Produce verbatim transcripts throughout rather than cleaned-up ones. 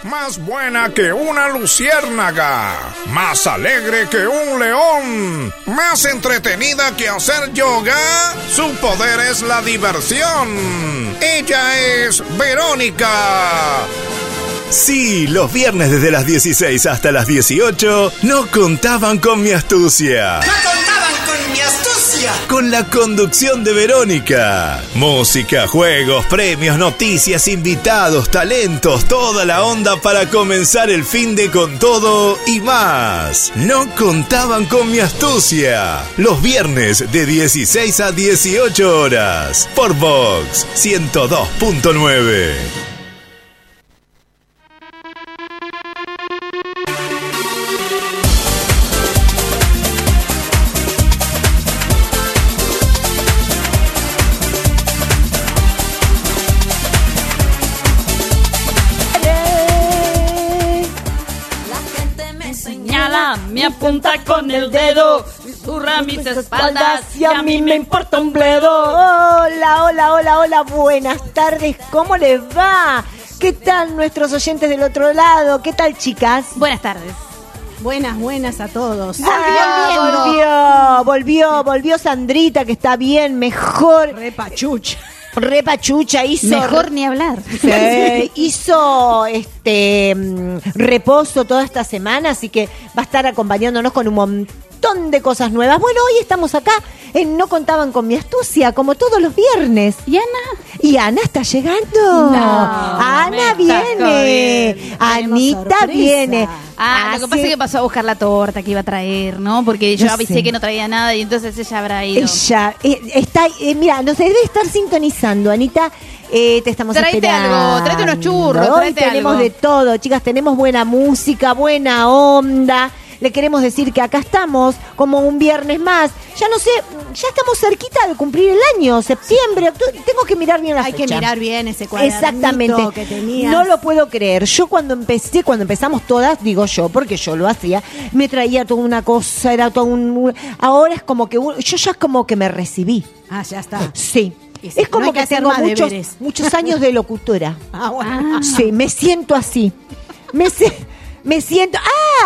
más buena que una luciérnaga, más alegre que un león, más entretenida que hacer yoga. Su poder es la diversión. Ella es Verónica. Sí, los viernes desde las dieciséis hasta las dieciocho no contaban con mi astucia. ¡No contaban con mi astucia! Con la conducción de Verónica. Música, juegos, premios, noticias, invitados, talentos, toda la onda para comenzar el fin de con todo y más. No contaban con mi astucia. Los viernes de dieciséis a dieciocho horas. Por Vox ciento dos punto nueve. Me apunta con el dedo, susurra mis espaldas y a mí me importa un bledo. Hola, hola, hola, hola, buenas tardes, ¿cómo les va? ¿Qué tal nuestros oyentes del otro lado? ¿Qué tal, chicas? Buenas tardes. Buenas, buenas a todos. Ah, volvió, volvió, volvió Sandrita, que está bien, mejor. Repachucha. Repachucha, hizo... Mejor ni hablar. Sí, hizo este reposo toda esta semana, así que va a estar acompañándonos con un montón de cosas nuevas. Bueno, hoy estamos acá en No Contaban con mi astucia, como todos los viernes. ¿Y Ana? ¿Y Ana está llegando? No, Ana viene. Anita viene. Ah, Así... lo que pasa es que pasó a buscar la torta que iba a traer, ¿no? Porque yo no avisé sé. que no traía nada y entonces ella habrá ido. Ella eh, está, eh, mira, nos debe estar sintonizando, Anita. Eh, te estamos tráete esperando. algo, tráete unos churros, Hoy tráete tenemos algo. de todo, chicas, tenemos buena música, buena onda. Le queremos decir que acá estamos como un viernes más. Ya no sé, ya estamos cerquita de cumplir el año, septiembre, octubre. Tengo que mirar bien la Hay fecha. que mirar bien ese cuadernito Exactamente. que tenías. No lo puedo creer. Yo cuando empecé, cuando empezamos todas, digo yo, porque yo lo hacía, me traía toda una cosa, era todo un... Ahora es como que un- yo ya es como que me recibí. Ah, ya está. Sí. Y sí, Es como no hay que que, hacer tengo más muchos, deberes. muchos años de locutora. Ah, bueno. Sí, me siento así. Me, se- me siento...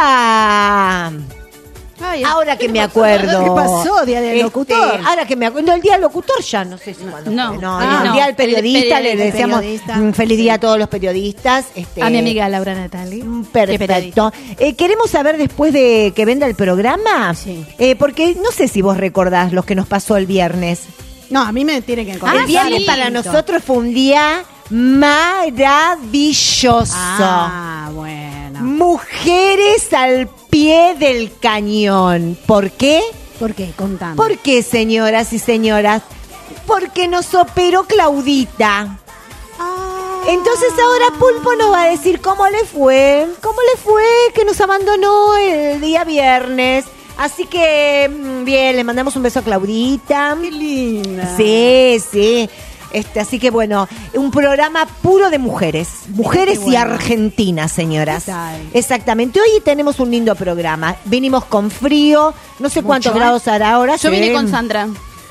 ¡Ah! Ay, Ahora que ¿qué me pasó? acuerdo. ¿Qué pasó, Día del Este, Locutor? Ahora que me acuerdo. No, el Día del Locutor ya no sé si cuándo No. fue. No, Ah, el no. Día del Periodista. El Le periodista. deseamos Periodista. un feliz día a todos los periodistas. Este, A mi amiga Laura Natali. Perfecto. Eh, queremos saber después de que venda el programa, Sí. eh, porque no sé si vos recordás lo que nos pasó el viernes. No, a mí me tiene que encontrar. el viernes sí. para nosotros fue un día maravilloso. Ah, bueno. Mujeres al pie del cañón. ¿Por qué? ¿Por qué? Contame. ¿Por qué, señoras y señoras? Porque nos operó Claudita. Ah. Entonces ahora Pulpo nos va a decir cómo le fue, cómo le fue que nos abandonó el día viernes. Así que, mm, bien, le mandamos un beso a Claudita. Qué linda. Sí, sí. Este, así que bueno, un programa puro de mujeres, mujeres Qué y bueno. argentinas, señoras. ¿Qué tal? Exactamente. Hoy tenemos un lindo programa. Vinimos con frío, no sé cuántos Mucho. grados hará ahora. Yo sí. vine con Sandra.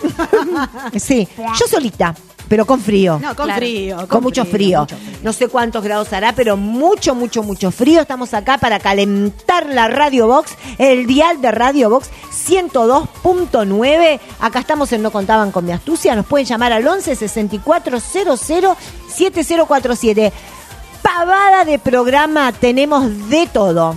Sí, yo solita, pero con frío. No, con Claro. frío. Con, mucho, frío. mucho frío. No sé cuántos grados hará, pero mucho, mucho, mucho frío. Estamos acá para calentar la Radio Box, el dial de Radio Box ciento dos punto nueve. Acá estamos en No Contaban con mi astucia. Nos pueden llamar al once sesenta y cuatro cero cero siete cero cuatro siete. Pavada de programa, tenemos de todo.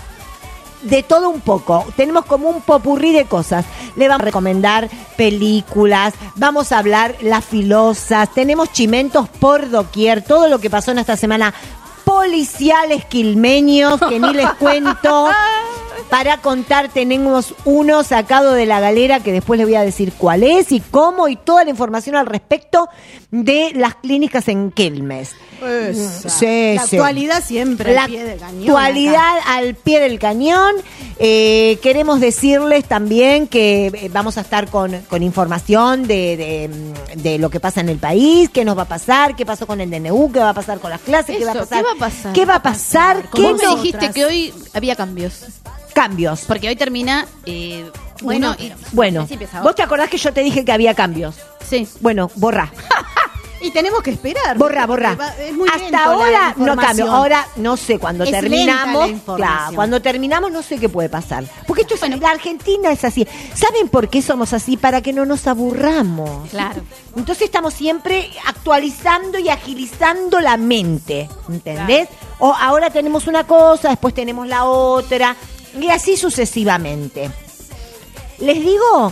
De todo un poco. Tenemos como un popurrí de cosas. Le vamos a recomendar películas, vamos a hablar las filosas, tenemos chimentos por doquier, todo lo que pasó en esta semana, policiales quilmeños, que ni les cuento. Para contar tenemos uno sacado de la galera que después les voy a decir cuál es y cómo y toda la información al respecto de las clínicas en Quilmes. Esa. Sí, la sí. actualidad siempre La al pie del cañón. actualidad acá. al pie del cañón. Eh, queremos decirles también que eh, vamos a estar con, con información de, de, de lo que pasa en el país, qué nos va a pasar, qué pasó con el D N U, qué va a pasar con las clases, qué va a Eso, pasar. ¿qué va a pasar? ¿Qué va a pasar? ¿Cómo ¿Qué Vos me no? nosotras? dijiste que hoy había cambios. Cambios. Porque hoy termina... Eh, Bueno, uno y- Bueno, sí empieza vos te acordás que yo te dije que había cambios. Sí. Bueno, borrá. Y tenemos que esperar. Borra, borra. Va- es muy lento Hasta la ahora no información. cambio. Ahora no sé, cuando Es lenta terminamos, la información. claro, cuando terminamos no sé qué puede pasar. Porque esto es, la Argentina es así. ¿Saben por qué somos así? Para que no nos aburramos. Claro. Entonces estamos siempre actualizando y agilizando la mente, ¿entendés? O ahora tenemos una cosa, después tenemos la otra, y así sucesivamente. Les digo,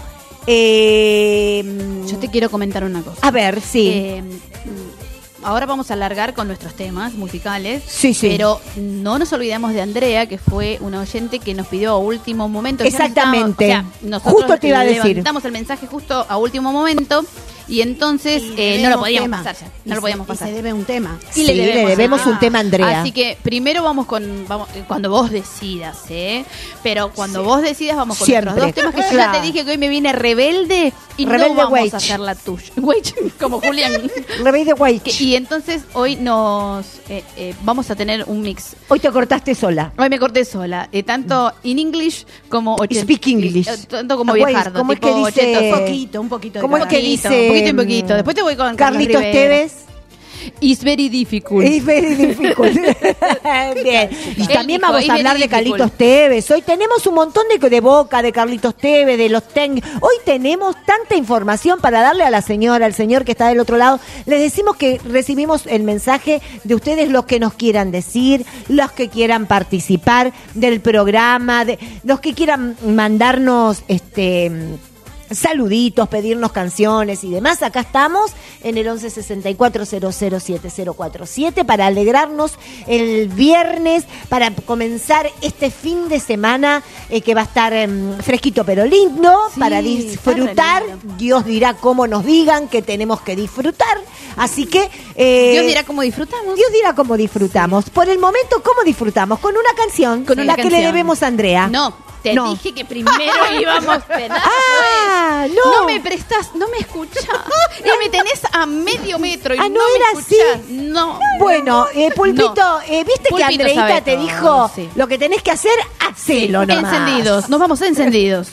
eh, Yo te quiero comentar una cosa. a ver, sí. Eh, ahora vamos a alargar con nuestros temas musicales. Sí, sí. Pero no nos olvidemos de Andrea, que fue una oyente que nos pidió a último momento. Ya Exactamente. necesitábamos- o sea, nosotros Justo te iba a decir. levantamos el mensaje justo a último momento y entonces Y eh, le no lo debemos podíamos tema. pasar ya. Y No lo se- podíamos y pasar. se debe un tema. Sí, le debemos un tema a Andrea. Así que primero vamos con vamos, eh, cuando vos decidas, ¿eh? Pero cuando vos decidas vamos con Siempre. nuestros dos temas que yo Claro. ya te dije que hoy me viene rebelde y Rebelde no vamos Wage. a hacer la tuya. Wage, como Julián. Revés de White. Que- y entonces hoy nos eh, eh, vamos a tener un mix. Hoy te cortaste sola. Hoy me corté sola, eh, tanto in English como ochenta- Speak English. eh, tanto como Ah, güey, viejardo, ¿cómo es tipo que dice? ochetos. Un poquito, un poquito de ¿Cómo es cada que uno. dice? Un poquito y un poquito. Después te voy con Carlos Carlitos Rivera. Tevez. It's very difficult. Es very difficult. Bien. Y Él también dijo, vamos "It's a hablar very de Carlitos difficult". Tevez. Hoy tenemos un montón de, de Boca, de Carlitos Tevez, de los Ten. Hoy tenemos tanta información para darle a la señora, al señor que está del otro lado. Les decimos que recibimos el mensaje de ustedes, los que nos quieran decir, los que quieran participar del programa, de, los que quieran mandarnos este saluditos, pedirnos canciones y demás. Acá estamos en el once sesenta y cuatro cero cero siete cero cuatro siete para alegrarnos el viernes, para comenzar este fin de semana eh, que va a estar eh, fresquito pero lindo, Sí, para está disfrutar. re lindo. Dios dirá cómo nos digan que tenemos que disfrutar. Así que eh, Dios dirá cómo disfrutamos. Dios dirá cómo disfrutamos. Por el momento, ¿cómo disfrutamos? Con una canción, Con la una que le canción. debemos a Andrea. No, te No. dije que primero íbamos a penar. Ah, no. No me prestás, no me escuchás. Y me tenés a medio metro y Ah, no, ¿no me era escuchás. así? No. Bueno, eh, Pulpito, No. eh, viste Pulpito que Andreita sabe te todo, dijo sí. lo que tenés que hacer, hacelo nomás. Encendidos, nos vamos encendidos.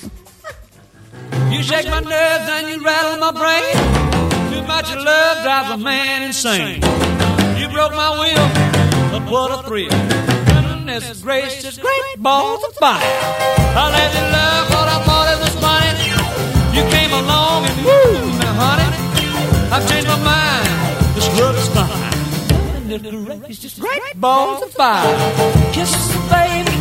You shake my nerves and you rattle my brain. Too much love drives a man insane. You broke my will, but what a thrill. Goodness gracious, great balls of fire. I let you love what I thought it was funny. You came along and woo, now honey, I've changed my mind. This love is fine. Goodness gracious, great balls of fire. Kisses, baby.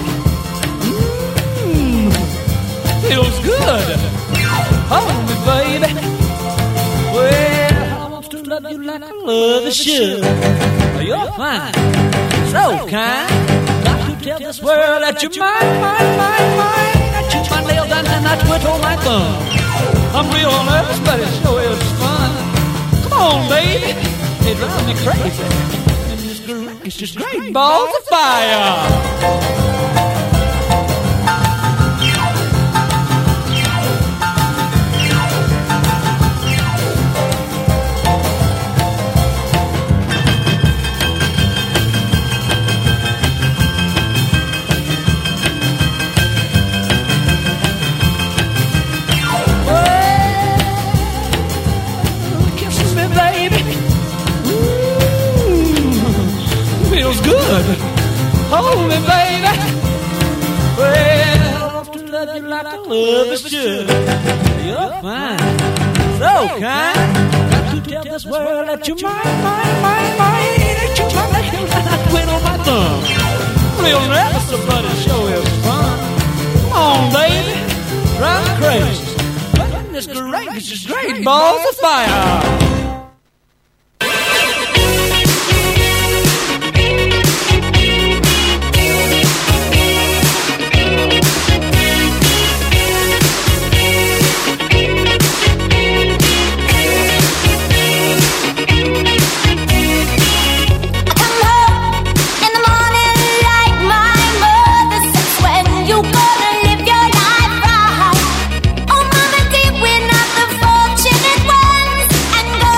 Mmm, feels good. Hold me, baby. Well, I want to love you like I love you should. You're fine, so kind. Got to tell this world that you're mine, mine, mine, mine. I chew my nails down and I twiddle my thumb. I'm real nervous, but it sure is fun. Come on, baby, it drives me crazy. And this groove is just great balls of fire. Kisses me, baby. Ooh, feels good. Hold me, baby. Well, I want to love you like I love you should. You're fine, so kind. Got to tell this world that you're mine, mine, mine, mine. That you're my nails and I twiddle my thumb. Real nervous, but it sure is fun. Come on, baby, drive me crazy. Goodness gracious, great balls of fire. Fortunate ones and go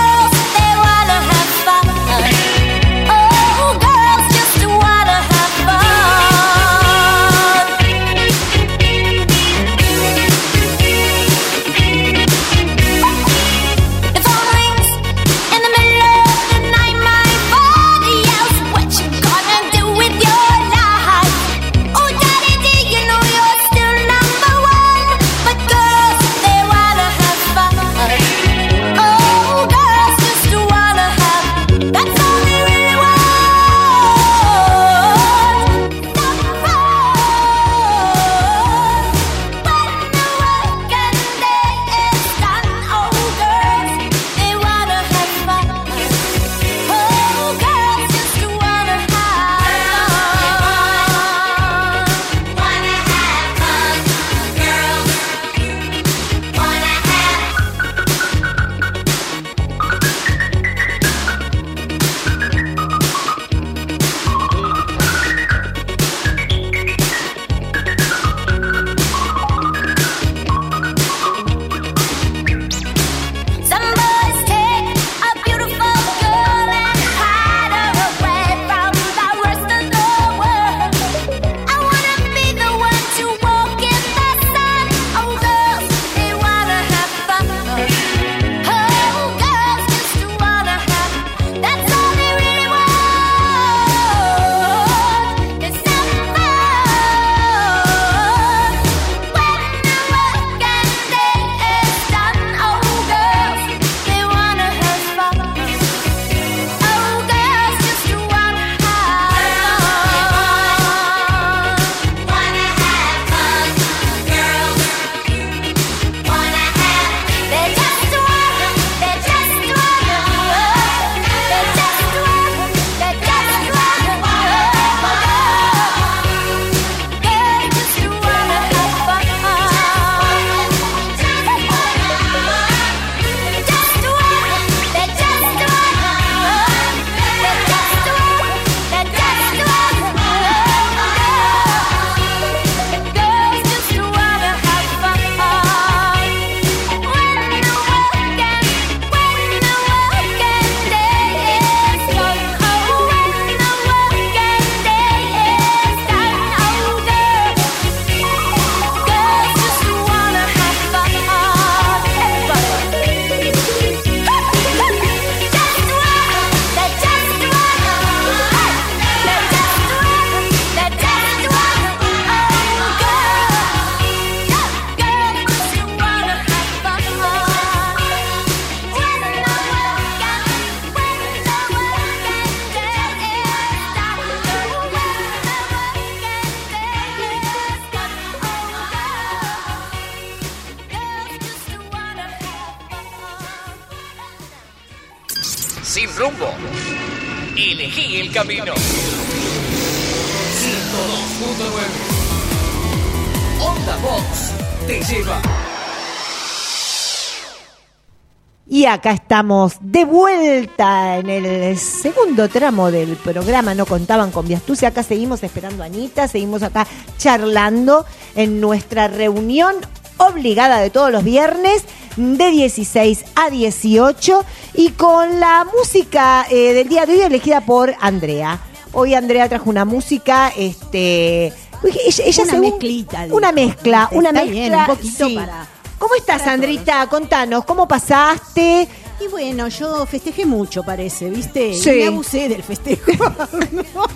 rumbo. Elegí el camino. ciento dos punto nueve. Onda Box te lleva. Y acá estamos de vuelta en el segundo tramo del programa No Contaban con mi astucia. Acá seguimos esperando a Anita, seguimos acá charlando en nuestra reunión obligada de todos los viernes de dieciséis a dieciocho y con la música eh, del día de hoy elegida por Andrea. Hoy Andrea trajo una música, este, ella, ella una según, mezclita. Una mezcla, una Está mezcla. bien, un poquito sí. para... ¿Cómo estás, para Sandrita? todos. Contanos, ¿cómo pasaste? Y bueno, yo festejé mucho, parece, ¿viste? Sí. Y me abusé del festejo. ¿no?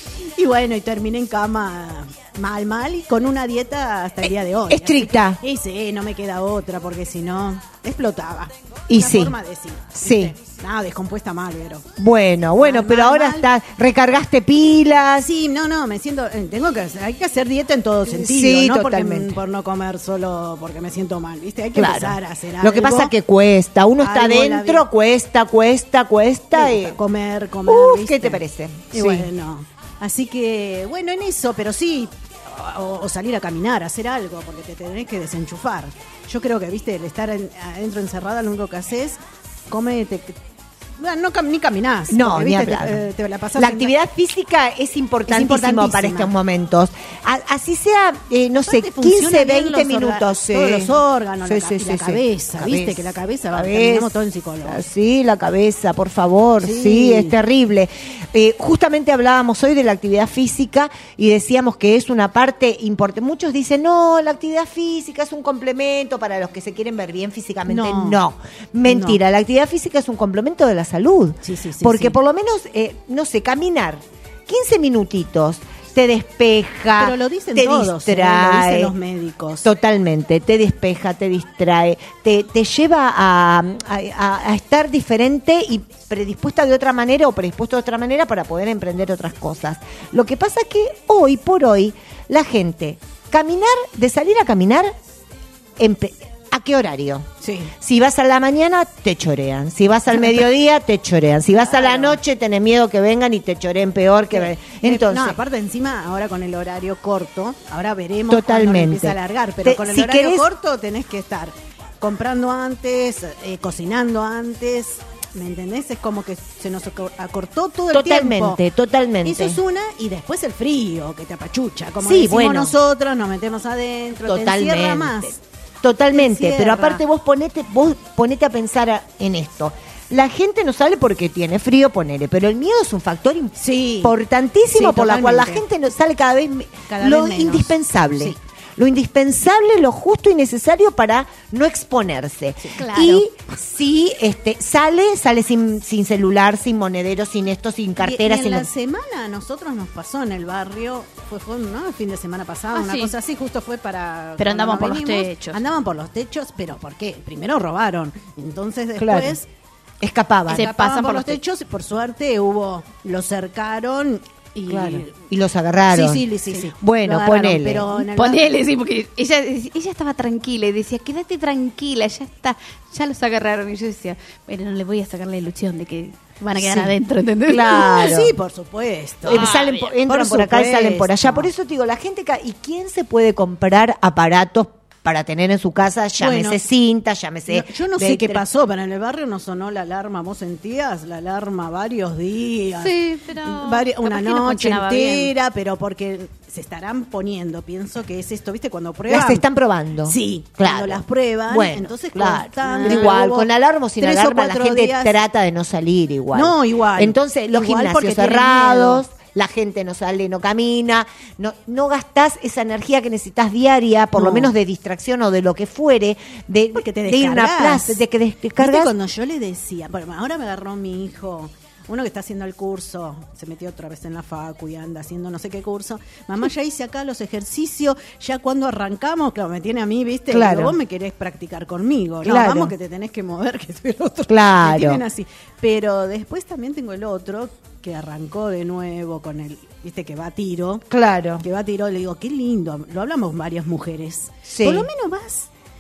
Y bueno, y terminé en cama mal, mal, y con una dieta hasta el día de hoy. Estricta. Así que, y sí, no me queda otra, porque si no, explotaba. Y Una sí. forma de decir, Sí. ¿viste? Nada, descompuesta mal, pero... Bueno, bueno, Mal, pero mal, ahora mal. estás, recargaste pilas. Sí, no, no, me siento, eh, tengo que hacer, hay que hacer dieta en todo sentido, Sí, no totalmente. porque por no comer solo porque me siento mal, ¿viste? Hay que Claro. empezar a hacer algo. Lo que pasa es que cuesta, uno está algo en la adentro, vida. cuesta, cuesta, cuesta. Me Y... gusta comer, comer, Uf, ¿viste? ¿qué te parece? Y Sí. bueno, así que, bueno, en eso, pero sí, o, o salir a caminar, hacer algo, porque te tenés que desenchufar. Yo creo que, viste, el estar en- adentro encerrada, lo único que haces, come, te, bueno, no cam- ni caminás. No, porque, ni viste, hablar. te, eh, te la pasás La en- actividad física es importantísimo, importantísima. para estos momentos. A- así sea, eh, no sé, Aparte funciona quince, bien veinte los orga- minutos. sí. todos los órganos, la Sí, ca- sí, y sí, la sí. cabeza, ¿viste? Que la cabeza va- cabeza. terminamos todo en psicólogo. Sí, la cabeza, por favor. Sí, Sí. es terrible. Eh, justamente hablábamos hoy de la actividad física y decíamos que es una parte importante. Muchos dicen, no, la actividad física es un complemento para los que se quieren ver bien físicamente. No, No. mentira. No. La actividad física es un complemento de la salud. Sí, sí, sí, Porque sí. por lo menos, eh, no sé, caminar quince minutitos te despeja, Pero lo dicen te todos, ¿eh? Lo distrae. dicen los médicos. Totalmente, te despeja, te distrae, te, te lleva a, a- a estar diferente y predispuesta de otra manera o predispuesto de otra manera para poder emprender otras cosas. Lo que pasa es que hoy por hoy la gente, caminar, de salir a caminar, empe- ¿a qué horario? Sí. Si vas a la mañana, te chorean. Si vas al mediodía, te chorean. Si vas a la noche, tenés miedo que vengan y te choreen peor que... Entonces, no, aparte encima, ahora con el horario corto, ahora veremos Totalmente. cuando empieza a alargar, pero Te- con el si horario querés- corto tenés que estar comprando antes, eh, cocinando antes, ¿me entendés? Es como que se nos acor- acortó todo el totalmente, tiempo. totalmente. Eso es una, y después el frío, que te apachucha, como Sí, decimos bueno. nosotros, nos metemos adentro, te Totalmente. encierra más. Totalmente, Te pero encierra. aparte vos ponete, vos ponete a pensar a- en esto. La gente no sale porque tiene frío, ponele, pero el miedo es un factor Sí. importantísimo Sí, por la cual la totalmente. gente no sale cada vez, me- Cada lo vez menos. indispensable. Sí. Lo indispensable, lo justo y necesario para no exponerse. claro. Y si este sale, sale sin, sin celular, sin monedero, sin esto, sin cartera, Y, y en sin la nada. semana a nosotros nos pasó en el barrio, fue, fue ¿no? el fin de semana pasado, Ah, una sí. cosa así, justo fue para... Pero cuando andaban nos por los vinimos. techos. Andaban por los techos, pero ¿por qué? Primero robaron, entonces Claro. después... Escapaban. Se escapaban pasan por, por los los techos y por suerte hubo, los cercaron y... Claro. Y los agarraron. Sí, sí, sí, sí. Bueno, Lo agarraron, ponele. Pero en el Ponele, sí, porque ella, ella estaba tranquila y decía, quédate tranquila, ya está, ya los agarraron. Y yo decía, bueno, no le voy a sacar la ilusión de que van a quedar Sí. adentro, ¿entendés? Claro. Sí, por supuesto. Eh, salen por- entran por, por acá y salen por allá. supuesto. Por eso te digo, la gente... ca- ¿Y quién se puede comprar aparatos para tener en su casa? Llámese Bueno, cinta, llámese... No, yo no sé de- qué pasó, pero en el barrio no sonó la alarma. ¿Vos sentías la alarma varios días? Sí, pero Vari- capaz una que no noche funcionaba bien. entera, pero porque se estarán poniendo, pienso que es esto, ¿viste? Cuando prueban. Las están probando. Sí, claro. cuando las prueban, Bueno, entonces claro. constante, Pero igual, hubo con alarma o sin tres o alarma, la cuatro gente días- trata de no salir igual. No, igual. Entonces, los Igual porque gimnasios tienen cerrados, miedo. la gente no sale, no camina, no, no gastás esa energía que necesitas diaria, por lo No. menos de distracción o de lo que fuere, de, Porque te de ir a una descargas. plaza, de que des- ¿Viste descargas. cuando yo le decía, bueno, ahora me agarró mi hijo, uno que está haciendo el curso, se metió otra vez en la facu y anda haciendo no sé qué curso. Mamá, ya hice acá los ejercicios, ya cuando arrancamos, claro, me tiene a mí, ¿viste? Claro. Digo, vos me querés practicar conmigo, ¿no? Claro. Vamos que te tenés que mover, que soy el otro. Claro. Me tienen así. Pero después también tengo el otro que arrancó de nuevo con el, ¿viste? Que va a tiro. Claro. Que va a tiro, le digo, qué lindo. Lo hablamos varias mujeres. Sí. Por lo menos vas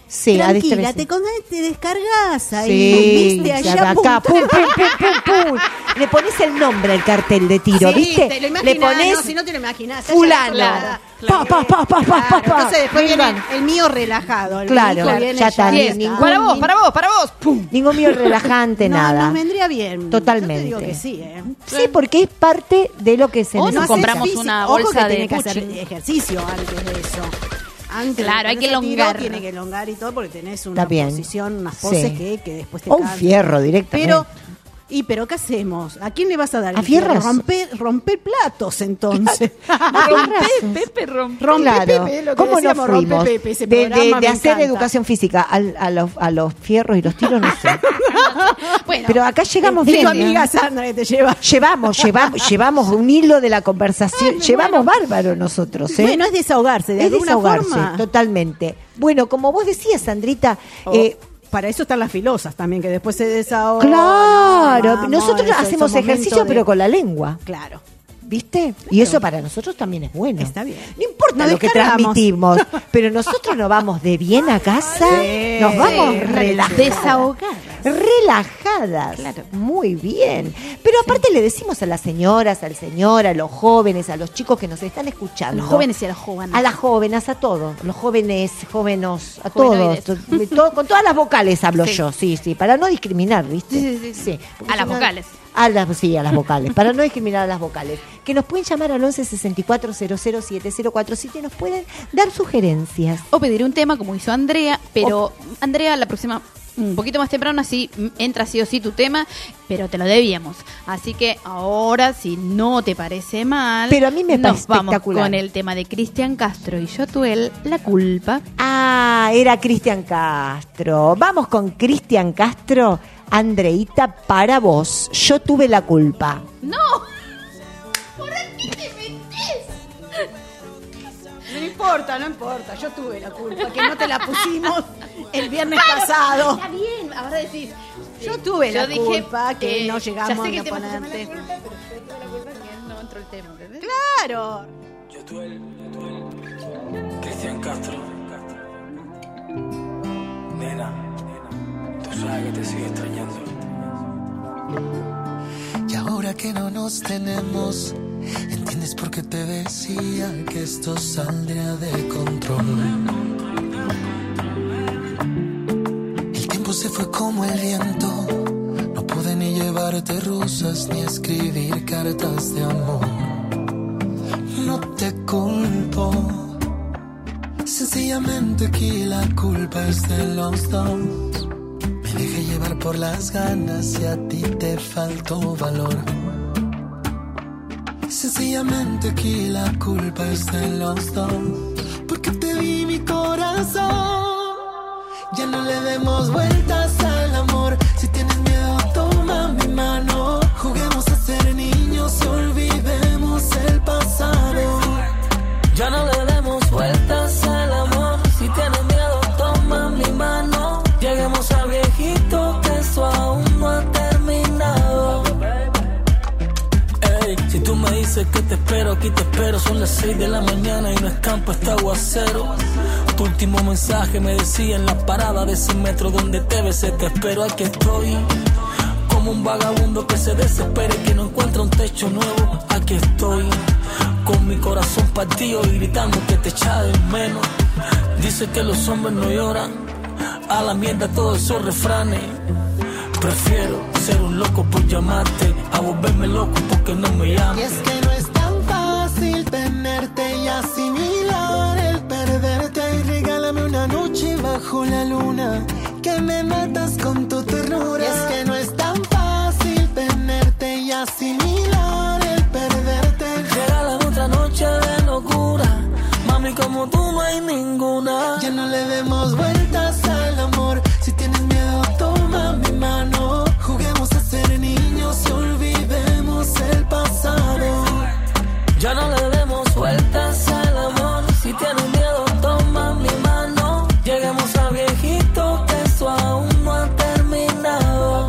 Sí, a tranquila, distancia. te, con- te descargas ahí, Sí, viste, se allá acá, pum, punta. pum, pum, pum, pum. Le pones el nombre al cartel de tiro, Sí, ¿viste? te lo Le imaginás, pones no, si no te lo imaginás. fulano. Claro, Pa, pa, pa, pa, pa, pa, pa. Entonces después Bien, viene van. el mío relajado. El Claro, hijo viene ya está, ya ningún- Para vos, para vos, para vos. ¡Pum! Ningún mío relajante, No, nada. nos vendría bien. Totalmente. Yo te digo que sí, ¿eh? Sí, porque es parte de lo que se O nos necesita. compramos Hacer una físico. Ojo bolsa que de tenés que hacer puchi. ejercicio antes de eso. Antes Claro, de hay que ponerse tiro, elongar. Tiene que elongar y todo porque tenés una Está bien. posición, unas poses Sí. que, que después te O un cansan. fierro directamente. Pero, ¿y pero qué hacemos? ¿A quién le vas a dar el ¿A fierros? fierro? Romper, romper platos entonces. Rompe, Pepe rompe. Rompe Claro. Pepe, lo que ¿Cómo nos decíamos, rompe fuimos? Pepe, ese de, de- programa de me hacer encanta. educación física al- a, los, a los fierros y los tiros, no sé. Bueno, Pero acá llegamos Y bien. tu ¿no? amiga Sandra que te lleva. Llevamos, llevamos, llevamos un hilo de la conversación. llevamos bárbaro nosotros, ¿eh? Bueno, es desahogarse, de es alguna desahogarse, forma. totalmente. Bueno, como vos decías, Sandrita, O- eh, para eso están las filosas también, que después se desahogan. claro, Vamos, nosotros eso, hacemos esos ejercicio, momentos de- pero con la lengua. Claro. ¿Viste? Y eso para nosotros también es bueno. Está bien. No importa Nos lo que descargamos. transmitimos, pero nosotros nos vamos de bien a casa, Sí. nos vamos Sí, relajadas. desahogadas. Relajadas. Claro. Muy bien. Pero aparte le decimos a las señoras, al señor, a los jóvenes, a los chicos que nos están escuchando. los jóvenes y a las jóvenes. A las jóvenes, a todos. Los jóvenes, jóvenes, a Jovenoides. todos. To- todo- con todas las vocales hablo Sí. yo, sí, sí, para no discriminar, ¿viste? Sí, sí, sí. porque A las si no- vocales. A las, sí, a las vocales, para no discriminar a las vocales. Que nos pueden llamar al once sesenta y cuatro cero cero siete cero cuatro siete y nos pueden dar sugerencias. O pedir un tema como hizo Andrea, pero Andrea la próxima, un poquito más temprano, así mm, entra sí o sí tu tema, pero te lo debíamos. Así que ahora, si no te parece mal, Pero a mí me nos parece vamos espectacular. con el tema de Cristian Castro y Yotuel, La Culpa. Ah, era Cristian Castro. Vamos con Cristian Castro. Andreita, para vos. Yo tuve la culpa. ¡No! ¿Por qué te metes? No importa, no importa. Yo tuve la culpa, que no te la pusimos el viernes pasado. Está bien, ahora decís. Yo tuve Yo la dije culpa que que no ya llegamos sé que a te vas a ponerte. llamar la culpa, pero yo tuve la culpa que no entró el tema, ¿entendés? Claro. Cristian Castro. Nena, tú sabes que te sigo extrañando. Y ahora que no nos tenemos, ¿entiendes por qué te decía que esto saldría de control? El tiempo se fue como el viento, no pude ni llevarte rosas ni escribir cartas de amor. No te culpo, sencillamente aquí la culpa es de los dos. Me dejé llevar por las ganas y a ti te faltó valor. Sencillamente aquí la culpa es de los dos, porque te di mi corazón. Ya no le demos vueltas al amor. Si tienes miedo, toma mi mano. Juguemos a ser niños y olvidemos el pasado. Ya no le demos vueltas al amor. Si tienes miedo, toma mi mano. Lleguemos al viejito, que eso aún no ha terminado. Ey, si tú me dices que te espero, aquí te espero. Son las seis de la mañana y no escampa, está aguacero. Tu último mensaje me decía en la parada de ese metro donde te besé. Te espero, aquí estoy. Como un vagabundo que se desespera y que no encuentra un techo nuevo. Aquí estoy, con mi corazón partido y gritando que te echa de menos. Dice que los hombres no lloran, a la mierda todos esos refranes. Prefiero ser un loco por llamarte, a volverme loco porque no me Y llamas. es que no es tan fácil tenerte y asimilar el perderte. Y regálame una noche bajo la luna, que me matas con tu ternura. Y es que no es tan fácil tenerte y asimilar el perderte. Regálame otra noche de locura, mami, como tú no hay ninguna. Ya no le demos vueltas al amor. Si tienes miedo, toma mi mano. Juguemos a ser niños y olvidemos el pasado. Ya no le demos vueltas al amor. Si tienes miedo, toma mi mano. Lleguemos al viejito, que eso aún no ha terminado.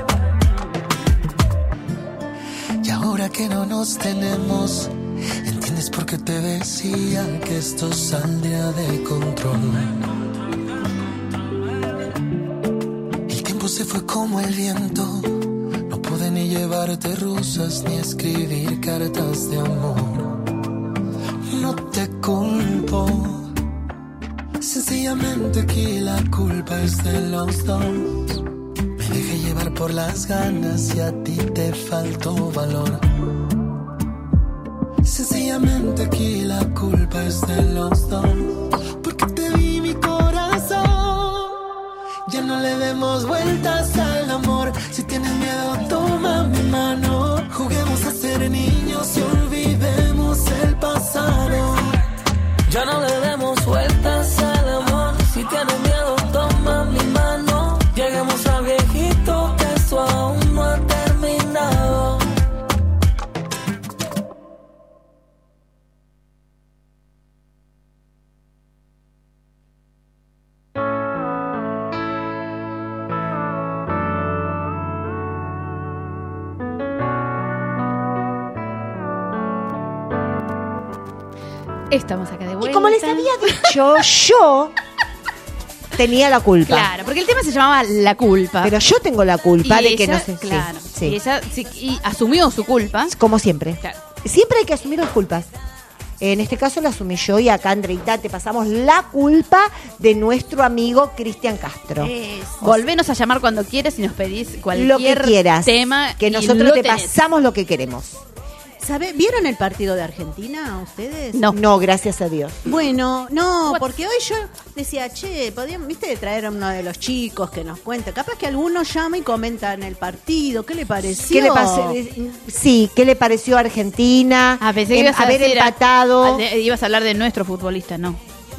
Y ahora que no nos tenemos, ¿entiendes por qué te decía que esto saldría de control? se fue como el viento. No pude ni llevarte rosas ni escribir cartas de amor. No te culpo, sencillamente aquí la culpa es de los dos. Me dejé llevar por las ganas y a ti te faltó valor. Sencillamente aquí la culpa es de los dos. Porque te di mi corazón. Ya no le demos vueltas al amor. Si tienes miedo, toma mi mano. Juguemos a ser niños y olvidemos el pasado. Ya no le demos vueltas al amor. Si tienes miedo, toma mi mano. Lleguemos al viejito, que esto aún no ha terminado. Estamos acá de vuelta. Y como les había dicho, yo tenía la culpa. Claro, porque el tema se llamaba La Culpa. Pero yo tengo la culpa y de que ella, no sé. Claro. Sí, sí. Y ella sí, y asumió su culpa. Como siempre. Claro. Siempre hay que asumir las culpas. En este caso la asumí yo y acá, Andreita, te pasamos la culpa de nuestro amigo Cristian Castro. Eso. Volvenos a llamar cuando quieras y nos pedís cualquier lo que quieras, tema. que y nosotros lo te tenés. pasamos lo que queremos. ¿Sabe? ¿Vieron el partido de Argentina ustedes? No. No, gracias a Dios. Bueno, no, porque hoy yo decía, che, podíamos, viste, traer a uno de los chicos que nos cuente. Capaz que alguno llama y comenta en el partido. ¿Qué le pareció? ¿Qué le pasó? Sí, ¿qué le pareció a Argentina? A pesar que Em, ibas a haber decir, empatado. a- de- ibas a hablar de nuestro futbolista, no.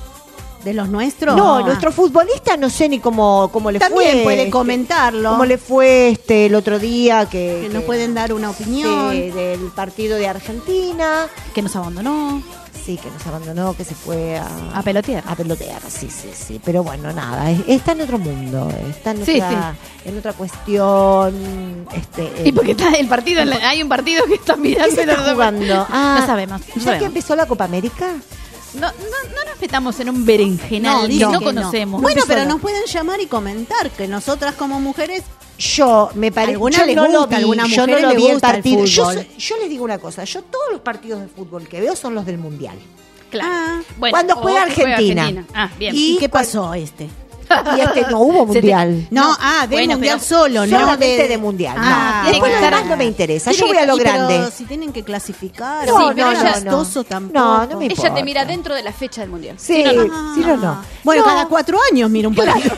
¿De los nuestros? No, Ah. nuestro futbolista no sé ni cómo, cómo le También fue. puede este, comentarlo. ¿Cómo le fue este el otro día que, Que nos pueden dar una opinión. de- del partido de Argentina? Que nos abandonó. Sí, que nos abandonó, que se fue a, A pelotear. A pelotear, sí, sí, sí. Pero bueno, nada, es- está en otro mundo, está en, Sí, otra, en otra cuestión. Este, Y porque está el partido, en la- hay un partido que está mirando. ¿Qué se está jugando? Ah, no sabemos. no ¿Ya sabemos. que empezó la Copa América? No, no, no nos metamos en un berenjenal que dice no que conocemos. Bueno, empezó pero la- nos pueden llamar y comentar que nosotras como mujeres Yo me parece Alguna yo les no lo gusta, vi, alguna yo no mujeres lo le vi el gusta el partido. Yo, fútbol. soy- yo les digo una cosa, yo todos los partidos de fútbol que veo son los del Mundial. Claro. Ah. Bueno, Cuando o juega que juega Argentina. Ah, bien. ¿Y, Y qué cuan- pasó este? Y este no hubo Se te- Mundial. No, ah, del Bueno, mundial pero solo, ¿no? Solamente de, Mundial. Ah, no. Después tiene que lo estar- demás no me interesa. tiene Yo que voy a lo Y pero grande. si tienen que clasificar, No, sí, no, pero no, amistoso no. tampoco. No, no me Ella importa. te mira dentro de la fecha del mundial. Sí, Sí, no, no. sí, no, no. Bueno, No. cada cuatro años mira un partido.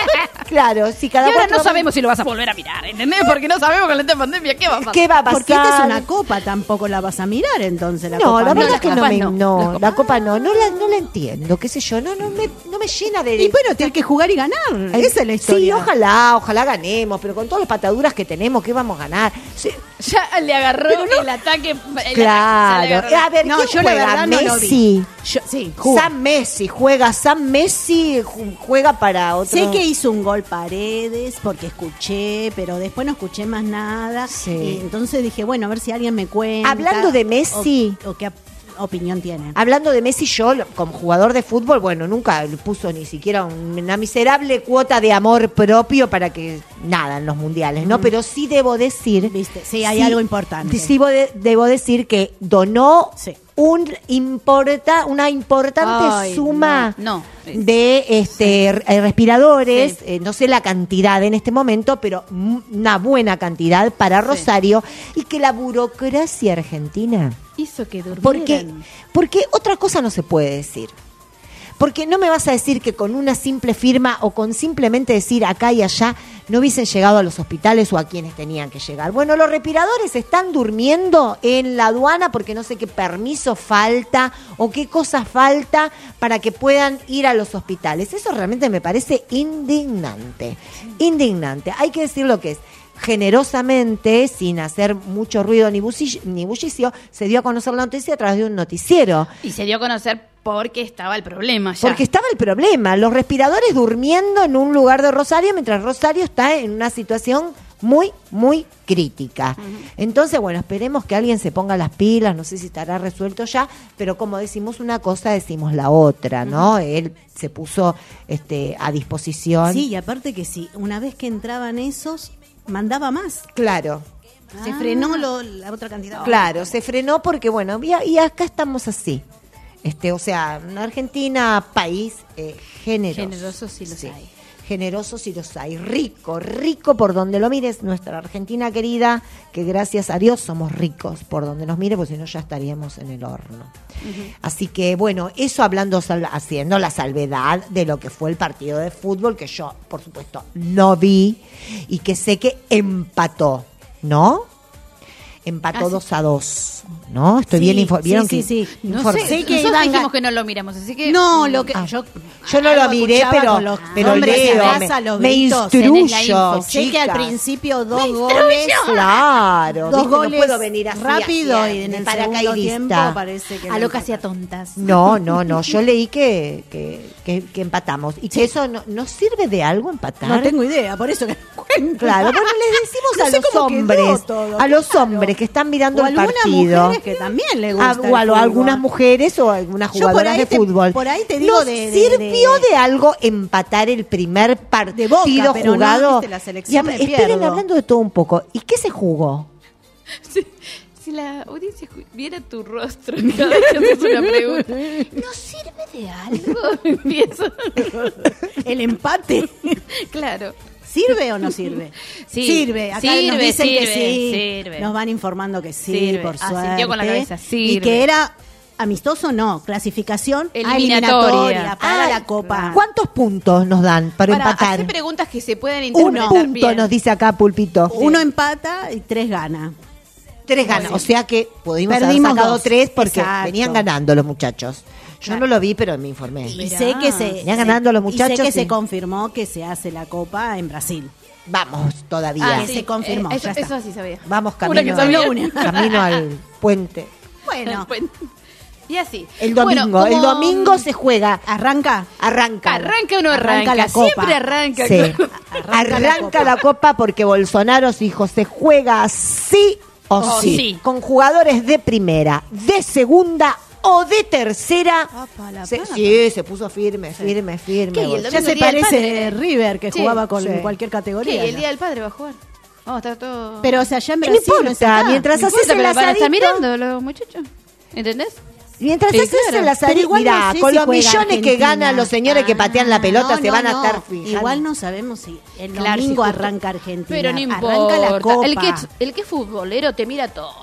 Claro, si cada Y ahora cuatro no sabemos si lo vas a volver a mirar, ¿entendés? Porque no sabemos con la pandemia qué va a pasar. ¿Qué va a pasar? Porque esta es una copa, tampoco la vas a mirar entonces la No, copa. la no, verdad las es que no copas me, no. no, Las copas- la copa no, no la, no la entiendo, qué sé yo, no, no me, no me llena de. Y bueno, tienes que jugar y ganar. Ay, Esa es la historia. Sí, ojalá, ojalá ganemos, pero con todas las pataduras que tenemos, ¿qué vamos a ganar? Sí, Ya le agarró Pero no- el ataque. el ataque, ya le claro. agarró. A ver, No, ¿quién yo la juega? verdad no lo vi. Messi. Yo- sí, Sam Messi juega, Sam Messi ju- juega para otro. Sé que hizo un gol Paredes porque escuché, pero después no escuché más nada. Sí. Y entonces dije, bueno, a ver si alguien me cuenta. Hablando de Messi. O, o qué op- opinión tienen. Hablando de Messi, yo lo- como jugador de fútbol, bueno, nunca le puso ni siquiera un- una miserable cuota de amor propio para que nada en los mundiales, ¿no? Pero sí debo decir, Viste, sí, hay algo importante. Sí, de- debo decir que donó Sí. un importa, una importante Ay, suma no, no. de este r- eh, respiradores, Sí. eh, no sé la cantidad en este momento, pero m- una buena cantidad para Rosario, y que la burocracia argentina. Hizo que durmieran. Porque, porque otra cosa no se puede decir. Porque no me vas a decir que con una simple firma o con simplemente decir acá y allá no hubiesen llegado a los hospitales o a quienes tenían que llegar. Bueno, los respiradores están durmiendo en la aduana porque no sé qué permiso falta o qué cosa falta para que puedan ir a los hospitales. Eso realmente me parece indignante. Indignante. Hay que decir lo que es. Generosamente, sin hacer mucho ruido ni bullicio, ni bullicio, se dio a conocer la noticia a través de un noticiero. Y se dio a conocer porque estaba el problema ya. Porque estaba el problema, los respiradores durmiendo en un lugar de Rosario, mientras Rosario está en una situación muy, muy crítica. Uh-huh. Entonces, bueno, esperemos que alguien se ponga las pilas, no sé si estará resuelto ya, pero como decimos una cosa, decimos la otra, ¿no? Uh-huh. Él se puso este, a disposición. Sí, y aparte que sí, una vez que entraban esos, mandaba más. Claro. Se ah. frenó lo, la otra cantidad. Claro, se frenó porque, bueno, y, y acá estamos así. Este, o sea, una Argentina, país eh, generoso. Generoso sí los sí. hay. Generosos sí los hay, rico, rico por donde lo mires, nuestra Argentina querida, que gracias a Dios somos ricos por donde nos mire, porque si no ya estaríamos en el horno. Uh-huh. Así que bueno, eso hablando, haciendo la salvedad de lo que fue el partido de fútbol, que yo, por supuesto, no vi y que sé que empató, ¿no? Empató dos a dos, ¿no? Estoy sí, bien informada. Sí, sí, sí. No sé, sé que nosotros dijimos que no lo miramos, así que... No, lo que... Ah, yo, yo no lo miré, pero, los, pero leo, me, los me instruyo, sé que al principio dos me goles... Claro, dos ¿viste? goles No puedo venir así, rápido así, y en el paracaidista. segundo tiempo parece que... A lo que hacía tontas. No, no, no, yo leí que, que, que, que empatamos. Y que eso no, no sirve de algo empatar. No tengo idea, por eso que no cuento. Claro, bueno, les decimos no a sé los hombres, todo, a los claro. hombres que están mirando o el partido. Mujeres que también le gusta a, o a, o algunas mujeres o algunas jugadoras de te, fútbol. Por ahí te digo ¿Nos de, de, sirvió de, de algo empatar el primer partido de Boca, pero jugado? No, viste, la selección y, me esperen, pierdo. hablando de todo un poco. ¿Y qué se jugó? Sí. Si la audiencia viera tu rostro cada vez que haces una pregunta, ¿no sirve de algo? Empiezo. El empate. Claro. ¿Sirve o no sirve? Sí, sirve. Acá sirve, nos dicen sirve, que sí. Sirve. Nos van informando que sí, sirve. por Ah, suerte. sintió con la cabeza, sirve. Y que era amistoso, no. Clasificación eliminatoria, eliminatoria para ah, la Copa. ¿Cuántos puntos nos dan para, para empatar? Hacer preguntas que se puedan interpretar Un punto bien. nos dice acá Pulpito. Sí. Uno empata y tres gana. Tres ganas, o sea que pudimos Perdimos haber sacado dos. tres porque Exacto. venían ganando los muchachos. Yo Claro. no lo vi, pero me informé. Y sé que se venían ganando los muchachos. Y sé que sí. se confirmó que se hace la Copa en Brasil. Vamos todavía. Ah, sí. Se confirmó, Eh, eso, ya está. eso sí sabía. Vamos Una que camino, sabía. al, camino al puente. Bueno, y así. El domingo, Bueno, el como- domingo se juega. arranca. Arranca. Arranca o no arranca. Arranca la Copa. Siempre arranca. Sí. Arranca Arranca, la la, Copa. copa. porque Bolsonaro dijo se juega sí o Oh, sí. sí. Con jugadores de primera, de segunda o de tercera. Apa, la Se- pana. sí, se puso firme, firme, firme. ¿Qué? ¿Y el Ya domingo se el Día del parece Padre? River que Sí, jugaba con sí. cualquier ¿Qué? categoría. ¿Y el ya. Día del Padre va a jugar? Vamos a estar todo... Pero o sea, allá en No Brasil importa, es acá. mientras No haces importa, el pero van a estar asadito- mirando los muchachos. ¿Entendés? Mientras Sí, haces claro. el asadito, Pero igual mirá, no sé con si los juega millones que Argentina. ganan los señores que patean la pelota, No, se van a no, estar no. fijando. Igual no sabemos si el Claro, domingo sí, justo. arranca Argentina. Pero no importa. Arranca la Copa. El que, es- el que es futbolero te mira todo.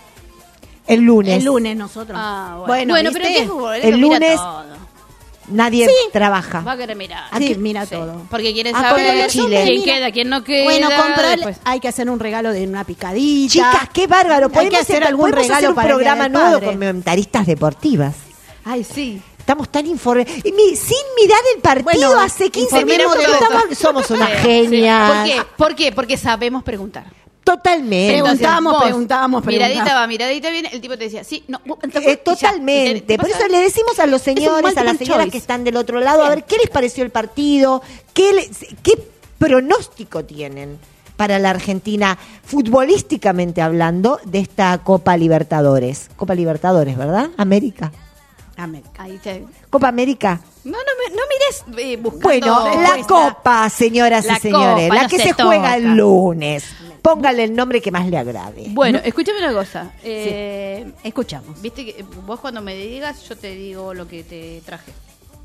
El lunes. El lunes nosotros. Ah, bueno. Bueno, Bueno, pero el ¿viste? que es futbolero El mira lunes- todo. Nadie Sí. trabaja. Va a querer mirar. Sí, Aquí- mira Sí, todo. Porque quiere Ah, saber pero los hombres quién mira- queda, quién no queda. Bueno, comprar, después. hay que hacer un regalo de una picadita. Chicas, qué bárbaro. Hay Podemos que hacer algún podemos regalo hacer un para el Día programa del nuevo Padre. con comentaristas deportivas. Ay, sí. Estamos tan informados. Y mi- sin mirar el partido Bueno, hace quince informemos minutos. de estamos- somos una Sí, genia. sí. ¿Por qué? ¿Por qué? Porque sabemos preguntar. Totalmente. Pregunta- Preguntábamos, vos, preguntábamos, Miradita preguntábamos. va, miradita viene, el tipo te decía, sí, no, vos- Eh, y ya. totalmente. ¿Y te- te Por pasa? eso le decimos a los señores, a las multiple señoras choice. que están del otro lado, a ver qué les pareció el partido, qué, les- qué pronóstico tienen para la Argentina, futbolísticamente hablando, de esta Copa Libertadores. Copa Libertadores, ¿verdad? América. América. Ahí te- Copa América. No, no, me- no mires eh, buscando Bueno, la respuesta. Copa, señoras La y señores, Copa, la no que se se, juega toca. el lunes. Póngale el nombre que más le agrade. Bueno, escúchame una cosa. Eh, Escuchamos. Viste que vos cuando me digas, yo te digo lo que te traje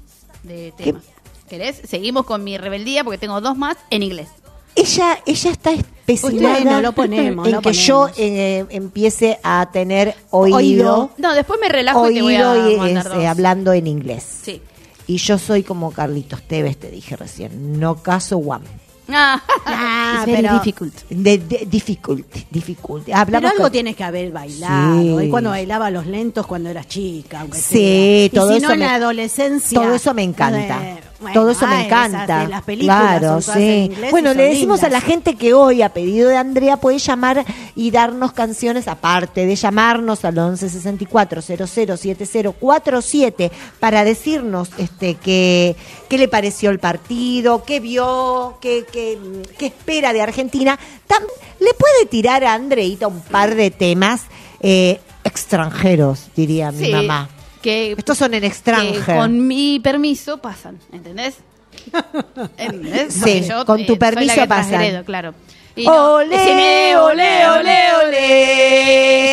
de ¿Qué? tema. ¿Querés? Seguimos con mi rebeldía porque tengo dos más en inglés. Ella, ella está especinada Bueno, lo ponemos, en lo que yo ponemos. eh, empiece a tener oído, Oído. No, después me relajo y te voy a oído y, mandar es, dos. eh, hablando en inglés. Sí. Y yo soy como Carlitos Tevez, te dije recién, no caso one. Ah, Ah, it's very pero- difficult. De, de- difficult, difficult. Pero Hablamos algo con- tienes que haber bailado. Sí. Y cuando bailaba los lentos cuando eras chica. Aunque Sí, sea. todo y si eso no en me- la adolescencia. todo eso me encanta. eh, Bueno, Todo eso me ah, encanta. esas de las películas Claro, son todas en sí. inglés y Bueno, son le decimos lindas. a la gente que hoy, a pedido de Andrea, puede llamar y darnos canciones, aparte de llamarnos al once sesenta y cuatro cero cero siete cero cuatro siete para decirnos este qué, qué le pareció el partido, qué vio, qué, qué, qué espera de Argentina. Tam- le puede tirar a Andreita un par de temas eh, extranjeros, diría mi Sí, mamá. que, Estos son en que extranjero. con mi permiso pasan, ¿entendés? ¿Entendés? Sí, Porque yo, con tu eh, soy permiso la que pasan. transgredo, claro. Y no, Ole, decime, ole, ole, ole,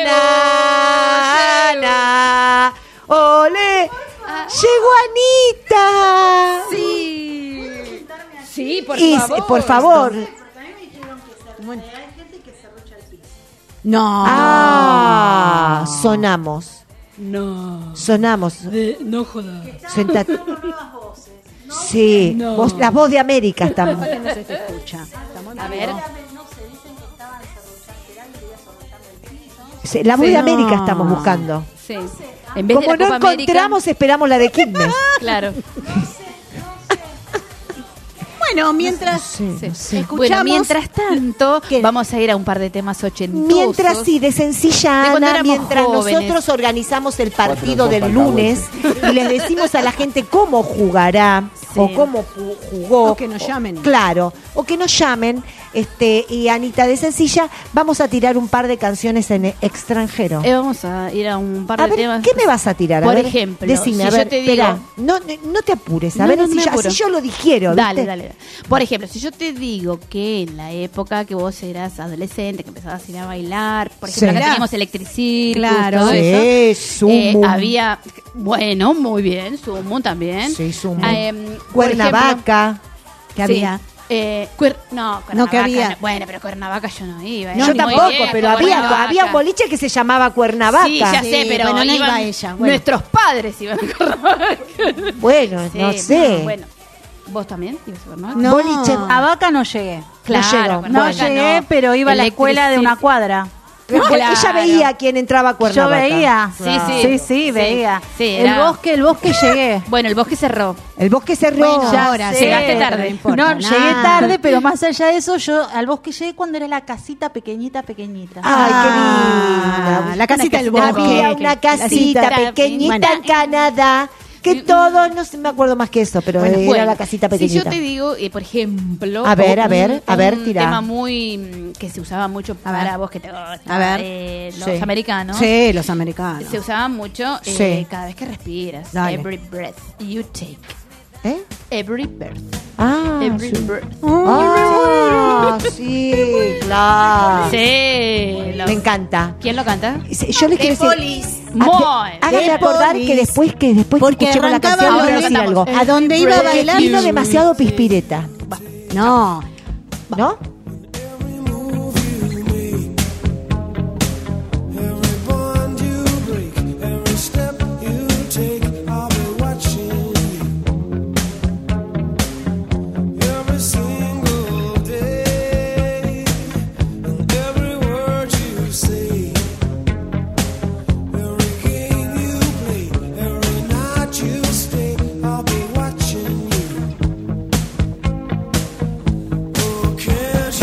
Ana, Ana, ole, llegó Anita. Sí. Sí, por Y- favor. por favor. No. Ah, sonamos, No. sonamos. No jodas. Senta- Sí, No. voz- la voz de América estamos. No se te escucha. Estamos A ver. Sí, la voz Sí, de no. América estamos buscando. Sí. En vez Como de la no Copa encontramos, esperamos la de Quilmes. América, claro. Bueno, mientras Sí, no sé. escuchamos. Bueno, mientras tanto, ¿Qué? vamos a ir a un par de temas ochentosos. Mientras sí, de sencilla De cuando Ana, éramos mientras jóvenes. nosotros organizamos el partido del lunes y les decimos a la gente cómo jugará Sí. o cómo ju- jugó. O que nos llamen. Claro, o que nos llamen. Este, y Anita de Sencilla, vamos a tirar un par de canciones en extranjero. Eh, vamos a ir a un par A de ver, temas. ¿qué me vas a tirar? A Por ver, ejemplo, decime, si a yo ver, te digo- espera, no, no, no te apures, a No, ver no, si, no me yo, apuro. si yo lo digiero. Dale, ¿viste? dale. Por ejemplo, si yo te digo que en la época que vos eras adolescente, que empezabas a ir a bailar, por ejemplo, Sí. acá teníamos Electricircus, Claro. todo Sí, eso. eh, Sumo. había, bueno, muy bien, Sumo también. Sí, Sumo. Eh, por Cuernavaca. que ejemplo, había. sí, eh, cuer- no, Cuernavaca. No, que había. no. Bueno, pero Cuernavaca yo no iba. Yo era muy tampoco, vieja, pero había, Cuernavaca. había un boliche que se llamaba Cuernavaca. Sí, ya Sí, sé, pero bueno, no iban- iba ella, bueno. nuestros padres iban a Cuernavaca. Bueno, Sí, no sé. Bueno, ¿vos también ibas a Cuernavaca? No. Boliche. A Vaca no llegué. Claro, llegó. No Cuernavaca llegué, no. pero iba a la escuela de una Electrici- cuadra. Bueno, Claro. Ella veía quién entraba a Yo Cuernavaca. veía. Sí, sí. Sí, sí, veía. Sí, el era- bosque, el bosque llegué. Bueno, el bosque cerró. El bosque cerró. Bueno, ahora, sé, llegaste pero tarde. no importa No, nada. llegué tarde, pero más allá de eso, yo al bosque llegué cuando era la casita pequeñita, pequeñita. Ay, qué Ah, linda. la casita del Había bosque. una La casita casita. pequeñita Bueno. en Canadá. Que todos, no sé, me acuerdo más que eso, pero Bueno, era bueno, la casita Si pequeñita. yo te digo, eh, por ejemplo, A ver, a un- ver, a ver, un tira. tema muy mm, que se usaba mucho para ver. vos que te gusta, A ver. eh, los Sí. americanos. Sí, los americanos. Se usaba mucho eh, Sí. cada vez que respiras. Dale. Every breath you take. ¿Eh? Every breath. Ah, Every sí. breath. Ah, sí, claro. Sí. lo- Me encanta. ¿Quién lo canta? Sí, Yo les quiero decir, Muy. háganme De acordar Police. que después que después Porque que escuchemos la arrancaba canción lo voy a de- decir algo. ¿A dónde iba a Porque bailar? vino demasiado pispireta, No. ¿no? Can't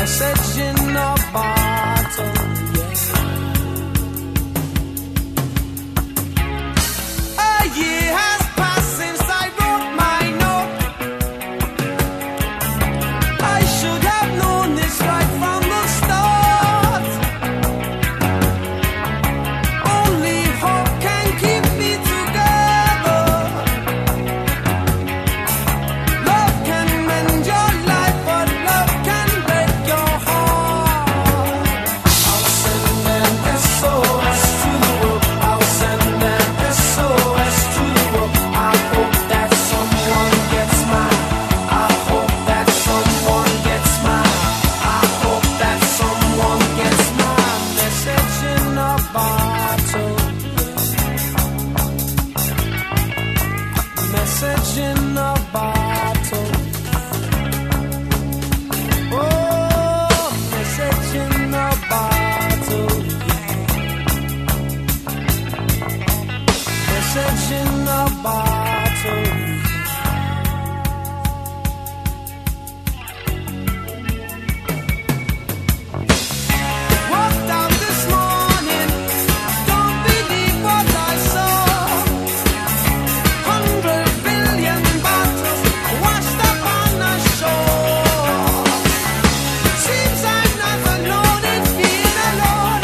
message in a bottle, yeah. A year has passed since I wrote my note. I should have known this right from the start. Only hope can keep me together. Love can mend your life, but love can break your heart. I'll send an S O S to the world. I'll send an S O S to the world. I hope that someone gets mine. I hope that someone gets mine. I hope that someone gets mine. Message in a bottle. Message in a bottle. Oh, message in a bottle. Message in a bottle. Walked out this morning, don't believe what I saw. Hundred billion bottles washed up on the shore. Seems I'm not alone in being alone.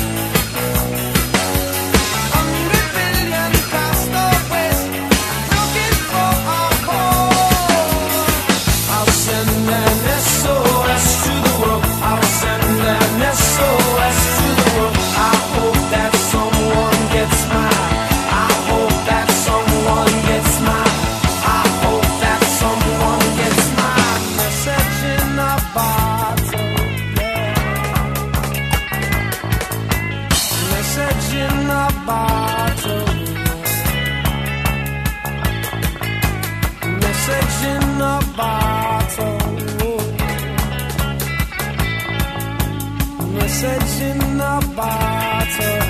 Hundred billion castaways looking for a home. I'll send an S O S to the world. I'll send an S O S to the world. I hope that someone gets mine. I hope that someone gets mine. I hope that someone gets mine. Message in a bottle, yeah. Message in a bottle. Message in a bottle. Message in a bottle.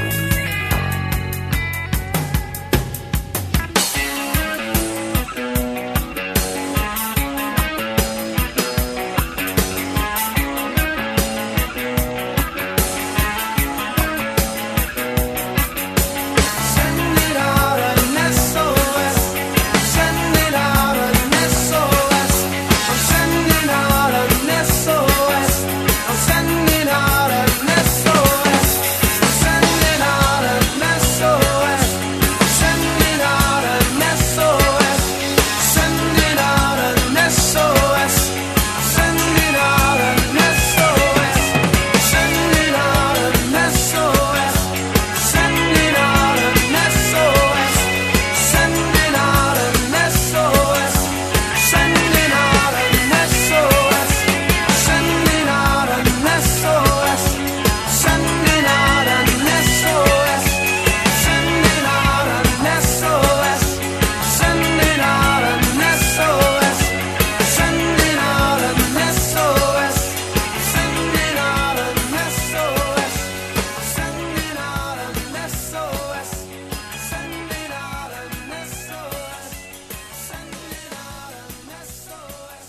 Send it out an S O S. Send it out an S O S. I'm sending out an S O S. I'm sending out an S O S. Sending out an S O S. Sending out an S O S. Sending out an S O S. Sending out an S O S. Sending out an S O S. Sending out an S O S. Sending out an S O S. Sending out an S O S. Sending out an S O S. Sending out an S O S. Sending out an S O S. Sending out an S O S. Sending out an S O S. Sending out an S O S. Sending out an S O S. Sending out an S O S. Sending out an S O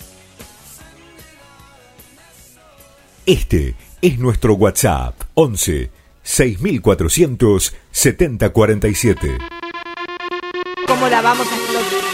S. Este es nuestro WhatsApp once seis mil cuatrocientos setenta cuarenta y siete. ¿Cómo la vamos a explotar?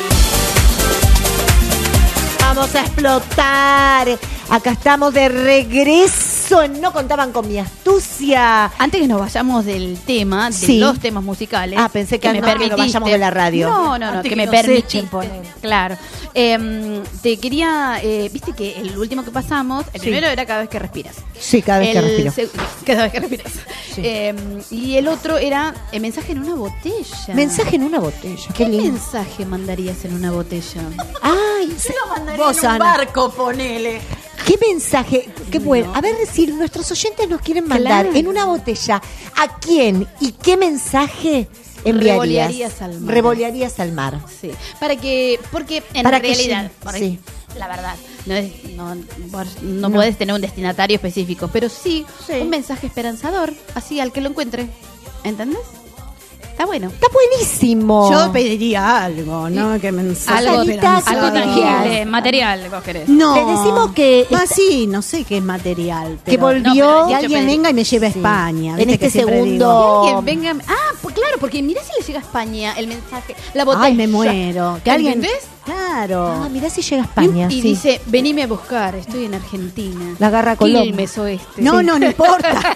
Vamos a explotar. Acá estamos de regreso en No Contaban con Mi Astucia. Antes que nos vayamos del tema, de Sí. los temas musicales. Ah, pensé que me no, que permitiste. nos vayamos de la radio. No, no, no, Antes que, que me nos permitiste. echen, ponele. Claro. Eh, te quería, eh, viste que el último que pasamos, el Sí. primero era Cada vez que respiras. Sí, cada vez que El respiro. seg- Cada vez que respiras. Sí. Eh, y el otro era el mensaje en una botella. Mensaje en una botella. Qué ¿Qué lindo. mensaje mandarías en una botella? Ay, Se lo mandaría Vos, en un Ana. barco, ponele. qué mensaje. Qué bueno. A ver, decir, nuestros oyentes nos quieren mandar Claro. en una botella. ¿A quién y qué mensaje enviarías? Revolearías al mar. Revolearías al mar. Sí, para que, porque en Para que realidad, sí, por sí. ahí, la verdad, no, es- no, vos no podés tener un destinatario específico, pero sí, Sí. un mensaje esperanzador, así al que lo encuentre, ¿entendés? Está bueno. Está buenísimo. Yo pediría algo, ¿no? Que me Algo, Salita, algo sí. tangible, material, vos querés. No. Te decimos que Ah, está- sí, no sé qué es material. que pero- volvió no, pero que alguien Pedri- venga y me lleve a Sí. España. En ¿viste? este Que siempre segundo- digo, Que alguien venga. Ah, pues claro, porque mirá si le llega a España el mensaje, la botella. ay, me muero. Que alguien. ¿Entendés? Claro. Ah, mirá si llega a España. Y sí. dice, venime a buscar, estoy en Argentina. La agarra Colón. Quilmes oeste. No, Sí. no, no importa.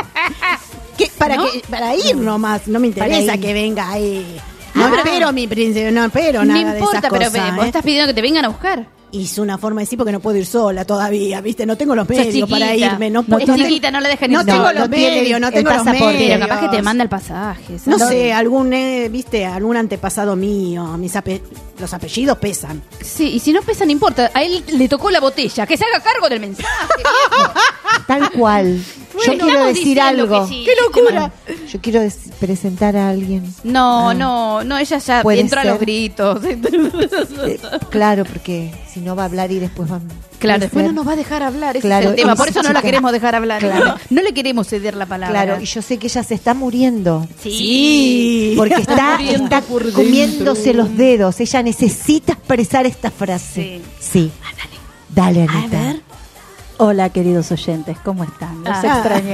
Que para, ¿No? que, para ir nomás, no me interesa Para ir. que venga ahí. No Ah. espero, mi príncipe, no espero No nada importa, de esas pero cosas. vos ¿eh? estás pidiendo que te vengan a buscar. Y es una forma de decir porque no puedo ir sola todavía, ¿viste? No tengo los Sos medios chiquita. para irme. No, Es puedo- no te- chiquita, no la dejan ir No sola. tengo No, los no tiene medios, no el tengo los pasaporte. medios. Pero capaz que te manda el pasaje. No ¿sabes? sé, algún, eh, viste, algún antepasado mío. Mis ape- los apellidos pesan. Sí, y si no pesa, no importa. A él le tocó la botella. Que se haga cargo del mensaje. viejo. Tal cual. Yo Bueno, quiero estamos decir diciendo algo. que sí. ¡Qué locura! Yo quiero des- presentar a alguien. No, Ah. no, no, ella ya Puede entró a ser. los gritos. Eh, claro, porque si no va a hablar y después van. Claro, puede después ser. no nos va a dejar hablar, ese Claro, es el tema. y Por esa eso no la chica- queremos dejar hablar. Claro. No le queremos ceder la palabra. Claro, y yo sé que ella se está muriendo. Sí. Porque está, Muriendo está por dentro. comiéndose los dedos. Ella necesita expresar esta frase. Sí. Dale, Anita. A ver. Hola, queridos oyentes, ¿cómo están? Los Ah. extrañé.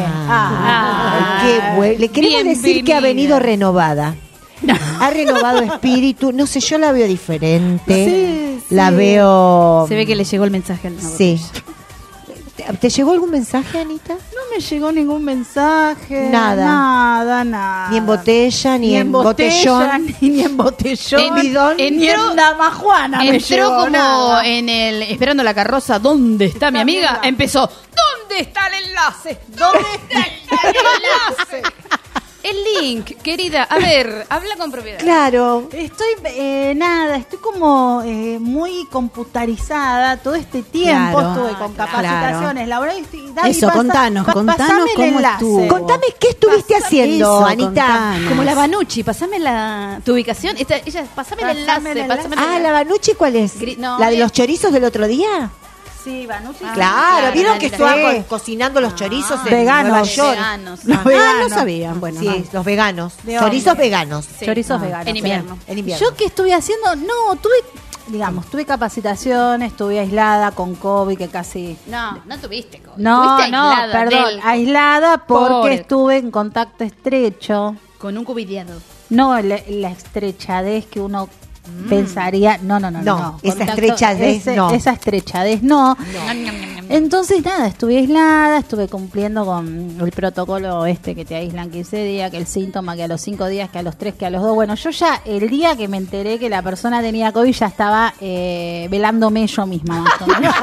Ah, ay, qué bueno. Le queremos decir que ha venido renovada. Ha renovado espíritu. No sé, yo la veo diferente. La veo. Se ve que le llegó el mensaje al nuevo. Sí. ¿Te, te llegó algún mensaje, Anita? No me llegó ningún mensaje. Nada. Nada, nada. Ni en botella, ni, en botellón. Ni, ni en botellón. En bidón. Ni en damajuana me Entró llegó como nada. en el esperando la carroza. ¿Dónde está mi amiga? amiga. Empezó. ¿Dónde está el enlace? ¿Dónde está el enlace? El link, querida. A ver, habla con propiedad. Claro. Estoy, eh, nada, estoy como eh, muy computarizada. Todo este tiempo Claro, estuve con claro. capacitaciones laborales. y, David, Eso, pasa- contanos, pa- contanos pasame el cómo enlace. estuvo. Contame qué estuviste Pasa- haciendo, eso, Anita. contanos. Como la Banucci, pasame la, tu ubicación. Esta, ella, pasame el Pasame enlace. el enlace. Pasame el Ah, enlace. la Banucci, ¿cuál es? Gri- no, ¿La de eh. los chorizos del otro día? Sí, Banucci. claro, claro, vieron que claro. estaba Sí. co- cocinando los chorizos en veganos. Nueva York. Veganos. Los Ah, veganos. no sabían. Bueno, Sí, no. los veganos. De Chorizos hombre. veganos. Sí. Chorizos Ah, veganos. en invierno. En invierno. ¿Yo qué estuve haciendo? No, tuve, digamos, tuve capacitaciones, estuve aislada con COVID, que casi... No, no tuviste COVID. No, Estuviste no, aislada perdón, del- aislada porque Pobre. estuve en contacto estrecho. Con un covidiano. No, la, la estrechadez que uno pensaría, no, no, no, No, no. esa Contacto- estrechadez, ese- no. Esa estrechadez no. Entonces, nada, estuve aislada, estuve cumpliendo con el protocolo este que te aíslan quince días, que el síntoma, que a los cinco días, que a los tres, que a los dos. Bueno, yo ya, el día que me enteré que la persona tenía COVID, ya estaba eh, velándome yo misma. Más o menos.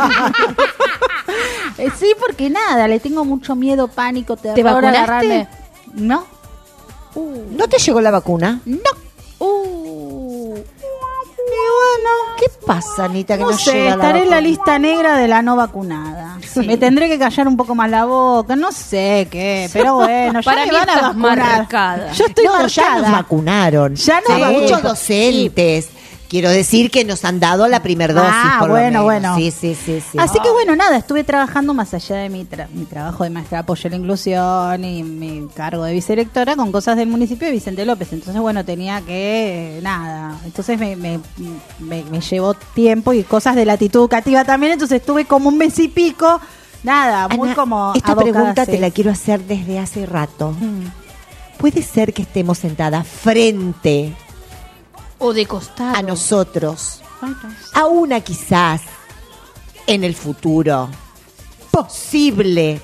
Eh, sí, porque nada, le tengo mucho miedo, pánico, terror. vacunaste? agarrarme. ¿No? ¿No te llegó la vacuna? No. Uh. Y bueno, ¿Qué pasa, Anita, que no, no sé, llega la estaré en la vacuna? lista negra de la no vacunada. Me tendré que callar un poco más la boca, no sé qué, pero bueno, ya Para me mí van a estás vacunar. marcada. Yo estoy No, ya nos marcada. vacunaron. Ya nos Sí, vacunaron. muchos docentes. Quiero decir que nos han dado la primer dosis, Ah, por lo bueno, menos. bueno. Sí, sí, sí, sí. Así que bueno, nada, estuve trabajando más allá de mi, tra- mi trabajo de maestra de apoyo a la inclusión y mi cargo de vicerectora con cosas del municipio de Vicente López. Entonces, bueno, tenía que, eh, nada, entonces me, me, me, me llevó tiempo y cosas de la actitud educativa también. Entonces estuve como un mes y pico, nada, muy Ana, como esta abocada, pregunta sí. te la quiero hacer desde hace rato. Mm. ¿Puede ser que estemos sentadas frente O de costado. a nosotros, a una quizás en el futuro posible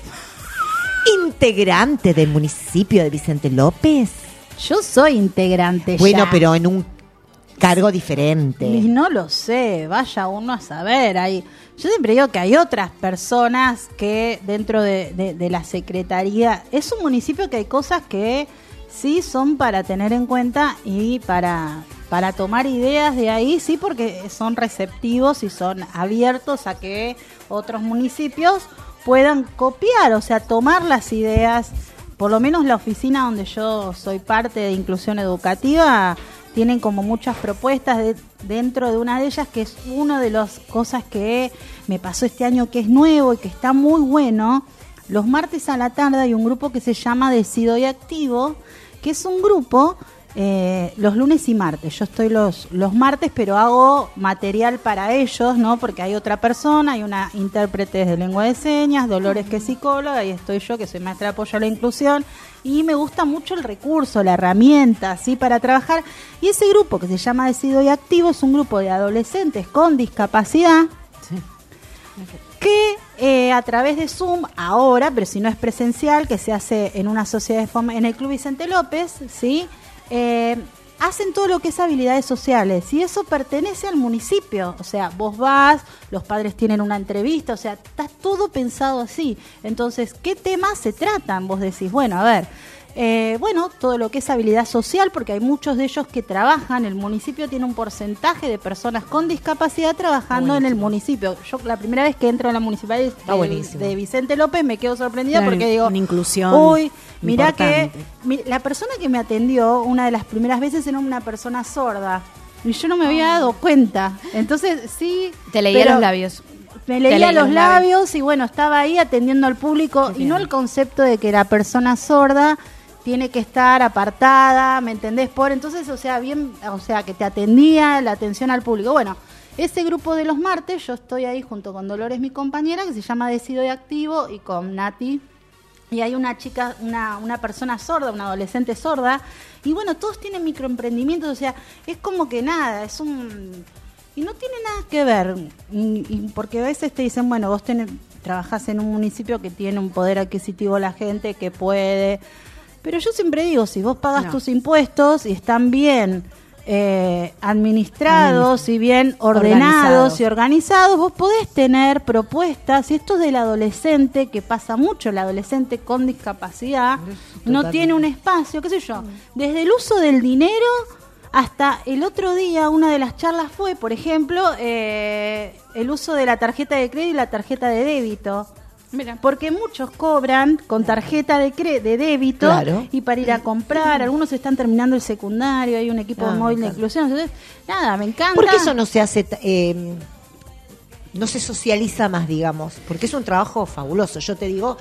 integrante del municipio de Vicente López? Yo soy integrante Bueno, ya. pero en un cargo diferente. Y no lo sé, vaya uno a saber. Hay, yo siempre digo que hay otras personas que dentro de, de- de la secretaría, es un municipio que hay cosas que sí son para tener en cuenta y para, para tomar ideas de ahí, sí, porque son receptivos y son abiertos a que otros municipios puedan copiar, o sea, tomar las ideas. Por lo menos la oficina donde yo soy parte de inclusión educativa tienen como muchas propuestas de- dentro de una de ellas, que es una de las cosas que me pasó este año, que es nuevo y que está muy bueno. Los martes a la tarde hay un grupo que se llama Decido y Activo, que es un grupo eh, los lunes y martes. Yo estoy los, los martes, pero hago material para ellos, ¿no? Porque hay otra persona, hay una intérprete de lengua de señas, Dolores, que es psicóloga, y estoy yo, que soy maestra de apoyo a la inclusión. Y me gusta mucho el recurso, la herramienta, ¿sí? Para trabajar. Y ese grupo que se llama Decido y Activo es un grupo de adolescentes con discapacidad. Sí. Que eh, a través de Zoom, ahora, pero si no es presencial, que se hace en una sociedad de forma, en el Club Vicente López, ¿sí? Eh, hacen todo lo que es habilidades sociales y eso pertenece al municipio. O sea, vos vas, los padres tienen una entrevista, o sea, está todo pensado así. Entonces, ¿qué temas se tratan? Vos decís, bueno, a ver, eh, bueno, todo lo que es habilidad social, porque hay muchos de ellos que trabajan, el municipio tiene un porcentaje de personas con discapacidad trabajando en el municipio. Yo la primera vez que entro a la municipalidad de, de Vicente López me quedo sorprendida Claro, porque digo, una inclusión uy, mirá que importante. mi- la persona que me atendió una de las primeras veces era una persona sorda y yo no me había dado cuenta. Entonces sí, Te leía pero los labios. me Te leía leía los los labios, labios. y bueno, estaba ahí atendiendo al público y no el concepto de que la persona sorda tiene que estar apartada, ¿me entendés? Por entonces, o sea, bien, o sea, que te atendía la atención al público. Bueno, ese grupo de los martes, yo estoy ahí junto con Dolores, mi compañera, que se llama Decido y Activo, y con Nati. Y hay una chica, una, una persona sorda, una adolescente sorda, y bueno, todos tienen microemprendimientos, o sea, es como que nada, es un... Y no tiene nada que ver, y, y porque a veces te dicen, bueno, vos tenés, trabajás en un municipio que tiene un poder adquisitivo la gente, que puede... Pero yo siempre digo, si vos pagas No. tus impuestos y están bien eh, administrados y bien ordenados Organizados. y organizados, vos podés tener propuestas, y esto es del adolescente, que pasa mucho, el adolescente con discapacidad, no tiene un espacio, qué sé yo, desde el uso del dinero hasta el otro día, una de las charlas fue, por ejemplo, eh, el uso de la tarjeta de crédito y la tarjeta de débito. Mira. Porque muchos cobran con tarjeta de cre de débito Claro. y para ir a comprar, algunos están terminando el secundario, hay un equipo Ah, móvil me de encanta. inclusión, entonces, nada, me encanta. ¿Por qué eso no se hace, eh, no se socializa más, digamos? Porque es un trabajo fabuloso. Yo te digo,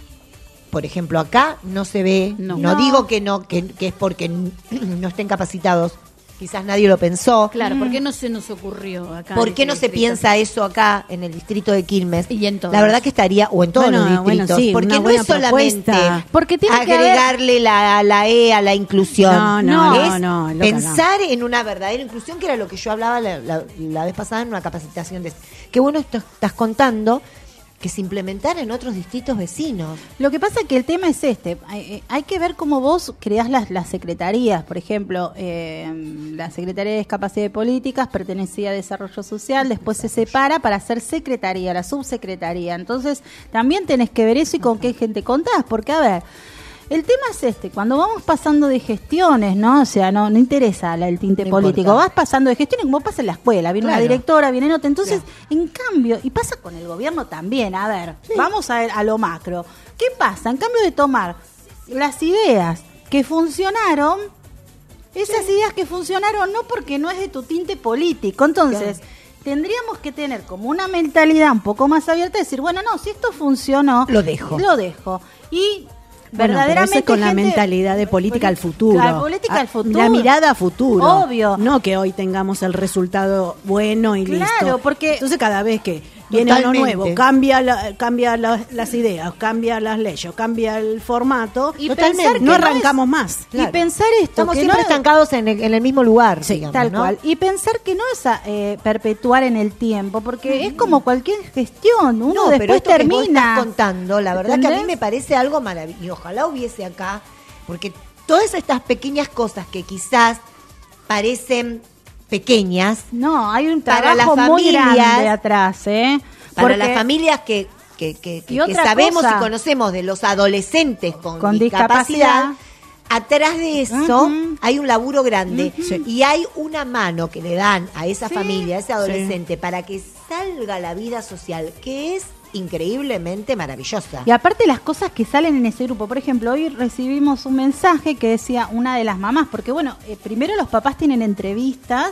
por ejemplo, acá no se ve, no, No. digo que no, que, que es porque n- no estén capacitados, quizás nadie lo pensó. Claro, ¿por qué no se nos ocurrió acá? ¿Por en qué este no se distrito? piensa eso acá en el distrito de Quilmes? Y en todos. La verdad que estaría, o en todos Bueno, los bueno, distritos, sí, porque una no buena es solamente propuesta. Porque tiene que haber- agregarle la, la E a la inclusión. No, no, es no, no, es lo que pensar en una verdadera inclusión, que era lo que yo hablaba la, la- la vez pasada en una capacitación. De, qué bueno esto estás contando, que se implementara en otros distritos vecinos. Lo que pasa es que el tema es este, hay, eh, hay que ver cómo vos creás las, las secretarías, por ejemplo, eh, la Secretaría de Discapacidad y Políticas pertenecía a Desarrollo Social, después se separa para ser secretaría, la subsecretaría, entonces también tenés que ver eso y con qué gente contás, porque a ver, el tema es este, cuando vamos pasando de gestiones, ¿no? O sea, no no interesa la- el tinte No político, importa. vas pasando de gestiones como pasa en la escuela, viene una Claro. directora, viene otra, entonces, en cambio, y pasa con el gobierno también, a ver, vamos a ver a lo macro, ¿qué pasa? En cambio de tomar las ideas que funcionaron, esas ideas que funcionaron no porque no es de tu tinte político, entonces... Tendríamos que tener como una mentalidad un poco más abierta, decir, bueno, no, si esto funcionó, Lo dejo. Lo dejo. Y Bueno, pero verdaderamente eso es con la gente- mentalidad de política al futuro. La política Ah, al futuro. La mirada a futuro. Obvio. No que hoy tengamos el resultado bueno y Claro, listo. porque- Entonces cada vez que viene uno Totalmente. nuevo, cambia la- cambia la- las ideas, cambia las leyes, cambia el formato, Y totalmente, pensar que no no arrancamos más. Y pensar esto, Estamos que siempre no- estancados en el, en el mismo lugar, Sí, digamos, Tal ¿no? cual. Y pensar que no es a, eh, perpetuar en el tiempo, porque es como cualquier gestión. Uno No, pero después esto que vos termina. estás contando, la verdad que a mí ¿Entendés? me parece algo maravilloso. Y ojalá hubiese acá, porque todas estas pequeñas cosas que quizás parecen pequeñas, No, hay un Para trabajo las muy familias- grande atrás, ¿eh? para Porque- las familias que, que, que, que- Y que otra sabemos cosa. y conocemos de los adolescentes con, Con discapacidad, discapacidad. atrás de eso Ujú. hay un laburo grande Ujú. y hay una mano que le dan a esa Sí. familia, a ese adolescente, para que salga a la vida social, que es increíblemente maravillosa. Y aparte las cosas que salen en ese grupo, por ejemplo, hoy recibimos un mensaje que decía una de las mamás, porque bueno, eh, primero los papás tienen entrevistas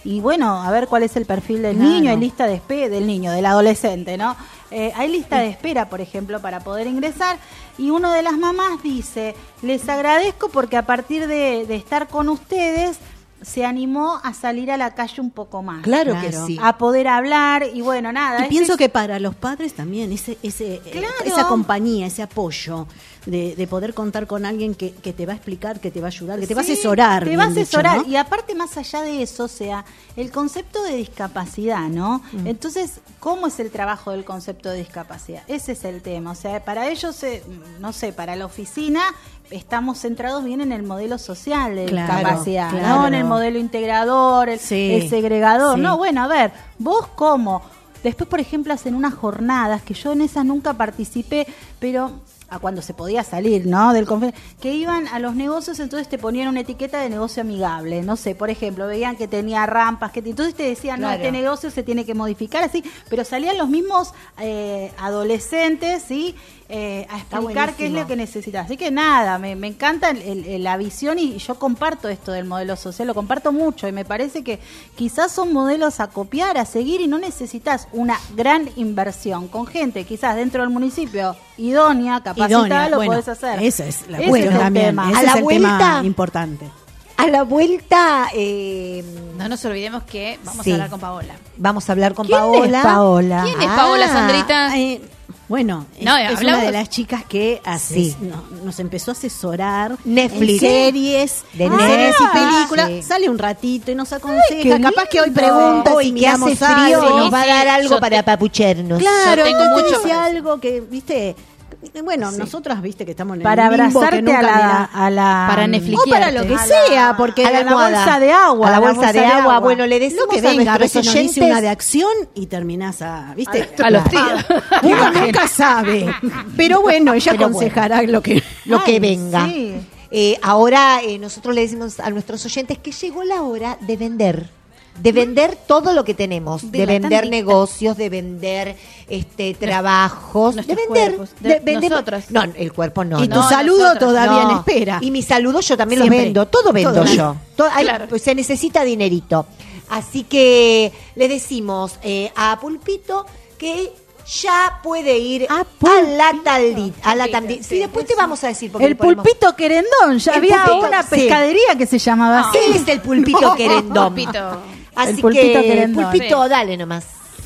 y bueno, a ver cuál es el perfil del Claro. niño, hay lista de espera, del niño, del adolescente, ¿no? Eh, hay lista de espera, por ejemplo, para poder ingresar, y uno de las mamás dice, les agradezco porque a partir de, de estar con ustedes se animó a salir a la calle un poco más. Claro que sí. A poder hablar, y bueno, nada. Y ese pienso es- que para los padres también, ese, ese, eh, Claro. esa compañía, ese apoyo de, de poder contar con alguien que, que te va a explicar, que te va a ayudar, que te va a Sí, asesorar. Te va a bien dicho, asesorar. ¿no? Y aparte, más allá de eso, o sea, el concepto de discapacidad, ¿no? Mm. Entonces, ¿cómo es el trabajo del concepto de discapacidad? Ese es el tema. O sea, para ellos, eh, no sé, para la oficina estamos centrados bien en el modelo social de Claro, discapacidad, claro. ¿no? En el modelo integrador, el, Sí, el segregador. sí. No, bueno, a ver, vos cómo. Después, por ejemplo, hacen unas jornadas, que yo en esas nunca participé, pero a cuando se podía salir, ¿no? Del confe- que iban a los negocios, entonces te ponían una etiqueta de negocio amigable, no sé, por ejemplo, veían que tenía rampas, que te- entonces te decían, no, Claro. este negocio se tiene que modificar así, pero salían los mismos eh, adolescentes, ¿sí? Eh, a explicar qué es buenísimo. lo que necesitas. Así que nada, me, me encanta el- el- el- la visión, y yo comparto esto del modelo social, lo comparto mucho, y me parece que quizás son modelos a copiar, a seguir, y no necesitas una gran inversión con gente quizás dentro del municipio idónea, capacitada, Idónea, lo bueno, podés hacer. Esa es la Ese cuestión es el también. tema. Ese A es la el vuelta- tema importante. A la vuelta eh, No nos olvidemos que vamos Sí. a hablar con Paola. vamos a hablar con ¿Quién Paola. es Paola? ¿Quién es Ah, Paola, Sandrita? Eh, bueno, es, No, es hablamos- una de las chicas que hace- Sí. no- nos empezó a asesorar Netflix. en series, De en Netflix. series y películas. Sí. Sale un ratito y nos aconseja. qué Capaz que hoy lindo. pregunta Hoy si que hace miramos frío algo. nos va a Sí, dar sí, algo yo para te- Claro, papuchernos. Yo tengo entonces mucho dice para algo que, viste, bueno, nosotras, viste, que estamos en Para el limbo, que abrazarte nunca a la, mira- a la Para o Netflixearte. para lo que A la- sea, porque a la a la almohada. bolsa de agua, A la bolsa de agua. Bueno, le decimos lo que a venga, a nuestros veces nos dice oyentes- una de acción y terminás a, ¿viste? A los tíos. Uno nunca sabe. Pero bueno, ella Pero aconsejará lo que... lo que Ay, venga. sí. Eh, ahora eh, nosotros le decimos a nuestros oyentes que llegó la hora de vender. De vender todo lo que tenemos, de, De la vender tandita. negocios, de vender este trabajos, de Nuestros vender, cuerpos, de de vender- nosotros. No, el cuerpo no. Y no. tu No, saludo nosotros. todavía en No. espera. Y mis saludos yo también Siempre. los vendo, todo vendo Todo. yo. Todo- hay- Claro. pues, se necesita dinerito. Así que le decimos eh, a Pulpito que ya puede ir A a, Pulpito. la taldita. A la Pulpito, taldita. sí, Sí, después te vamos a decir. porque El le ponemos- pulpito querendón, ya El había pulpito, una sí. pescadería que se llamaba así. Él es el Pulpito querendón. Pulpito. Así El Pulpito que, querendón. Pulpito, Sí. dale nomás.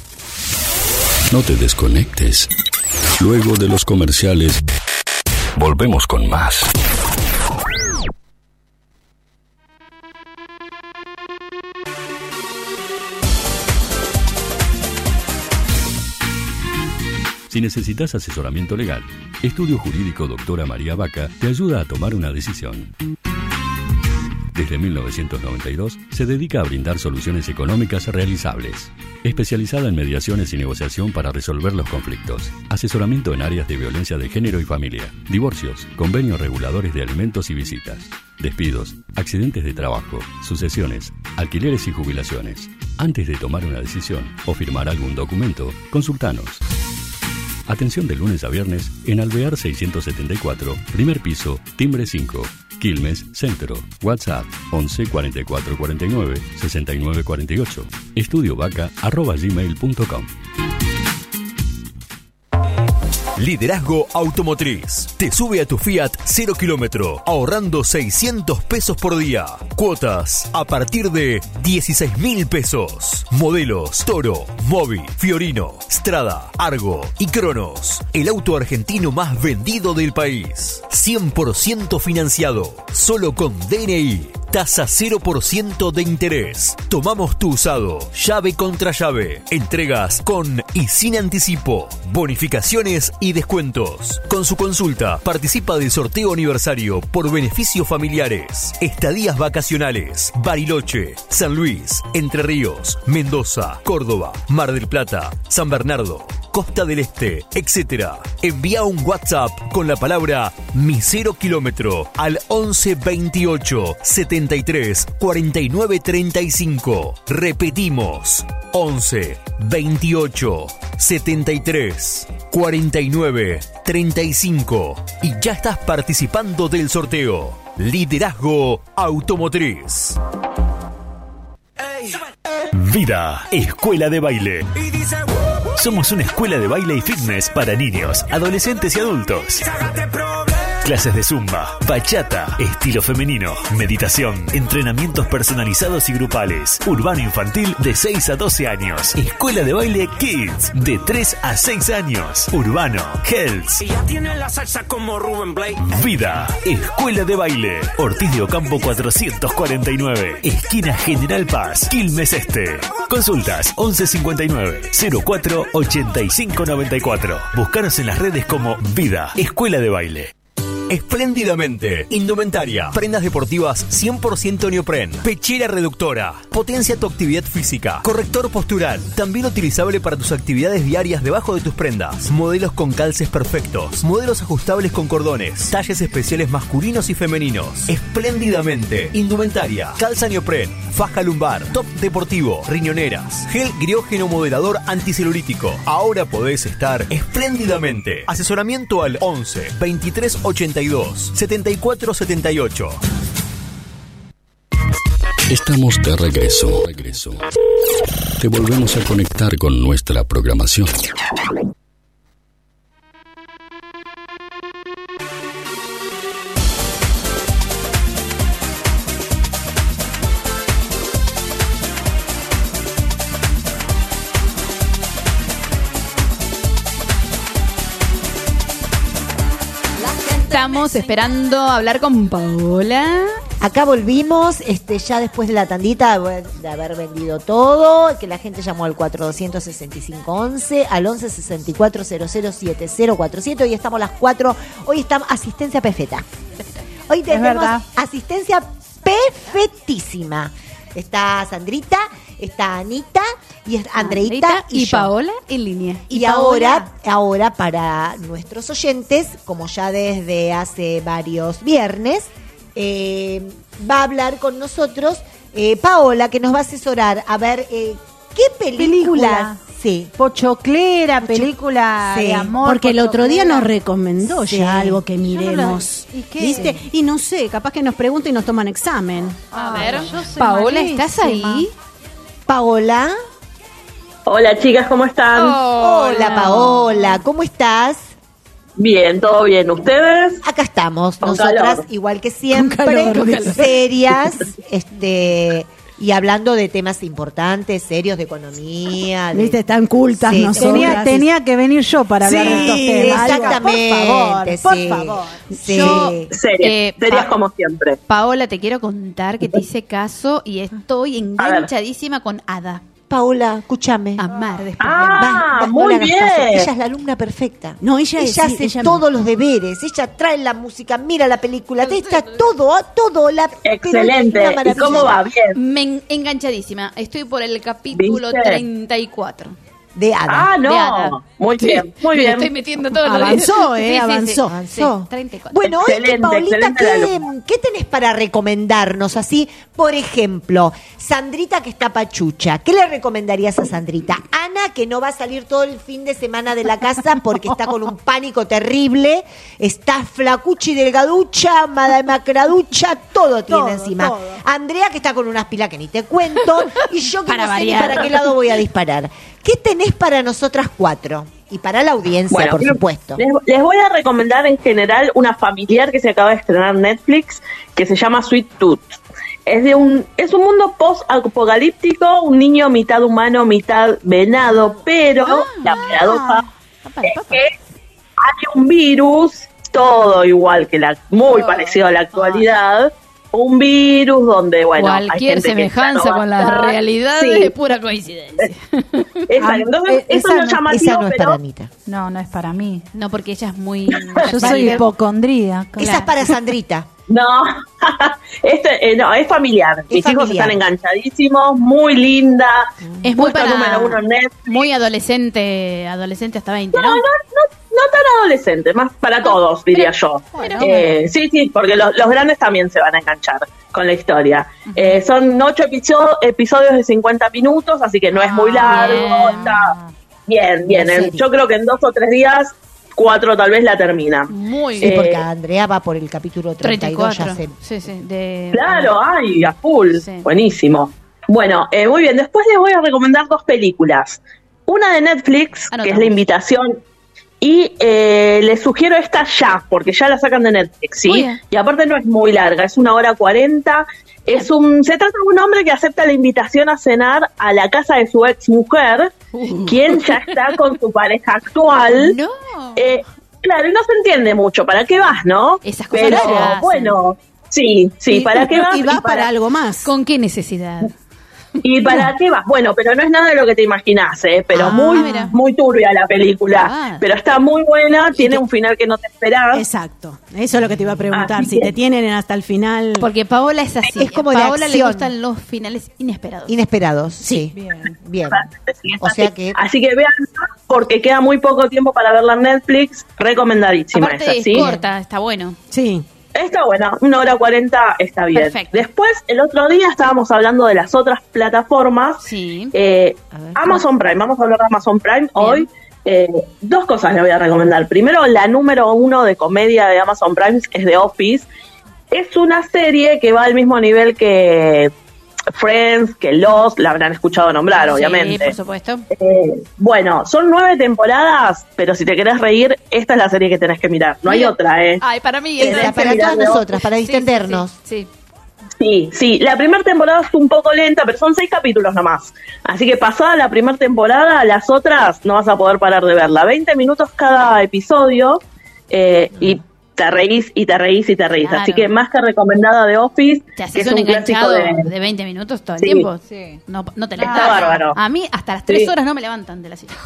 No te desconectes. Luego de los comerciales, volvemos con más. Si necesitas asesoramiento legal, Estudio Jurídico Doctora María Vaca te ayuda a tomar una decisión. Desde mil novecientos noventa y dos se dedica a brindar soluciones económicas realizables. Especializada en mediaciones y negociación para resolver los conflictos. Asesoramiento en áreas de violencia de género y familia. Divorcios, convenios reguladores de alimentos y visitas. Despidos, accidentes de trabajo, sucesiones, alquileres y jubilaciones. Antes de tomar una decisión o firmar algún documento, consultanos. Atención de lunes a viernes en Alvear seiscientos setenta y cuatro, primer piso, timbre cinco, Quilmes, Centro. WhatsApp once cuarenta y cuatro cuarenta y nueve sesenta y nueve cuarenta y ocho. Estudiovaca arroba gmail punto com. Liderazgo Automotriz. Te sube a tu Fiat cero kilómetro, ahorrando seiscientos pesos por día. Cuotas a partir de dieciséis mil pesos. Modelos Toro, Mobi, Fiorino, Strada, Argo y Cronos. El auto argentino más vendido del país. cien por ciento financiado. Solo con D N I. Tasa cero por ciento de interés. Tomamos tu usado, llave contra llave. Entregas con y sin anticipo. Bonificaciones y descuentos. Con su consulta, participa del sorteo aniversario por beneficios familiares. Estadías vacacionales. Bariloche, San Luis, Entre Ríos, Mendoza, Córdoba, Mar del Plata, San Bernardo, Costa del Este, etcétera. Envía un WhatsApp con la palabra Mi Cero Kilómetro al once veintiocho setenta y tres cuarenta y nueve treinta y cinco. Repetimos, once veintiocho setenta y tres cuarenta y nueve treinta y cinco. Y ya estás participando del sorteo. Liderazgo Automotriz. Vida, Escuela de Baile. Somos una escuela de baile y fitness para niños, adolescentes y adultos. Clases de zumba, bachata, estilo femenino, meditación, entrenamientos personalizados y grupales. Urbano infantil de seis a doce años. Escuela de baile Kids de tres a seis años. Urbano, Hells. Ya tiene la salsa como Rubén Blake. Vida, Escuela de Baile. Ortiz de Ocampo cuatrocientos cuarenta y nueve. Esquina General Paz, Quilmes Este. Consultas once cincuenta y nueve cero cuatro ochenta y cinco noventa y cuatro. Búscanos en las redes como Vida, Escuela de Baile. Espléndidamente. Indumentaria. Prendas deportivas cien por ciento neopren. Pechera reductora. Potencia tu actividad física. Corrector postural. También utilizable para tus actividades diarias debajo de tus prendas. Modelos con calces perfectos. Modelos ajustables con cordones. Talles especiales masculinos y femeninos. Espléndidamente. Indumentaria. Calza neopren. Faja lumbar. Top deportivo. Riñoneras. Gel griógeno moderador anticelulítico. Ahora podés estar espléndidamente. Asesoramiento al once veintitrés ochenta y dos setenta y cuatro setenta y ocho. Estamos de regreso. regreso. Te volvemos a conectar con nuestra programación. Estamos esperando hablar con Paola. Acá volvimos, este, ya después de la tandita de haber vendido todo, que la gente llamó al cuatro dos cero seis cinco once, al once sesenta y cuatro cero cero siete cero cuatro siete. Hoy estamos las cuatro, hoy estamos asistencia perfecta. Hoy tenemos asistencia perfectísima. Está Sandrita, está Anita y es Andreita Andreita y, y yo. Paola en línea. Y, Y ahora, Paola. ahora para nuestros oyentes, como ya desde hace varios viernes, eh, va a hablar con nosotros eh, Paola, que nos va a asesorar a ver eh, qué películas. Sí. Pochoclera, película Sí. de amor. Porque el otro día nos pochoclera. recomendó Sí. ya algo que Yo no lo- miremos. ¿Y qué? ¿Viste? Y no sé, capaz que nos preguntan y nos toman examen. A Ay, ver, yo soy Paola, ¿estás malísima. ahí? Paola. Hola chicas, ¿cómo están? Hola, Paola, ¿cómo estás? Bien, todo bien. ¿Ustedes? Acá estamos, Con nosotras calor. igual que siempre, calor, con calor. serias, este, y hablando de temas importantes, serios de economía. De, ¿Viste? Tan cultas Sí, nosotras. Tenía, tenía que venir yo para hablar de estos Sí, temas. exactamente, Por favor, sí. por favor. Sí. Yo, Serias, eh, serias Pa- como siempre. Paola, te quiero contar que te hice caso y estoy enganchadísima con Ada. Paola, escúchame. Amar después Ah, de amar. Va, va, no muy le hagas caso. bien. Ella es la alumna perfecta. No, ella es- sí, hace ella- todos los deberes. Ella trae la música, mira la película, te está todo, todo. La, pero Excelente. es una ¿Y maravilla. cómo va? Bien. Me en- enganchadísima. Estoy por el capítulo ¿Viste? treinta y cuatro. De Ada. Ah, De Ada. no. Muy Sí, bien, muy me bien. estoy metiendo todo lo Avanzó, Sí, eh, sí, sí. avanzó. Avanzó. Sí, treinta y cuatro. Bueno, hoy, Excelente, Paulita, excelente la ¿qué, alumna. ¿qué tenés para recomendarnos? Así, por ejemplo, Sandrita, que está pachucha. ¿Qué le recomendarías a Sandrita? Ana, que no va a salir todo el fin de semana de la casa porque está con un pánico terrible. Está flacuchi, delgaducha, macraducha, todo tiene Todo, encima. todo. Andrea, que está con unas pilas que ni te cuento. Y yo que Para no sé ni variar. para qué lado voy a disparar. ¿Qué tenés para nosotras cuatro? Y para la audiencia, Bueno, por les- supuesto. Les, les voy a recomendar en general una familiar que se acaba de estrenar en Netflix que se llama Sweet Tooth. Es de un es un mundo post-apocalíptico, un niño mitad humano, mitad venado, pero la paradoja es que hay un virus, todo igual que la, muy parecido a la actualidad, un virus donde, bueno, hay Cualquier gente que semejanza está con la basada- realidad Sí, es pura coincidencia. exacto. Entonces, eh, eso esa es lo no- llamativo, Esa no es pero para Anita. No, no es para mí. No, porque ella es muy... Yo soy hipocondríaca. Esa es para Sandrita. no, este, eh, no, es familiar. Mis hijos familiar. están enganchadísimos, muy linda. Es muy puesto para... número uno en Netflix. Muy adolescente, adolescente hasta veinte, No, ¿no? no, no, no tan adolescente, más para todos, diría yo. Bueno. Eh, sí, sí, porque los, los grandes también se van a enganchar con la historia. Eh, son ocho episo- episodios de cincuenta minutos, así que no es muy largo. bien. Está bien, bien. Una El- serie. yo creo que en dos o tres días, cuatro tal vez la termina. Muy Sí, Eh, porque Andrea va por el capítulo treinta treinta y y dos, cuatro. ya sé. Sí, sí. De... Claro, ay, a full. Sí. Buenísimo. Bueno, eh, muy bien. Después les voy a recomendar dos películas. Una de Netflix, Anotamos. que es La Invitación, y eh, les sugiero esta ya, porque ya la sacan de Netflix, ¿sí? Muy bien. Y aparte no es muy larga, es una hora cuarenta. Es un, se trata de un hombre que acepta la invitación a cenar a la casa de su ex mujer, Uh. quien ya está con su pareja actual. No. Eh, claro, y no se entiende mucho. ¿Para qué vas, no? Esas cosas Pero no se hacen. bueno, sí, sí, Y- ¿para qué vas? Y va para algo más. ¿Con qué necesidad? ¿Y para qué vas? Bueno, pero no es nada de lo que te imaginás, ¿eh? Pero Ah, muy, mira. muy turbia la película. Ah. Pero está muy buena, tiene un final que no te esperás. Exacto. Eso es lo que te iba a preguntar. Así Si que- te tienen hasta el final. Porque Paola es así. Es como a de Paola le acción. gustan los finales inesperados. Inesperados, sí. Bien. Bien. Sí, es O así. sea que- Así que vean, porque queda muy poco tiempo para verla en Netflix. Recomendadísima Aparte esa, es ¿sí? corta, está bueno. Sí. Está buena, una hora cuarenta está bien. Perfecto. Después, el otro día estábamos hablando de las otras plataformas. Sí. Eh, A ver. Amazon Prime, vamos a hablar de Amazon Prime hoy. Eh, dos cosas le voy a recomendar. Primero, la número uno de comedia de Amazon Prime es The Office. Es una serie que va al mismo nivel que Friends, que Lost, la habrán escuchado nombrar, Sí, obviamente. por supuesto. Eh, bueno, son nueve temporadas, pero si te querés reír, esta es la serie que tenés que mirar. No hay Mira. otra, ¿eh? Ay, para mí Esa esa- Esa, para todas nosotras, para Sí, sí, distendernos. Sí, sí. Sí, sí, la primera temporada es un poco lenta, pero son seis capítulos nomás. Así que pasada la primera temporada, las otras no vas a poder parar de verla. veinte minutos cada episodio eh, y te reís y te reís y te reís. Claro. Así que más que recomendada de Office, Te que haces es un un clásico enganchado de... de... veinte minutos todo el Sí. tiempo. Sí. No, no te Está levantás. bárbaro. A mí hasta las tres Sí. horas no me levantan de la silla.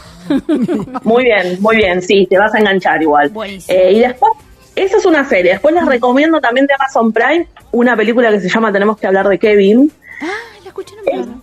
Muy bien, muy bien, sí, te vas a enganchar igual. Buenísimo. Eh, y después, esa es una serie. Después les recomiendo también de Amazon Prime una película que se llama Tenemos que hablar de Kevin. Ah, la escuché nombrar.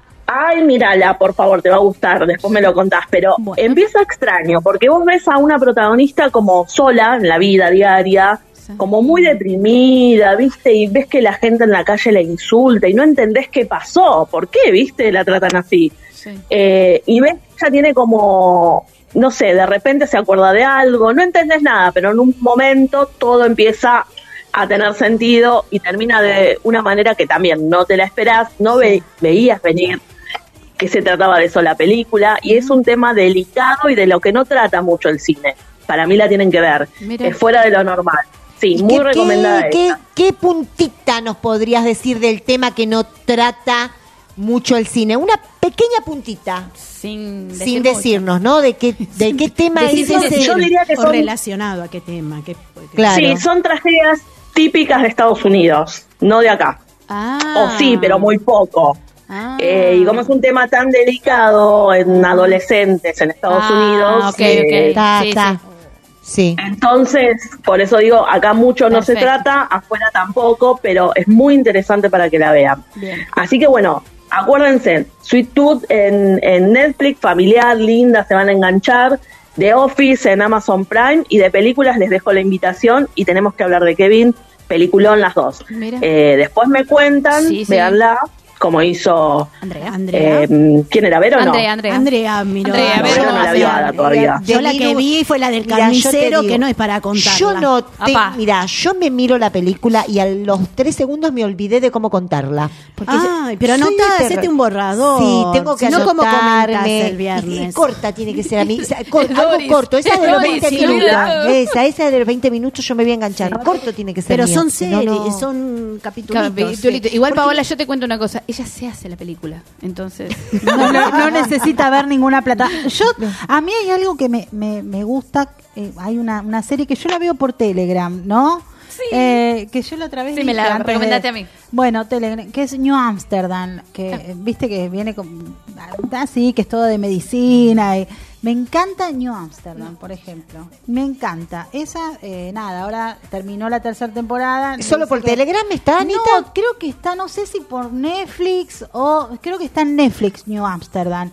Ay, mírala, por favor, te va a gustar, después me lo contás, pero Bueno. empieza extraño, porque vos ves a una protagonista como sola en la vida diaria, Sí. como muy deprimida, ¿viste? Y ves que la gente en la calle le insulta y no entendés qué pasó, por qué, ¿viste? La tratan así. Sí. Eh, y ves que ella tiene como, no sé, de repente se acuerda de algo, no entendés nada, pero en un momento todo empieza a tener sentido y termina de una manera que también no te la esperás, no ve- veías venir que se trataba de eso la película, y es un tema delicado y de lo que no trata mucho el cine. Para mí la tienen que ver, Mira. es fuera de lo normal. Sí, ¿Y muy qué- recomendada qué, esa. qué, qué puntita nos podrías decir del tema que no trata mucho el cine? Una pequeña puntita, Sin, decir sin mucho. decirnos, ¿no? De qué, de qué tema Decir es sin ese. decir, Yo diría que o son- relacionado a qué tema. Qué, qué- Claro. Sí, son tragedias típicas de Estados Unidos, no de acá. Ah. O sí, pero muy poco. Ah. Eh, y como es un tema tan delicado en adolescentes en Estados Ah, Unidos, ok, eh, ok. Ta, Sí, ta. sí. Sí. entonces, por eso digo, acá mucho no se Perfecto. trata, afuera tampoco, pero es muy interesante para que la vean. Bien. Así que bueno, acuérdense, Sweet Tooth en, en Netflix, familiar, linda, se van a enganchar. The Office en Amazon Prime, y de películas les dejo la invitación y tenemos que hablar de Kevin, peliculón las dos. Mira. Eh, después me cuentan, Sí, sí. véanla, como hizo... Andrea. Andrea. eh, ¿Quién era, Vero o no? Andrea, Andrea. Andrea miró. Andrea, No, Vero, yo no la vi Andrea. ahora todavía. Yo la que Minus- vi fue la del Mira, yo te carnicero, digo, que no es para contarla. Yo no te, Apá. mira, yo me miro la película y a los tres segundos me olvidé de cómo contarla. Porque Ay, pero soy anotá, de hacete terror. un borrador. Sí, tengo que Si no, ¿cómo anotarme. comentás el Y- viernes? y corta tiene que ser a mí. O sea, cor- Es algo Doris. corto. Esa Es de los Doris, veinte sí, minutos. olvidado. Esa, esa de los veinte minutos yo me voy a enganchar. Corto tiene que ser Pero mío, son si no, series, no. son capítulos. Capitulito. Igual, Paola, yo te cuento una cosa. Ella se hace la película. Entonces. No, no- no necesita ver ninguna plata. Yo, a mí hay algo que me, me, me gusta. eh, hay una, una serie que yo la veo por Telegram, ¿no? Sí. Eh, que yo la otra vez Sí, me dije la antes de- recomendaste a mí. Bueno, Telegram, que es New Amsterdam, que eh, viste que viene con así, que es todo de medicina. Y, me encanta New Amsterdam, por ejemplo. Me encanta. Esa, eh, nada, ahora terminó la tercera temporada. ¿Solo Dice por que- Telegram está, Anita? No, creo que está, no sé si por Netflix o creo que está en Netflix New Amsterdam,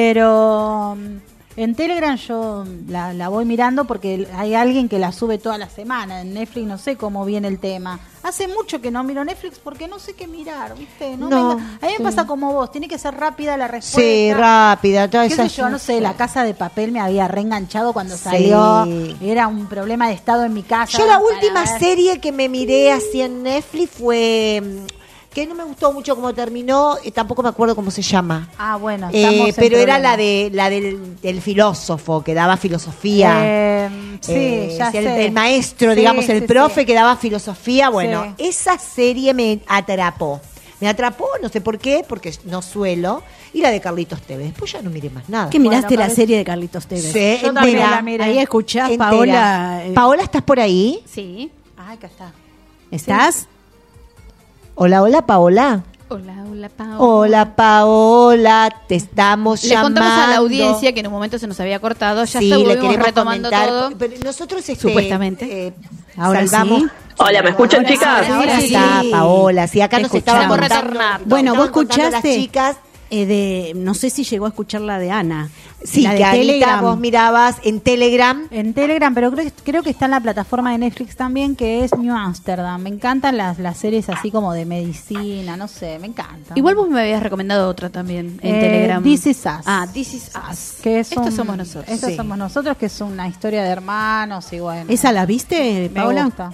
pero mm, en Telegram yo la, la voy mirando porque hay alguien que la sube toda la semana. En Netflix no sé cómo viene el tema. Hace mucho que no miro Netflix porque no sé qué mirar, ¿viste? No, No, me- a mí me sí. pasa como vos, tiene que ser rápida la respuesta. Sí, rápida. Toda ¿Qué esa sé yo? No sé, La Casa de Papel me había reenganchado cuando salió. Era un problema de estado en mi casa. Yo la para última ver. serie que me miré así en Netflix fue mm, que no me gustó mucho cómo terminó, eh, tampoco me acuerdo cómo se llama. Ah, bueno, Eh, estamos en pero era problemas. la de la del, del filósofo que daba filosofía. Eh, sí, Eh, ya sí, el, sé. el maestro, Sí, digamos, el sí, profe sí. que daba filosofía. Bueno, Sí. esa serie me atrapó. Me atrapó, no sé por qué, porque no suelo. Y la de Carlitos Tevez. Después ya no miré más nada. ¿Qué miraste Bueno, la parece- serie de Carlitos Tevez? Sí, Yo también entera. la miré. Ahí escuchás, Entera. Paola. eh, Paola, ¿estás por ahí? Sí. Ah, acá está. ¿Estás? Hola, hola, Paola. Hola, hola, Paola. Hola, Paola, te estamos Le llamando. contamos a la audiencia que en un momento se nos había cortado, ya Sí, le estuvimos queremos retomando comentar, todo. pero nosotros este, Supuestamente. eh, Ahora salvamos. sí. Hola, ¿me escuchan, Ahora chicas? sí, Ahora Sí. está, Paola. Sí, acá Te nos estaban escuchamos. contando. Retornar. Bueno, vos estaban contando escuchaste las chicas. eh, de, no sé si llegó a escuchar la de Ana. Sí, la de que Anita, Telegram. vos mirabas en Telegram. En Telegram, pero creo, creo que está en la plataforma de Netflix también, que es New Amsterdam. Me encantan las, las series así como de medicina, no sé, me encanta. Igual vos me habías recomendado otra también en Eh, Telegram. This Is Us. Ah, This Is Us. Que es Estos un- somos nosotros. Estos Sí. somos nosotros, que es una historia de hermanos y bueno. ¿Esa la viste, me Paola? gusta.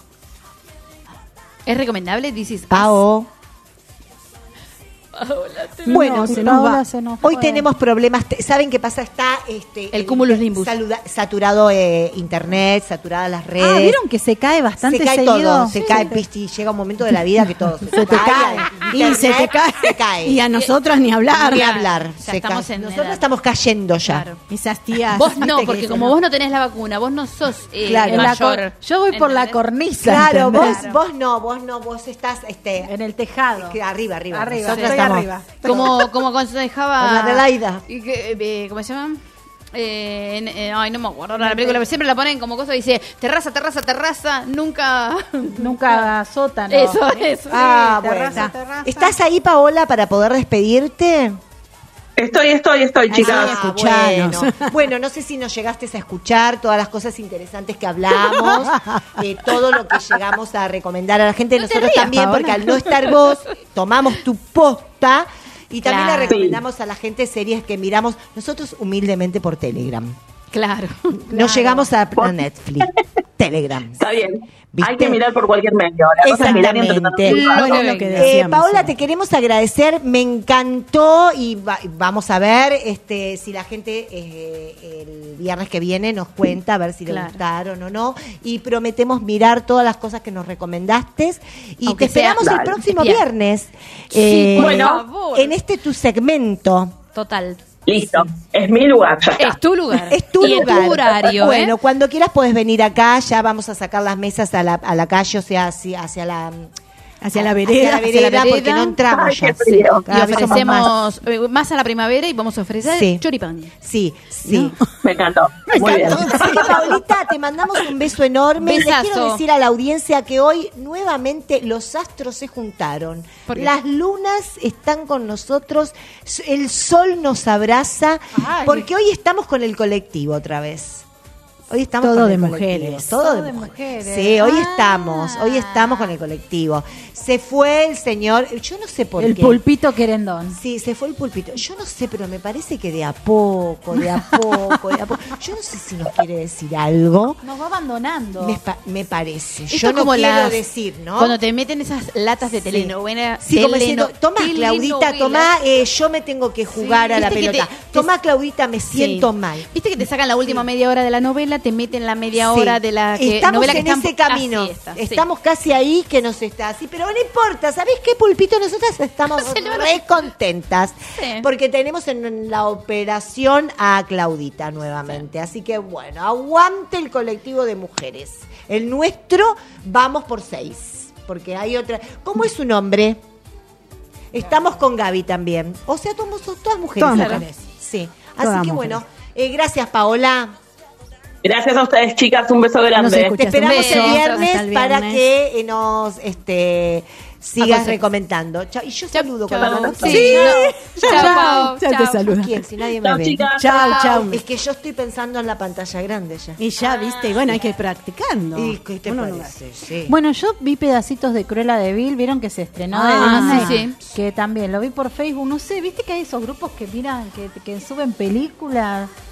¿Es recomendable This Is Us? Pao. Bueno, No, se Paola nos va. se nos Hoy fue. tenemos problemas. te- ¿Saben qué pasa? Está este, El cumulus nimbus. saluda- saturado eh, internet, saturadas las redes. Ah, ¿vieron que se cae bastante se cae seguido? todo, se Sí. cae, viste, y llega un momento de la vida que todo se, Se te cae. Y internet se te cae. se cae. Y a nosotras ni hablar. Ni hablar. Ya se estamos cae. en Nosotros edad. estamos cayendo ya. Claro. Esas tías. Vos no, viste, porque que como dicen, vos no tenés la vacuna, vos no sos eh, Claro. el En la mayor. cor- yo voy por la ¿entendés? cornisa. Claro, vos, ¿entendés? vos no, vos no, vos estás este, En el tejado. que arriba, arriba. Arriba, Nosotros estoy estamos- arriba. Como, como aconsejaba... Con la Adelaida. y que, eh, ¿Cómo se llama? Eh, en- eh, ay, no me acuerdo ahora la película, pero siempre la ponen como cosa, dice terraza, terraza, terraza, nunca... Nunca sótano. Eso, eso. Ah, Sí, terraza, bueno. terraza. ¿Estás ahí, Paola, para poder despedirte? Estoy, estoy, estoy, chicas. Ah, escuchanos. bueno. Bueno, no sé si nos llegaste a escuchar todas las cosas interesantes que hablamos, eh, todo lo que llegamos a recomendar a la gente, No te nosotros rías, también, Paola. porque al no estar vos, tomamos tu posta y también Claro. le recomendamos a la gente series que miramos nosotros humildemente por Telegram. Claro. No llegamos a, a Netflix, Telegram. Está bien. ¿Viste? Hay que mirar por cualquier medio. La cosa es mirar y Exactamente. entretenerse. Bueno, Bueno, lo que Eh, decíamos. Paola, te queremos agradecer, me encantó y va- vamos a ver este si la gente eh, el viernes que viene nos cuenta a ver si le Claro. gustaron o no y prometemos mirar todas las cosas que nos recomendaste y Aunque te esperamos sea- el Dale. próximo Bien. viernes Sí, eh, por Bueno, favor. en este tu segmento. Total. Listo. Es mi lugar, ya está. Es tu lugar. Es tu y lugar. es tu horario, Bueno, ¿eh? cuando quieras puedes venir acá, ya vamos a sacar las mesas a la, a la calle, o sea, hacia, hacia la Hacia la hacia vereda. la vereda, hacia la porque vereda. no entramos Ay, ya. qué frío. Y Cada vez somos más. ofrecemos eh, más a la primavera y vamos a ofrecer Sí. choripán. Sí, sí. Me encantó. Muy bien. Así que, Paulita, te mandamos un beso enorme. Les Besazo. quiero decir a la audiencia que hoy nuevamente los astros se juntaron. ¿Por qué? Las lunas están con nosotros, el sol nos abraza, Ay. porque hoy estamos con el colectivo otra vez. Hoy estamos Todo con de el colectivo. mujeres. Todo, Todo de, de mujeres. mujeres. Sí, hoy Ah. estamos, hoy estamos con el colectivo. Se fue el señor, yo no sé por El qué. pulpito querendón. Sí, se fue el pulpito. Yo no sé, pero me parece que de a poco, de a poco, de a poco. Yo no sé si nos quiere decir algo. Nos va abandonando. Me, pa- me parece. Esto Yo no como quiero las- decir, ¿no? Cuando te meten esas latas de Sí. telenovela. Sí, como teleno- diciendo, toma Claudita, telenovela. toma, eh, yo me tengo que jugar Sí, a la viste que pelota. te- te- Toma Claudita, me siento Sí. mal. Viste que te sacan la última media hora de la novela, te meten la media Sí. hora de la que, Estamos novela en que está ese camino. así está, sí. Estamos casi ahí que nos está así, pero no importa. ¿Sabés qué, Pulpito? Nosotras estamos Se le van a- re contentas Sí. porque tenemos en la operación a Claudita nuevamente. Así que bueno, aguante el colectivo de mujeres. El nuestro, vamos por seis. Porque hay otra. ¿Cómo es su nombre? Estamos con Gaby también. O sea, somos todas mujeres. Todas Claro. mujeres. Sí. Así Todas que mujeres. bueno, eh, gracias Paola. Gracias a ustedes, chicas. Un beso Nos grande. escuchas. Te esperamos Un el beso. viernes, Hasta el para viernes. que eh, nos este, sigas Aconsejes. recomendando. Chao. Y yo saludo con Chao. la mano. Sí, Sí. no. Chao, Chao, chao. Pau. Chao, te Chao. saluda. ¿Quién? Si nadie me Chao, ve. chicas. Chao, chao. Es que yo estoy pensando en la pantalla grande ya. Y ya, viste, y bueno, hay que ir practicando. ¿Y qué te Uno no- parece? Sí. Bueno, yo vi pedacitos de Cruella de Vil, vieron que se estrenó Ah, de Disney, sí, que también lo vi por Facebook, no sé, viste que hay esos grupos que miran, que, que suben películas.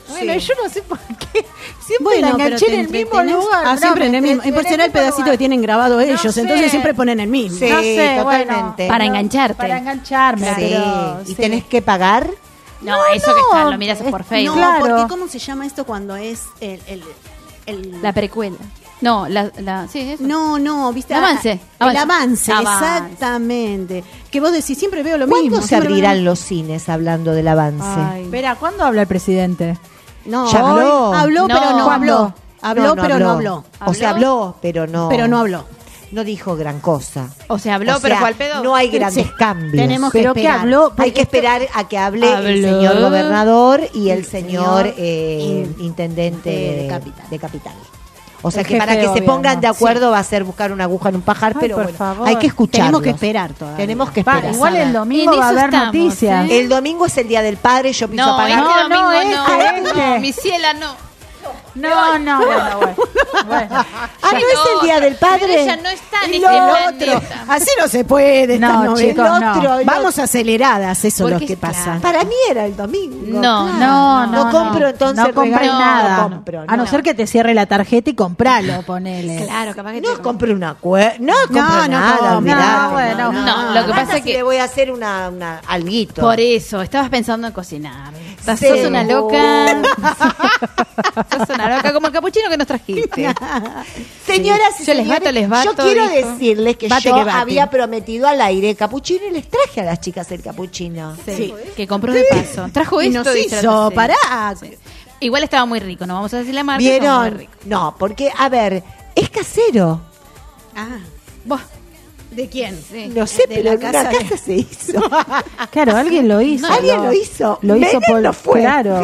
Bueno, Sí. yo no sé por qué. Siempre Bueno, la pero enganché te en el mismo entretenés. lugar. Ah, No, siempre en el me mismo. En por será el pedacito lugar. que tienen grabado ellos, sé. entonces siempre ponen el mismo. Sí, No sé, totalmente. bueno, Para engancharte. Para engancharme, Sí. pero. ¿Y sí. tenés que pagar? No, eso que está, lo miras por Facebook. No, Claro. porque ¿cómo se llama esto cuando es el... el, el- La precuela. No, la, la sí, eso. No, no, viste. El avance, El avance. avance, Avance. exactamente. Que vos decís, siempre veo lo ¿Cuándo mismo. se siempre veo abrirán lo los cines hablando del avance? Ay. Espera, ¿cuándo habla el presidente? mismo. No, ¿Ya habló? Habló, No. pero no ¿Cuándo? habló. Habló, pero no habló. O sea, habló, pero no. Pero no habló. No dijo gran cosa. O sea, habló, O pero sea, fue al pedo. no hay grandes Sí. cambios. Tenemos que Pero que esperar. habló. Hay que esperar a que hable Habló. el señor gobernador y el El señor, señor eh, in- intendente de- de, de Capital. de Capital. O sea El que para jefe que de se pongan gobierno. de acuerdo va a ser buscar una aguja en un pajar, Ay, pero por bueno, favor. hay que escucharlos. Tenemos que esperar todavía. Tenemos que Pa, esperar. igual el domingo En va a eso haber estamos, noticias. ¿eh? El domingo es el Día del Padre, yo pienso No, apagar. este No, no, domingo este, no. este. No, mi ciela no. No, no, bueno, bueno. bueno. Ah, ¿no es el Día del Pero Padre? ella no está en Y ese lo otro, planeta. así no se puede. esta No, novela. chicos, El no. otro, el Vamos otro. aceleradas, eso es lo Porque que es pasa. claro. Para mí era el domingo. No, claro. No, no, No compro entonces no compré regalo, nada. no compro, A no no. ser que te cierre la tarjeta y compralo, ponele. Claro, capaz que No te- compré una cuerda, no compro No, no nada, compro. olvidate, No, bueno, no, lo que pasa es que- le voy a hacer una, una alguito. Por eso, estabas pensando en cocinar. Estás, Sí. sos una loca. Sos una loca, como el capuchino que nos trajiste. Señoras y Yo les señores, bato, les bato, yo quiero dijo. decirles que Bate yo que bate. había prometido al aire capuchino y les traje a las chicas el capuchino. Sí, que compró de paso. Trajo Y esto nos dice la hizo, tercera. pará. Igual estaba muy rico, no vamos a decir la marca. estaba muy ¿Vieron? rico. No, porque, a ver, es casero. Ah, Buah, ¿de quién? sí. No sé, De pero la en una casa de- casa se hizo. Claro, alguien lo hizo. Alguien lo hizo. Lo hizo Menem por no fue. Claro.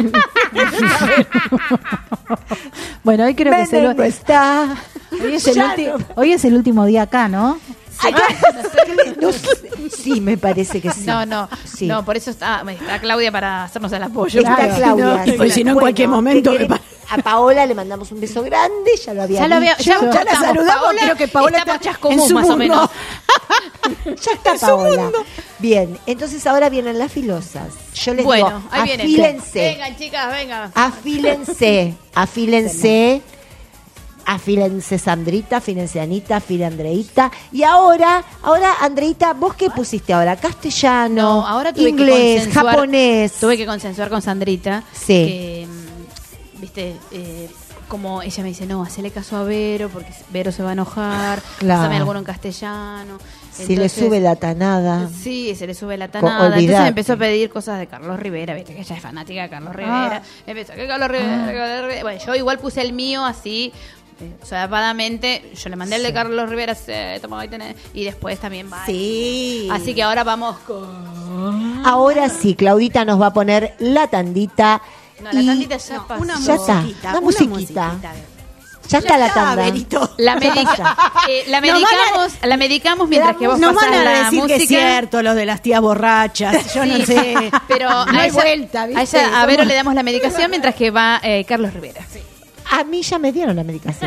Bueno, hoy creo que se Menem lo... no está. hoy, es el Ya ulti- no- hoy es el último día acá, ¿no? Acá- no sé. Sí, me parece que sí. No, no, Sí. no, por eso está, está Claudia para hacernos el apoyo. Está Claro. Claudia. No, porque si no, en cualquier momento ¿qué me querés? A Paola le mandamos un beso grande, ya lo había Ya lo había, dicho. ya, Ya la estamos, saludamos, Paola, creo que Paola está por está Chascomús, en su más o mundo. menos. Ya está Paola. Bien, entonces ahora vienen las filosas. Yo les Bueno, digo, ahí viene. afílense, Vengan, chicas, vengan. afílense, afílense, afílense Sandrita, afílense Anita, afílense Andreita. Y ahora, ahora Andreita, ¿vos qué pusiste ahora? Castellano, No, ahora tuve que inglés, consensuar- japonés. Tuve que consensuar con Sandrita. Sí. Que, mm, viste, eh, como ella me dice, no, hacele caso a Vero, porque Vero se va a enojar. Claro. Pásame alguno en castellano. Si le Entonces, sube la tanada. Sí, se le sube la Co- tanada. Entonces olvidate. me empezó a pedir cosas de Carlos Rivera, viste que ella es fanática de Carlos Rivera. Me empezó que Carlos Rivera, que Carlos Rivera. Bueno, yo igual puse el mío así, eh, solapadamente. Yo le mandé el de Carlos Rivera, se, toma, ahí tenés, y después también va. Sí. Así que ahora vamos con... Ahora sí, Claudita nos va a poner la tandita. No, la y- tandita ya pasó. Una Ya está, musiquita, la una musiquita. musiquita. Ya está la tanda. Berito. La, medica- eh, la Nos van a- medicamos, la medicamos mientras que vos Nos pasás van a la decir música. que es cierto, los de las tías borrachas. Yo no Sí, sé. pero no a hay ella- vuelta, ¿viste? A, ella- a Somos- Vero le damos la medicación mientras que va eh, Carlos Rivera. A mí ya me dieron la medicación.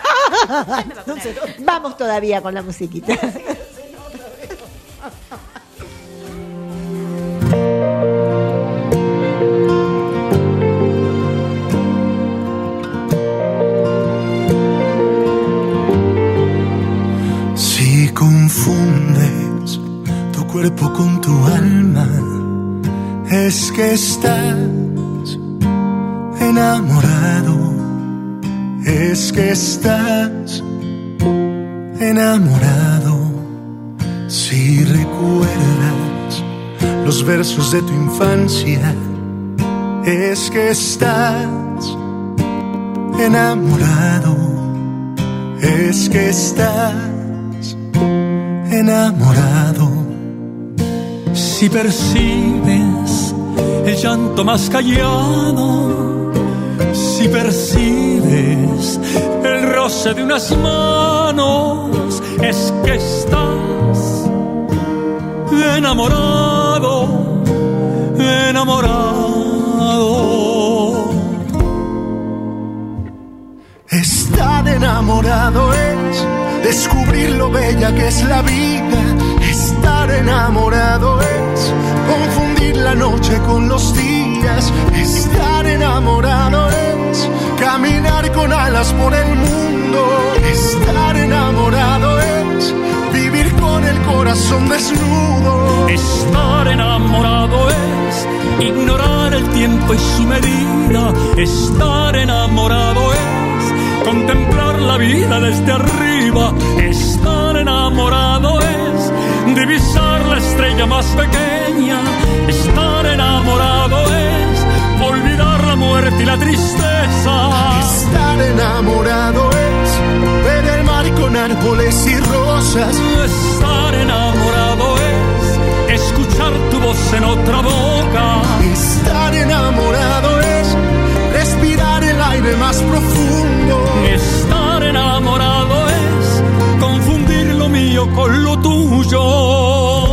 Vamos todavía con la musiquita. Si confundes tu cuerpo con tu alma, es que estás enamorado, es que estás enamorado. Si recuerdas los versos de tu infancia, es que estás enamorado, es que estás enamorado. Si percibes el llanto más callado, si percibes el roce de unas manos, es que estás enamorado, enamorado. Estar enamorado es descubrir lo bella que es la vida. Estar enamorado es confundir la noche con los días. días. Estar enamorado es caminar con alas por el mundo. Estar enamorado es vivir con el corazón desnudo. Estar enamorado es ignorar el tiempo y su medida. Estar enamorado es contemplar la vida desde arriba. Estar enamorado es divisar la estrella más pequeña. Estar enamorado es olvidar la muerte y la tristeza. Estar enamorado es ver el mar con árboles y rosas. Estar enamorado es escuchar tu voz en otra boca. Estar enamorado es respirar el aire más profundo. Estar enamorado es confundir lo mío con lo tuyo.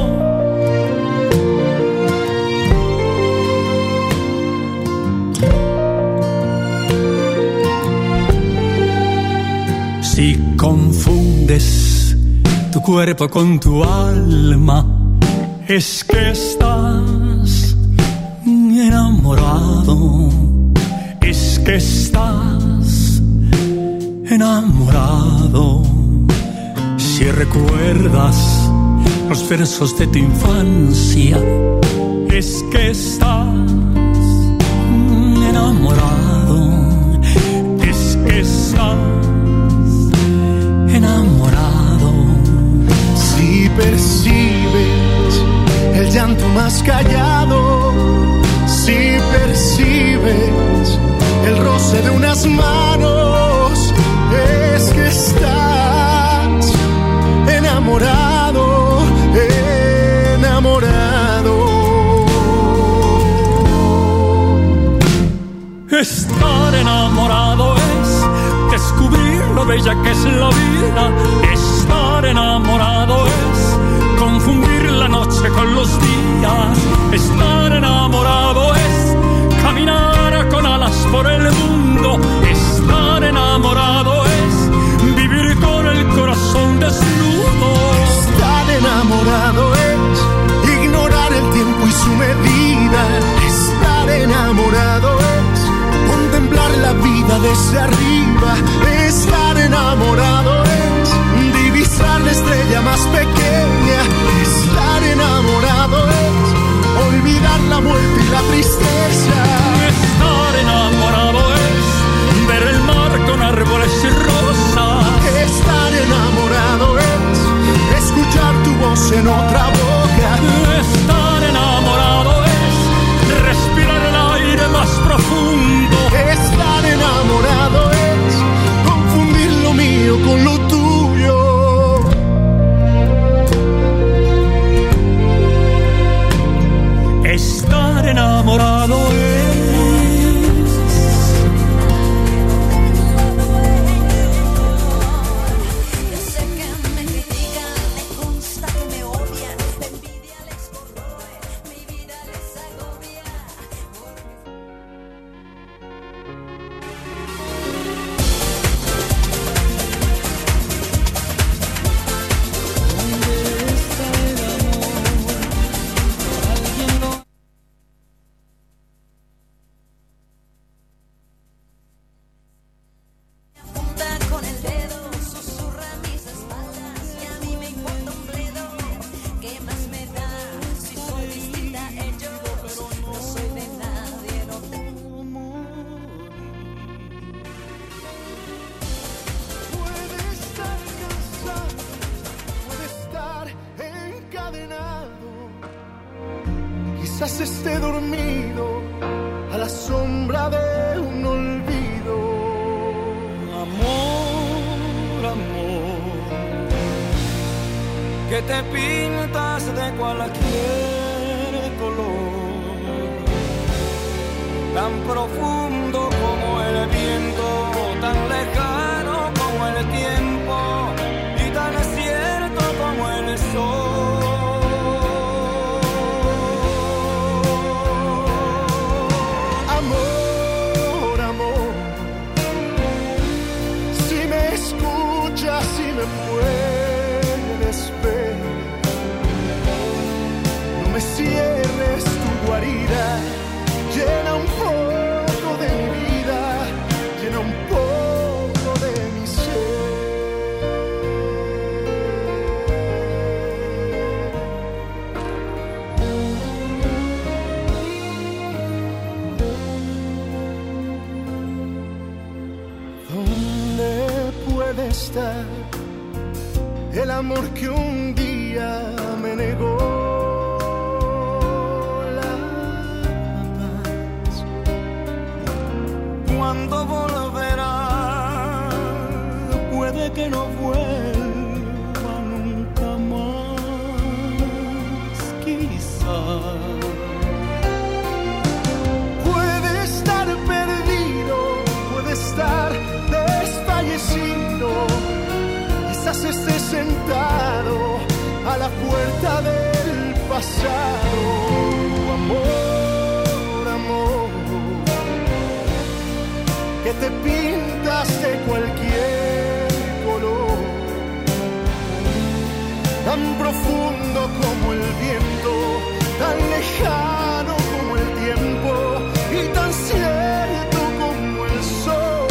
Si confundes tu cuerpo con tu alma, es que estás enamorado. Es que estás enamorado. Si recuerdas los versos de tu infancia, es que estás enamorado. Es que estás enamorado. Si percibes el llanto más callado, si percibes el roce de unas manos, es que estás enamorado, enamorado. Estar enamorado es descubrir lo bella que es la vida. Estar enamorado es confundir la noche con los días. Estar enamorado es caminar con alas por el mundo. Estar enamorado es vivir con el corazón desnudo. Estar enamorado es ignorar el tiempo y su medida. Estar enamorado es contemplar la vida desde arriba. Estar enamorado es divisar la estrella más pequeña. Estar enamorado es olvidar la muerte y la tristeza. Estar enamorado es ver el mar con árboles y rosas. Estar enamorado es escuchar tu voz en otra boca. Estar enamorado es respirar el aire más profundo. Estar enamorado es confundir lo mío con lo tuyo. Estar enamorado es quizás esté dormido a la sombra de un olvido. Amor, amor, que te pintas de cualquier color, tan profundo como el viento, tan lejano como el tiempo y tan cierto como el sol. Si me puedes ver, no me cierres tu guarida. puede estar el amor que un día me negó la paz. Cuando volverá, puede que no vuelva nunca más, quizás. Puede estar perdido, puede estar desfallecido, quizás esté sentado a la puerta del pasado. Amor, amor, que te pintas de cualquier color, tan profundo como el viento, tan lejano como el tiempo y tan cierto como el sol.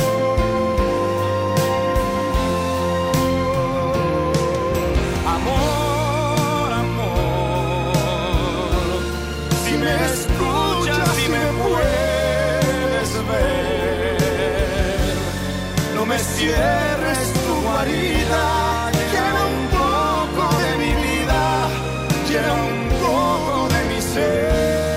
Amor, amor, si me escuchas, si me puedes ver, no me cierres tu guarida, llena un poco de mi vida, llena un poco de mi ser.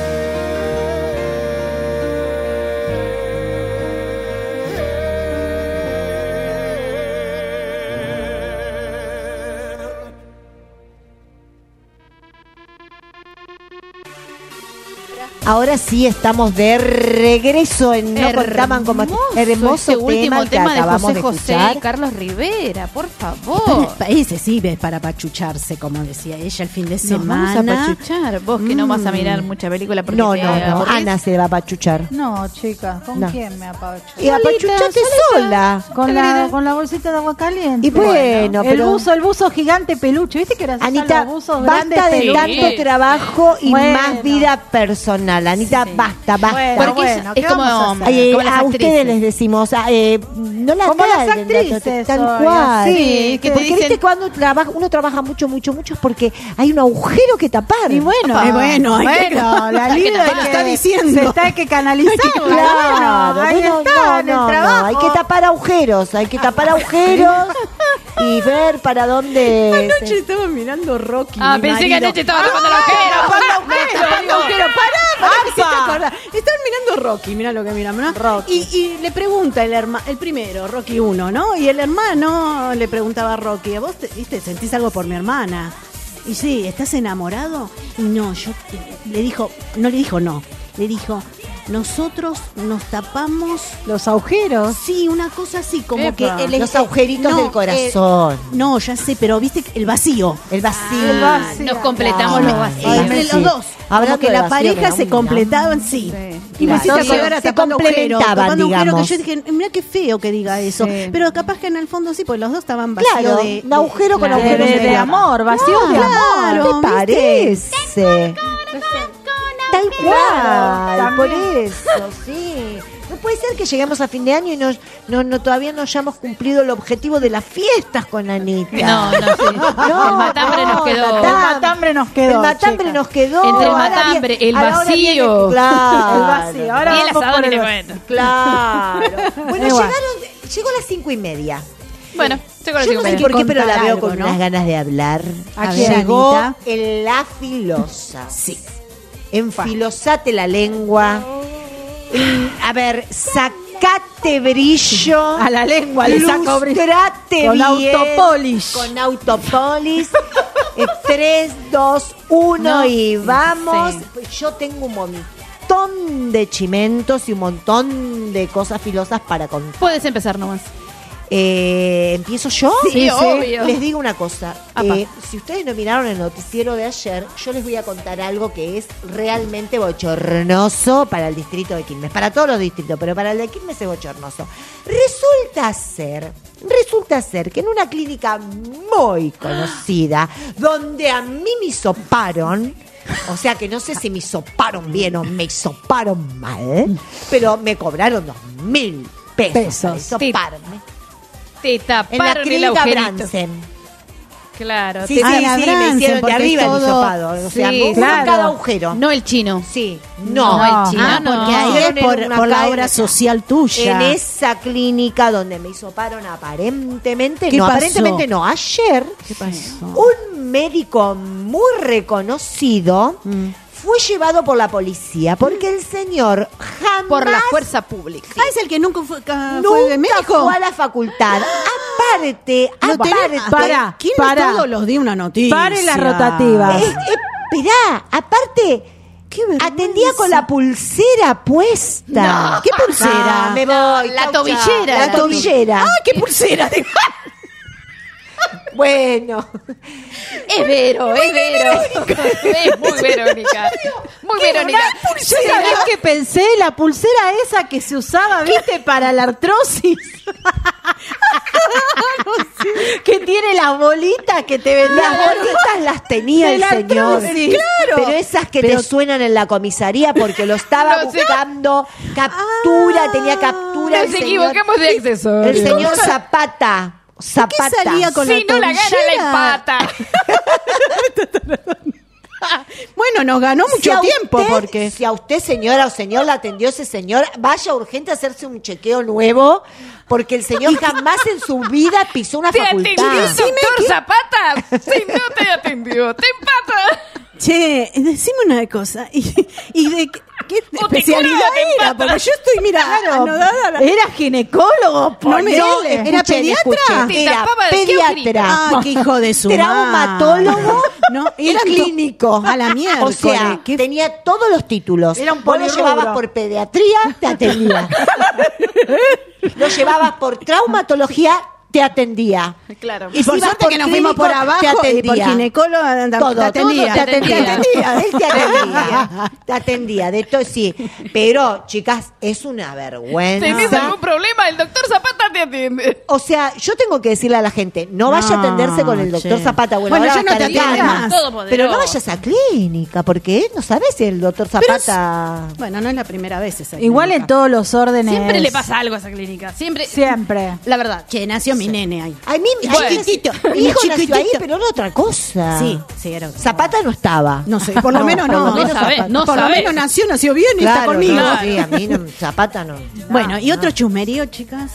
Ahora sí estamos de regreso en No Contaban como hermoso ese último tema, tema que de acabamos José de José escuchar. y Carlos Rivera, por favor. Ese sí es para pachucharse, como decía ella el fin de Nos semana. vamos a pachuchar. Vos que no vas a mirar mucha película porque No, te no, no, aburrís. Ana se va a pachuchar. No, chica, ¿con No. quién me apachucho? Y apachuchate sola. Con la, con la bolsita de agua caliente. Y bueno, el pero- buzo, el buzo gigante peluche. ¿Viste que era Anita, los buzos grandes basta de peluches? tanto trabajo y Bueno. más vida personal. Anita, basta, basta. Bueno, Porque es- bueno, es ¿qué como- vamos a hacer? Ay, como las a actrices. ustedes les decimos, ah, eh, no la Como las caguen, actrices, tal oiga, cual. sí, que te porque dicen- viste cuando trabaja, uno trabaja mucho, mucho, mucho es porque hay un agujero que tapar. Y bueno, Eh, bueno, hay que- bueno, la hay que Lida te lo está diciendo. Se está hay que canalizar. Claro, ahí bueno, está, no, en el no, no, trabajo. hay que tapar agujeros, hay que tapar agujeros y ver para dónde. Anoche se- estaba mirando Rocky. Ah, mi pensé que marido. anoche estaba tapando el agujero. Tapando agujero, Tapando agujero. Pará, pará, que te ¡Apa! acordás. Están mirando Rocky, mirá lo que miran, ¿no? Rocky. Y, y le pregunta el hermano, el primero, Rocky uno, ¿no? Y el hermano le preguntaba a Rocky, ¿a vos te, viste, sentís algo por mi hermana? Y sí, ¿estás enamorado? Y no, yo le dijo, no le dijo no, le dijo, nosotros nos tapamos Los agujeros. Sí, una cosa así, como Epa. que el- Los agujeritos no, del corazón. eh, no, ya sé, pero viste el vacío. El vacío. El vacío. Nos completamos Claro. los vacíos. Ay, Entre sí. los dos. Hablando Como que de la vacío, me pareja da se un completaban, sí. Sí. Y me hiciste Entonces, acordar a se tapando agujero, complementaban, tapando agujero, que digamos. yo dije, mira qué feo que diga eso. Sí. Pero capaz que en el fondo sí, pues los dos estaban vacíos Claro, de, un agujero con De, agujero de- de amor, vacío de amor. Claro, ¿Te ¿viste? parece? Tal cual, También. por eso, sí. No puede ser que lleguemos a fin de año y no, no, no todavía no hayamos cumplido el objetivo de las fiestas con Anita. No, no, sí. No, el matambre no, nos quedó. el El matambre nos quedó. El matambre chica. nos quedó. Entre el Ahora matambre, viene- el ahora viene- vacío. claro. El vacío. Ahora Y el vamos asado por ni el te vacío. cuento. Claro. Bueno, Igual. llegaron, llegó las cinco y media. Bueno, yo con Yo no sé por qué, pero la contar veo algo, con ¿no? unas ganas de hablar. ¿A quién, Llegó Anita? en la filosa. Sí. Enfilosate la lengua. Mm, A ver, sacate brillo. A la lengua le saco brillo. Lustrate Con bien. autopolish. Con autopolis. Eh, tres, dos, uno No, y vamos. sí. Yo tengo un montón de chimentos y un montón de cosas filosas para contar. Puedes empezar nomás. Eh, ¿Empiezo yo? Sí, obvio. Les digo una cosa. Apa. Eh, si ustedes no miraron el noticiero de ayer, yo les voy a contar algo que es realmente bochornoso para el distrito de Quilmes. Para todos los distritos, pero para el de Quilmes es bochornoso. Resulta ser, resulta ser que en una clínica muy conocida, donde a mí me hisoparon, o sea que no sé si me hisoparon bien o me hisoparon mal, pero me cobraron dos mil pesos, Pesos. para hisoparme. Te En la taparon el clínica agujerito. Bransen. Claro. Sí, sí, Ah, sí, la me Brance, hicieron de porque arriba es el todo- hisopado. O sea, Sí, uno en claro. cada agujero. No el chino. Sí, no. No, el chino Ah, no. porque ahí es Hicieron por, en una por la calle- obra social tuya. En esa clínica donde me hisoparon aparentemente, ¿Qué no, pasó? aparentemente no, ayer, ¿Qué pasó? un médico muy reconocido Mm. fue llevado por la policía porque el señor jamás Por la fuerza pública. Ah, es el que nunca fue, ca- fue de nunca médico. fue a la facultad. Aparte, Lo aparte, tenés- para, ¿quién para. todos los días una noticia? Pare la rotativa. Eh, eh, esperá, aparte, atendía con la pulsera puesta. No, ¿qué pulsera? No, me voy. La chau, tobillera, chau. La, la tobillera. Ah, qué pulsera. Bueno. Es Vero, es Vero. Es muy Verónica. Muy Verónica. ¿Sabés qué pensé? La pulsera esa que se usaba, viste, para la artrosis. No sé, que tiene las bolitas que te vendían. Las bolitas las tenía De el la señor. artrosis. Claro. Pero esas que Pero- te suenan en la comisaría porque lo estaba No sé. buscando. Captura, tenía captura. Nos el señor- equivocamos de accesorio. El señor Zapata. Zapata. ¿Qué salía con Si la no la gana, tobillera? la empata. Bueno, nos ganó mucho Si a tiempo usted- porque... Si a usted, señora o señor, la atendió ese señor, vaya urgente a hacerse un chequeo nuevo, porque el señor jamás en su vida pisó una ¿Te facultad. atendió el doctor Zapata? Si no te atendió, te empata. Che, decime una cosa. ¿Y, y de qué, qué te especialidad cura, te era? empata. Porque yo estoy, mira, anodada a la- Era ginecólogo, No me- ponele. no, ¿era Escuchen, pediatra? escuchen, Te Era tapaba de pediatra. Ah, qué hijo de su Traumatólogo No, y eran to- clínico. A la mierda. O sea, tenía todos los títulos. Era un Vos lo polirrubro. llevabas por pediatría, te atendía. Lo llevabas por traumatología, te atendía. Claro. Y por si ibas suerte que nos fuimos por clínico, abajo te y por atendía. ginecólogo anda- Todo, te atendía. todo te atendía. Te atendía. Él te atendía. Te atendía, de todo sí. Pero, chicas, es una vergüenza. ¿Tenés algún problema? El doctor Zapata te atiende. O sea, yo tengo que decirle a la gente, no vaya a No, atenderse con el doctor che. Zapata. Bueno, Bueno, ahora yo va a no estar te atiendo acá. más. Todopoderoso. Pero no vayas a clínica, porque no sabes si el doctor Pero Zapata... Bueno, no es la primera vez esa Igual en clínica. todos los órdenes. Siempre le pasa algo a esa clínica. Siempre. Siempre. La verdad. Que nació mi nene ahí. Ay, mi, Y ay, chiquitito, mi y hijo nació chiquitito. ahí, pero era otra cosa. Sí, sí, era otra Zapata no estaba. No sé, por lo menos por no. lo menos No sabés, Zapata. no por lo sabés. menos nació, nació bien y está Claro, conmigo. no, sí, a mí no, Zapata no. Bueno, ¿y otro chusmerío, chicas?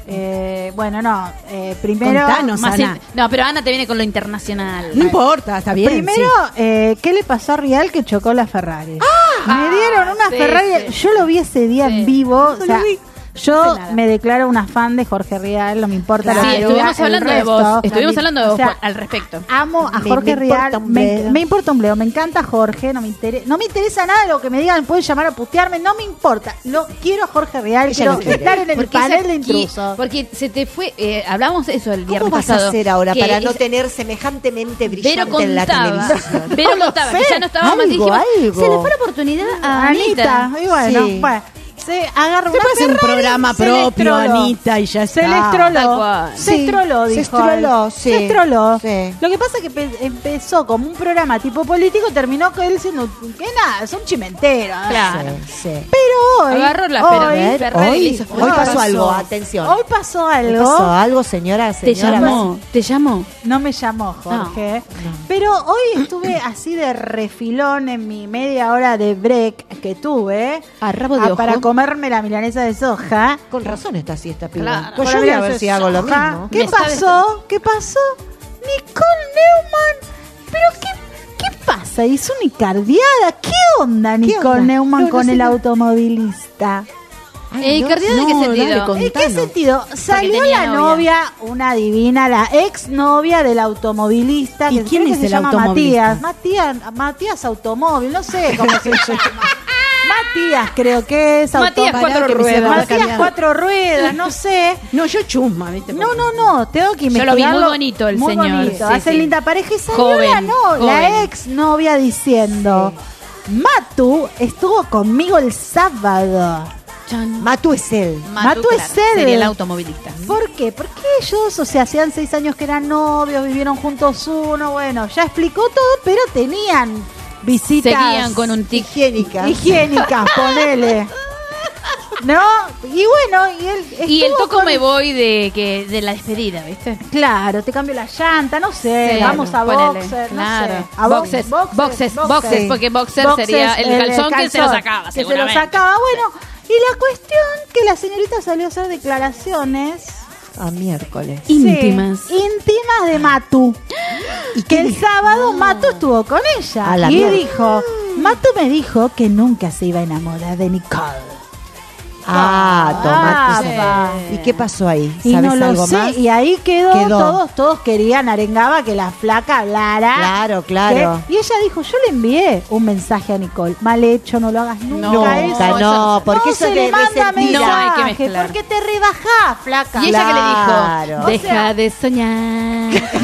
Eh, bueno, no. Eh, primero. Contanos, Más Ana. in- No, pero Ana te viene con lo internacional. No importa, está bien. Primero, eh, ¿qué le pasó a Rial que chocó la Ferrari? Me dieron una sí, Ferrari. sí. Yo lo vi ese día Sí. en vivo. No o sea, lo vi. yo No sé nada. me declaro una fan de Jorge Rial, no me importa Sí, lo que diga estuvimos el hablando de resto. vos. Estuvimos hablando de O vos sea, al respecto. Amo a Me- Jorge me importa Rial, un me, bledo. me importa un bledo, me encanta Jorge, no me interesa, no me interesa nada de lo que me digan, pueden llamar a putearme, no me importa. Lo quiero a Jorge Rial, Ella quiero lo quiere. estar en el Porque panel esa- de y- intrusos. Porque se te fue, eh, hablamos de eso el ¿Cómo viernes vas pasado. a hacer ahora que para no es- tener semejantemente Vero brillante en la contaba, televisión? Vero contaba que ya no estaba más, Algo, dijimos, algo. se le fue la oportunidad a Anita. Anita, y bueno, Sí. bueno, se agarra Se una puede hacer un Ferrari, programa se propio, estroló. Anita, y ya Se está. le Tal estroló. cual. Se Sí, estroló, se dijo. estroló, él. sí. Se estroló. Sí. Lo que pasa es que pe- empezó como un programa tipo político, terminó con él siendo que nada, es un chimentero. Claro. Sí, sí. Pero hoy, Agarró la hoy, Ferrari, Ferrari y le Hoy, hizo hoy Ferrari. pasó algo, atención. hoy pasó ¿Qué algo. pasó? ¿Algo, señora? Te señora? llamó, te llamó. No me llamó Jorge. Pero hoy estuve así de refilón en mi media hora de break que tuve A rabo de ah, ojo. para comerme la milanesa de soja. Con razón está así esta piba. Claro. Pues Con yo la voy a milanesa ver de si hago lo soja. mismo. ¿Qué Me está pasó? ¿Qué pasó? Nicole Neumann. ¿Pero qué, qué pasa? ¿Hizo una cardiada? ¿Qué onda Nicole onda? Neumann No, no con sé el qué- automovilista? Eh, ¿cardiada de qué no, sentido? dale, con- ¿En qué Contanos. sentido? Salió tenía la novia. novia, una divina, la ex novia del automovilista. ¿Y que quién creo es que se el llama automovilista? Matías. Matías, Matías Automóvil, no sé cómo se llama. Matías creo que es. Matías auto- Cuatro que me se Ruedas. va a Matías cambiar. Cuatro Ruedas, no sé. No, yo chusma, ¿viste? No, no, no, tengo que Yo lo vi muy investigarlo. bonito el Muy señor, bonito, sí, hace sí. linda pareja y salió Joven, la, no, joven. la ex novia diciendo, Matu estuvo conmigo el sábado. Matu es él. Matu es él. Sería el automovilista. ¿Por qué? Porque ellos, o sea, hacían seis años que eran novios, vivieron juntos uno, bueno, ya explicó todo, pero tenían visitas Seguían con un tic. Higiénica. higiénicas, ponele. ¿No? Y bueno, y él Y el estuvo toco con- me voy de que de la despedida, ¿viste? Claro, te cambio la llanta, no sé, Sí, vamos a ponele, boxer, claro. no sé. A Boxers, boxers, boxers, porque boxer sería el calzón que se lo sacaba, que se lo seguramente. sacaba, bueno, y la cuestión que la señorita salió a hacer declaraciones A miércoles. Íntimas. Sí, íntimas de Matu. Y que el sábado Matu estuvo con ella. A la Y mierda. dijo, Matu me dijo que nunca se iba a enamorar de Nicole. Ah, tomate. Ah, ¿Y qué pasó ahí? Y ¿Sabes no lo algo sé, más? y ahí quedó, Quedó. todos todos querían, arengaba que la flaca hablara. Claro, claro. Que- y ella dijo, yo le envié un mensaje a Nicole, mal hecho, no lo hagas nunca Nunca, eso. no, porque no eso se de le manda resentida. No, hay que mensaje, mezclar. porque te rebajás, flaca. Y ella que le Claro. dijo, O deja sea- de soñar.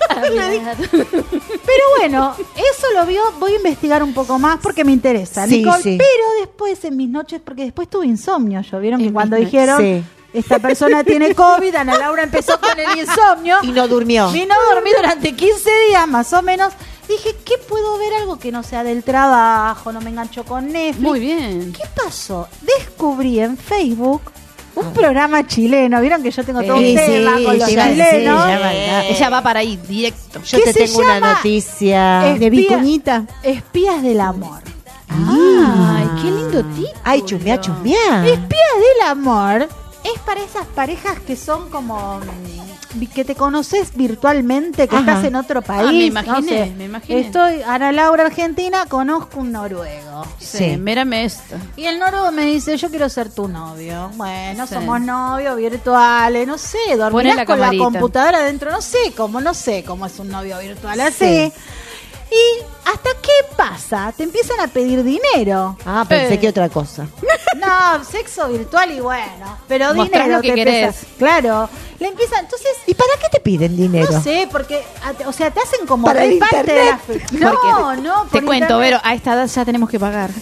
Pero bueno, eso lo vio, voy a investigar un poco más porque me interesa, Sí, Nicole. sí. Pero después en mis noches, porque después tuve insomnio, yo vieron que En cuando mis dijeron, Sí. esta persona tiene COVID, Ana Laura empezó con el insomnio. Y no durmió. Y no dormí durante quince días más o menos. Dije, ¿qué puedo ver? Algo que no sea del trabajo, no me engancho con Netflix. Muy bien. ¿Qué pasó? Descubrí en Facebook un programa chileno. Vieron que yo tengo todo Sí, un tema sí, con los te iba a decir, chilenos. ya va, ya. Ella va para ahí, directo. Yo ¿Qué te se tengo una llama? noticia. Espía- De Vicuñita. Espías del amor. Ay, qué lindo título. Ay, chusmeá, chusmeá. Espías del amor es para esas parejas que son como mm, que te conoces virtualmente, que Ajá. estás en otro país. Ah, me imaginé, no sé. me imaginé. Estoy Ana Laura Argentina, conozco un noruego. Sí, mírame esto. Y el noruego me dice, yo quiero ser tu novio. Bueno, Sí. somos novios virtuales, no sé, Poné dormirás la con la camarita. computadora adentro, no sé cómo, no sé cómo es un novio virtual así. Sí. Y hasta qué pasa, te empiezan a pedir dinero. Ah, pensé Eh. que otra cosa. No, sexo virtual y bueno, pero Mostrás dinero lo que te querés. empieza- Claro, le empiezan, entonces, ¿Y para qué te piden dinero? no sé, porque, a- o sea, te hacen como Para el de parte de la- internet. No, no, Te por cuento, internet. Vero, a esta edad ya tenemos que pagar.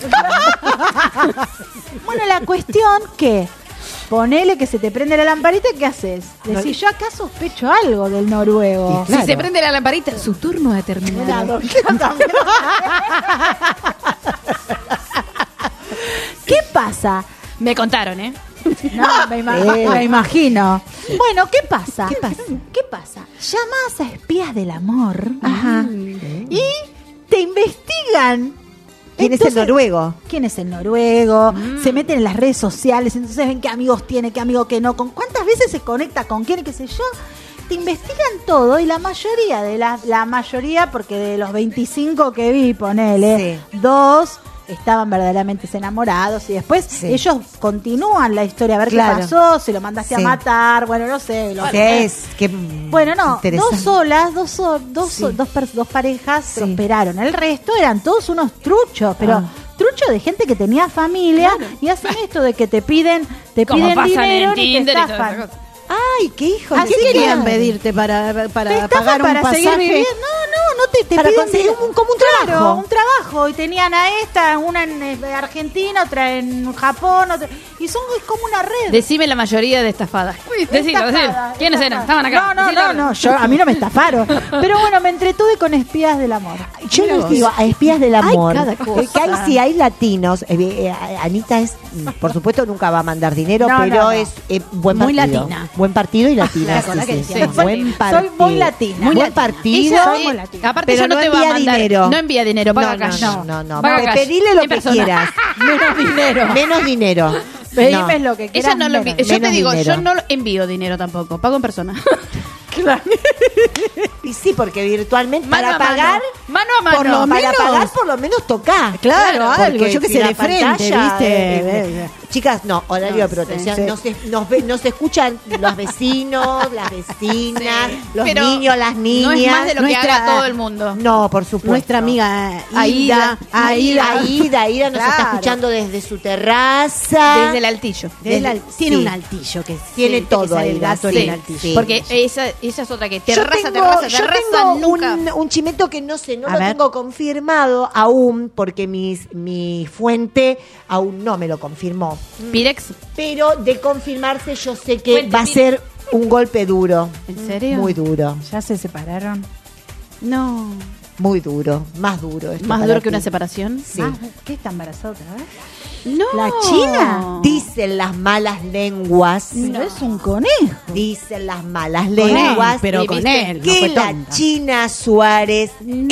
Bueno, la cuestión que ponele que se te prende la lamparita, ¿qué haces? Decís, yo acá sospecho algo del noruego. Y claro. Si se prende la lamparita, su turno ha terminado. ¿Qué pasa? Me contaron, ¿eh? No, me, ima- Eh. me imagino. Bueno, ¿qué pasa? ¿Qué pasa? ¿Qué pasa? Llamas a espías del amor Ajá. y te investigan. ¿Quién es Entonces, el noruego? ¿Quién es el noruego? Se meten en las redes sociales, entonces ven qué amigos tiene, qué amigo que no, con cuántas veces se conecta con quién y qué sé yo. Te investigan todo y la mayoría de la, la mayoría, porque de los veinticinco que vi, ponele, dos estaban verdaderamente enamorados y después Sí. ellos continúan la historia a ver Claro. qué pasó, si lo mandaste Sí. a matar, bueno, no sé. Lo ¿Qué es? Qué Bueno, no, interesante. dos solas, dos, so- dos, Sí. so- dos, per- dos parejas Sí. prosperaron. El resto eran todos unos truchos, pero Ah. truchos de gente que tenía familia y hacen esto de que te piden, te Como piden pasan en dinero y te Tinder y toda estafan. esa cosa. Ay, qué hijo. Así ¿Qué que querían nada. pedirte para, para Te estafan pagar un para seguir pasaje? viviendo. No, no, no te, te Para piden conseguir dinero. un- como un Claro, trabajo. un trabajo. Y tenían a esta, una en eh, Argentina, otra en Japón, otra, y son es como una red. Decime la mayoría de estafadas. Decilo, decilo. Estafada, ¿Quiénes eran? Estaban acá. No, no, Decilo. no, no, yo, a mí no me estafaron. Pero bueno, me entretuve con espías del amor. Yo les digo, a espías del amor, cada cosa. que hay, si hay latinos, eh, eh, Anita es, mm, por supuesto, nunca va a mandar dinero, No, pero no, no. es eh, buen Muy partido. latina. Buen partido y latina. ¿Te acordás sí, que sí, decíamos? sí. Buen partido. Soy muy latina. Buen Muy latina. partido. Ella, Soy eh, muy latina. aparte Pero ella no, no te va a envía mandar dinero. No envía dinero, paga No, cash. no, no, no. Paga Pe- cash. Pedile lo En que persona. quieras. Menos dinero. Menos dinero. Pedime No. lo que quieras. Ella no lo envía. menos. Yo te Menos digo, dinero. yo no envío dinero tampoco, pago en persona. Y sí, porque virtualmente Mano para a mano. pagar, Mano a mano. por lo menos. para pagar por lo menos toca. Claro, algo, porque yo que si sé, la de frente, pantalla, ¿viste? eh, eh, chicas, no, horario No, de protección. sí, sí. Nos, es- nos, ve- nos escuchan los vecinos, las vecinas, Sí, los pero niños, las niñas. No es más de lo que Nuestra- haga todo el mundo. No, por supuesto. Nuestra amiga Aida. Aida. Aida. Aida, Aida nos está Claro. escuchando desde su terraza. Desde el altillo. Desde la- Desde- tiene sí. un altillo que Tiene que todo sale ahí, el gato sí, en el altillo. sí. Porque esa, esa es otra que Yo terraza, tengo, terraza, yo terraza, tengo nunca. un, un chimento que no sé, no A lo ver. tengo confirmado aún, porque mis, mi fuente aún no me lo confirmó. Pirex. Pero de confirmarse yo sé que Fuente, va a Pirex. ser un golpe duro. ¿En serio? Muy duro, ¿Ya se separaron? No. muy duro, más duro. esto Más para duro que ti. una separación. Sí. Ah, ¿qué está embarazada otra vez? No. ¿La China? Dicen las malas lenguas. No es un conejo. Dicen las malas Con lenguas. él, pero y con viste él, no que fue la tonta. China Suárez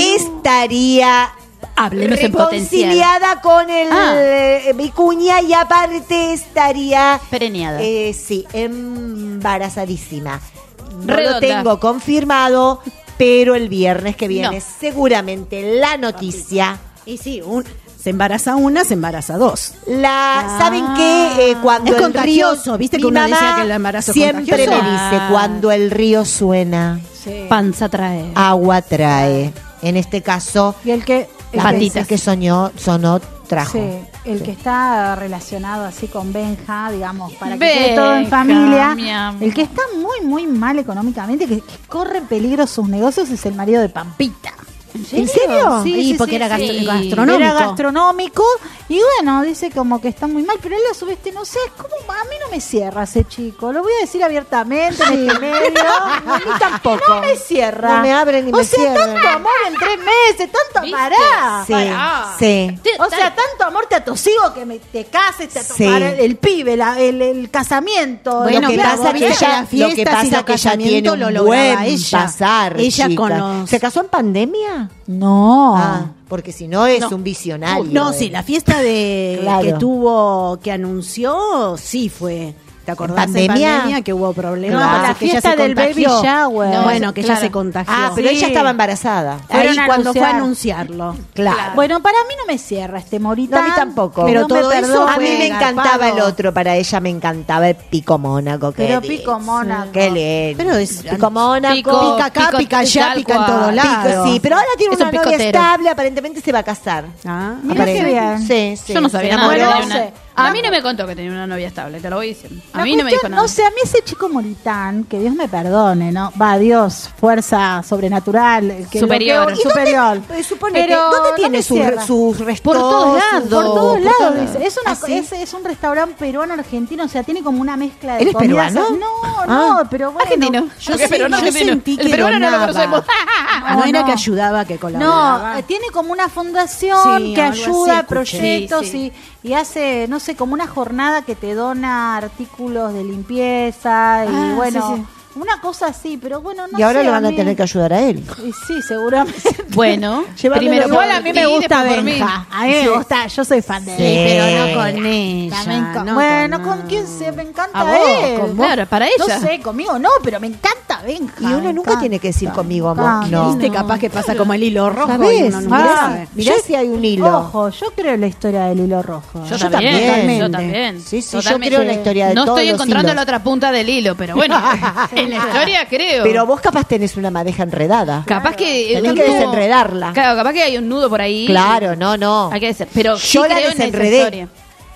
estaría Hablemos en potencial. reconciliada con el Ah. eh, Vicuña y aparte estaría Pereneada. eh, sí, embarazadísima. No Redonda. lo tengo confirmado, pero el viernes que viene No. seguramente la noticia. Y sí, un, se embaraza una, se embaraza dos. La, ¿saben qué? Eh, cuando Es el contagioso, río, viste que mi uno mamá decía que el embarazo es siempre contagioso. me dice, cuando el río suena, Panza trae. agua trae. En este caso, Y el que... la el vez que soñó, sonó, trajo. Sí, el que está relacionado así con Benja, digamos, para que Benja, quede todo en familia. mi amor. El que está muy, muy mal económicamente, que, que corre peligro sus negocios, es el marido de Pampita. ¿En serio? Sí, Sí, sí, porque sí, era sí. gastro- gastronómico. Era gastronómico. Y bueno, dice como que está muy mal, pero él a su vez, no sé, como a mí no me cierra ese chico. Lo voy a decir abiertamente en este medio. A mí tampoco. No me cierra. No me abren ni o me sea, cierran. tanto amor en tres meses, tanto ¿Viste? amará. Sí, Pará. sí. O sea, tanto amor te atosigo que me, te cases, te Sí. para el, el pibe, la- el, el casamiento. Bueno, lo lo que claro, pasa que ¿viste? ella, las lo que fiestas y pasa los que ella tiene casamientos un lo lograba buen ella. pasar, Ella chica. con los- ¿Se casó en pandemia? No. Ah, porque si no es No. un visionario. No, sí, la fiesta de Claro. que tuvo, que anunció, sí fue. ¿Te acordás ¿En de pandemia? pandemia que hubo problemas? No, Porque la que ella fiesta se del baby contagió. shower. No, bueno, No, que claro. ella se contagió. Ah, pero Sí. ella estaba embarazada. Ahí Fueron a cuando fue a anunciar. anunciarlo. Claro. Bueno, para mí no me cierra este Morita. No, a mí tampoco. Que Pero no todo me eso perdone. A mí me garpado. encantaba el otro, para ella me encantaba el Pico Mónaco. qué Pero lindo. Pico Mónaco. Qué lindo. Pero es- Pico Mónaco. Pico- Pica acá, Pico- pica allá, tal pica en cual. todos lados. Pico, sí, pero ahora tiene Es un una novia picotero. estable, aparentemente se va a casar. Ah, Mira qué Aparentemente. bien. Sí, sí. Yo no se sabía enamoró. nada. que Bueno, tenía no una- sé. A mí no me contó que tenía una novia estable, te lo voy diciendo. A La mí no me dijo cuestión, nada. No sé, a mí ese chico Moritán, que Dios me perdone, ¿no? Va, Dios, fuerza sobrenatural. el que Superior. lo que- ¿Y dónde- superior. eh, supone que- Pero ¿dónde no tiene me sus cierra. sus restos? Por todos lados. Por todos Por lados, todos dice. Es, una, ¿Ah, sí? es, es un restaurante peruano-argentino, o sea, tiene como una mezcla de ¿Él es comidas. peruano? No, Ah. no, pero bueno. Argentino. Yo, Porque sí, peruano, yo argentino. sentí El que peruano no lo donaba. conocemos. no, era no. que ayudaba, que colaboraba. No, eh, tiene como una fundación Sí, que algo así ayuda a escuché. proyectos Sí, sí. Y, y hace, no sé, como una jornada que te dona artículos de limpieza y Ah, bueno, sí, una cosa así, pero bueno, no Y ahora sé, lo van a mí- tener que ayudar a él. Y sí, seguramente. Bueno, Llévame primero los- Igual por a mí ti, me gusta después por mí. Benja. A mí me Sí. gusta, yo soy fan de Sí. él. Pero no con ella. También con- no bueno, con- con quién se me encanta A vos, él. con vos. Claro, para ella. No sé, conmigo no, pero me encanta Benja. Y uno me nunca encanta. tiene que decir conmigo, amor. Ah, No. Viste, capaz que pasa como el hilo rojo. y ¿Sabés? uno nunca Mirá, sabe. mirá si hay un hilo. Ojo, yo creo en la historia del hilo rojo. Yo, Yo también, también. yo también. Sí, sí, yo Totalmente. creo en la historia de No todos estoy los encontrando hilos. la otra punta del hilo, pero bueno, en la historia creo. Pero vos capaz tenés una madeja enredada. capaz que Tenés un que nudo- desenredarla. Claro, capaz que hay un nudo por ahí. Claro, no, no. Hay que decir, pero sí Yo la creo en esa desenredé. historia.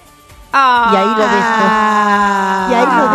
Ah. Y ahí lo dejo. Y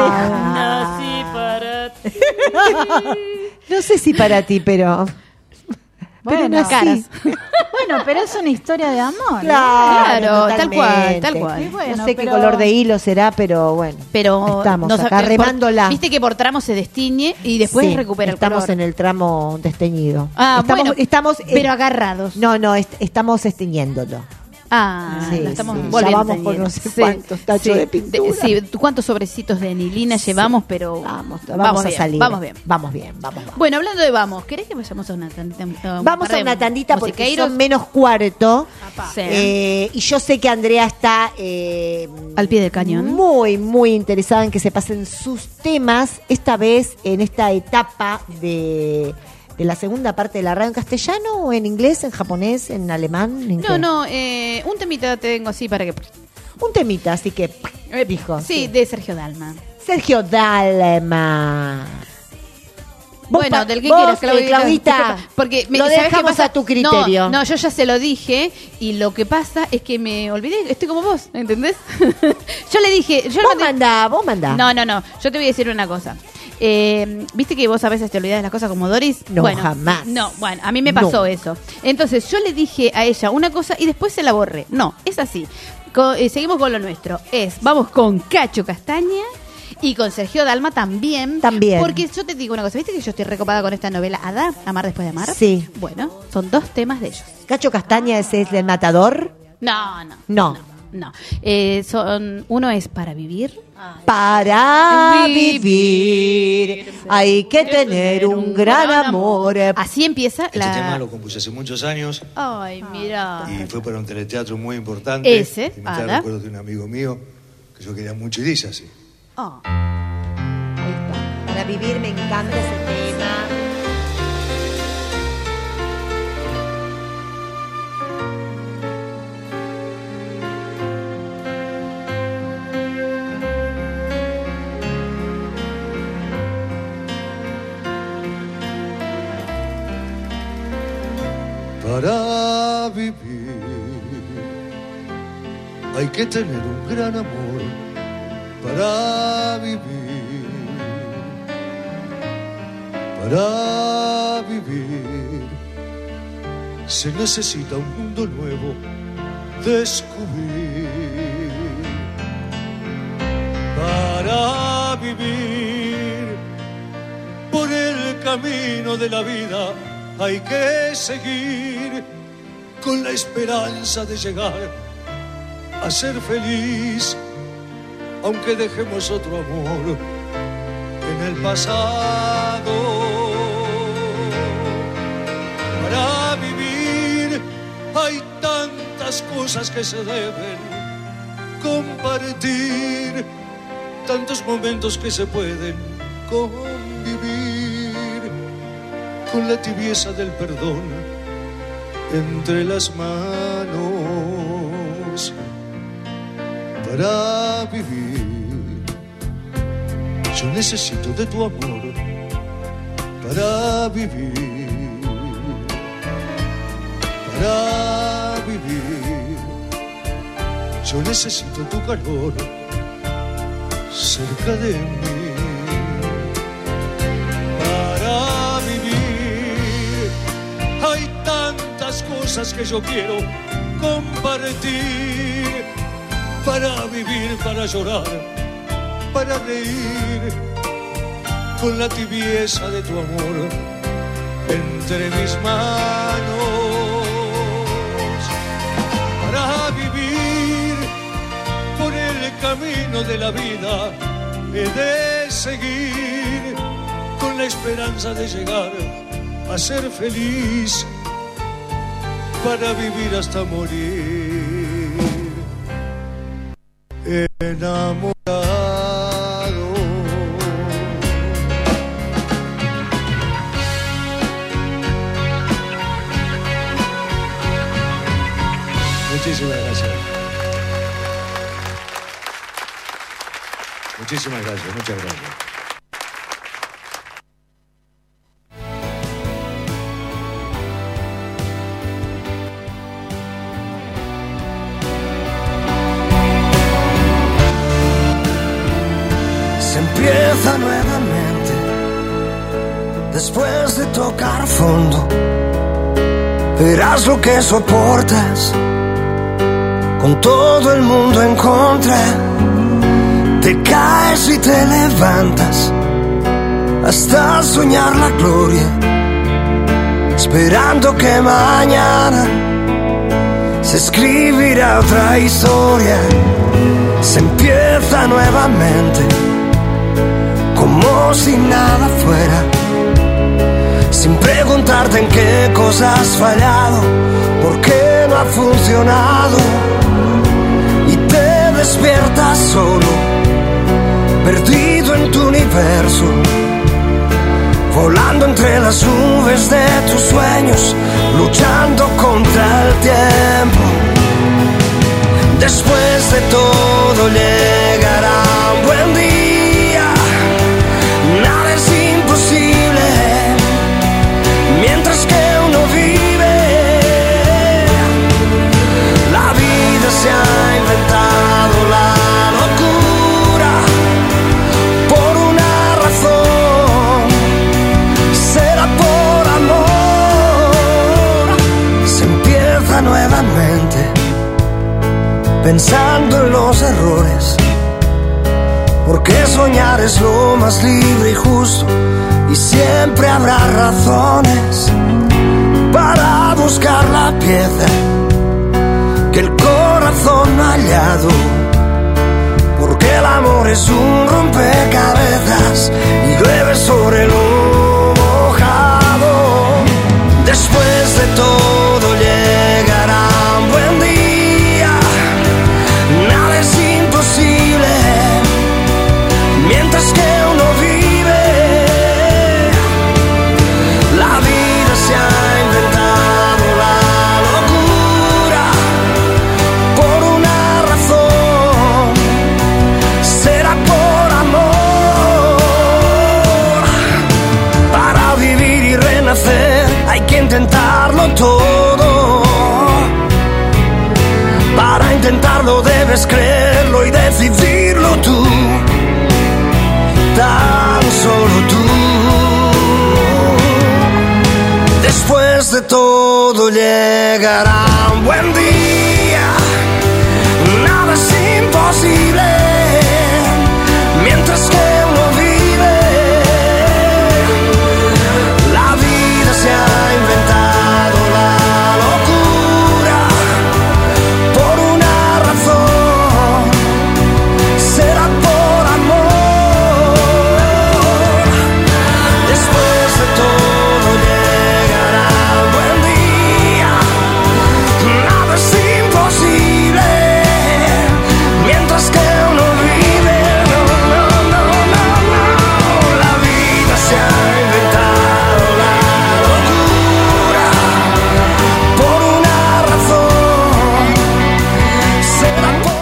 ahí lo dejo. Nací para ti. No sé si para ti, pero. pero Bueno, nací. caras. Bueno, pero es una historia de amor. Claro, Claro, tal cual, totalmente. tal cual. Y bueno, no sé qué pero- color de hilo será, pero bueno. Pero estamos nos- acá por- remándola. Viste que por tramo se destiñe y después Sí, recupera el estamos color. en el tramo desteñido. Ah, estamos, bueno, estamos, eh, pero agarrados. No, no, est- estamos esteñiéndolo. Ah, Sí, lo estamos sí. volviendo Ya vamos a por teñir. no sé cuántos tachos de pintura. sí, cuántos sobrecitos de anilina llevamos, pero Vamos, vamos, a bien, salir. Vamos bien. Vamos bien, vamos bien. Bueno, hablando de vamos, ¿querés que vayamos a una tandita? un Vamos par a de una tandita porque musiqueiros? son menos cuarto. Sí. Eh, y yo sé que Andrea está eh, Al pie del cañón. muy, muy interesada en que se pasen sus temas, esta vez en esta etapa de, de la segunda parte de la radio, en castellano o en inglés, en japonés, en alemán. ¿En No, qué? no, eh, un temita tengo así para que... Un temita, así que dijo. Sí, de Sergio Dalma. Sergio Dalma. Vos Bueno, pa- del que vos, quieras, eh, Claudita. Claudita, Disculpa, porque me- lo ¿sabés qué dejamos pasa? a tu criterio. No, no, yo ya se lo dije y lo que pasa es que me olvidé. Estoy como vos, ¿entendés? yo le dije... Yo le Vos mandé- mandá, vos mandá. No, no, no. Yo te voy a decir una cosa. Eh, ¿Viste que vos a veces te olvidás de las cosas como Doris? No, Bueno, jamás. No, bueno, a mí me pasó No. eso. Entonces yo le dije a ella una cosa y después se la borré. No, es así. Co- eh, seguimos con lo nuestro. Es, vamos con Cacho Castaña y con Sergio Dalma también. También. Porque yo te digo una cosa. ¿Viste que yo estoy recopada con esta novela Ada, Amar después de amar? Sí. Bueno, son dos temas de ellos. Cacho Castaña ese es el matador. No, no. No. No. Eh, son, uno es Para Vivir. Para vivir hay que tener un gran amor. Así empieza Este la... tema lo compuse hace muchos años. Ay, mira. Y fue para un teleteatro muy importante. Ese, y me trae Ada. recuerdos de un amigo mío que yo quería mucho y dice así. Oh. Ahí está. Para vivir me encanta ese tema. Para vivir hay que tener un gran amor. Para vivir, para vivir se necesita un mundo nuevo descubrir. Para vivir por el camino de la vida hay que seguir con la esperanza de llegar a ser feliz, aunque dejemos otro amor en el pasado. Para vivir hay tantas cosas que se deben compartir, tantos momentos que se pueden convivir con la tibieza del perdón entre las manos. Para vivir yo necesito de tu amor. Para vivir, para vivir yo necesito tu calor cerca de mí. Para vivir hay tantas cosas que yo quiero compartir. Para vivir, para llorar, para reír con la tibieza de tu amor entre mis manos. Para vivir por el camino de la vida he de seguir con la esperanza de llegar a ser feliz, para vivir hasta morir enamorado. Muchísimas gracias. Muchísimas gracias, muchas gracias. Se empieza nuevamente después de tocar fondo. Verás lo que soportas con todo el mundo en contra. Te caes y te levantas hasta soñar la gloria, esperando que mañana se escribirá otra historia. Se empieza nuevamente como si nada fuera, sin preguntarte en qué cosa has fallado, por qué no ha funcionado. Y te despiertas solo, perdido en tu universo, volando entre las nubes de tus sueños, luchando contra el tiempo. Después de todo llegará un buen día, nada es imposible mientras que uno vive. La vida se ha inventado la locura por una razón, será por amor. Se empieza nuevamente pensando en los errores, porque soñar es lo más libre y justo, y siempre habrá razones para buscar la pieza que el corazón razón hallado, porque el amor es un rompecabezas y llueve sobre lo mojado. Después de todo llegará un buen día, nada es imposible mientras que uno vive. La vida se ha inventado la locura por una razón, será por amor. Para vivir y renacer hay que intentarlo todo. Para intentarlo debes creerlo y decidirlo tú, tan solo tú. Después de todo llegará un buen día, nada es imposible mientras que uno vive. La vida se ha inventado la locura por una razón, será por amor. Después de todo llegará un buen día, nada es imposible mientras que uno vive. No, no, no, no, no. La vida se ha inventado la locura por una razón, será por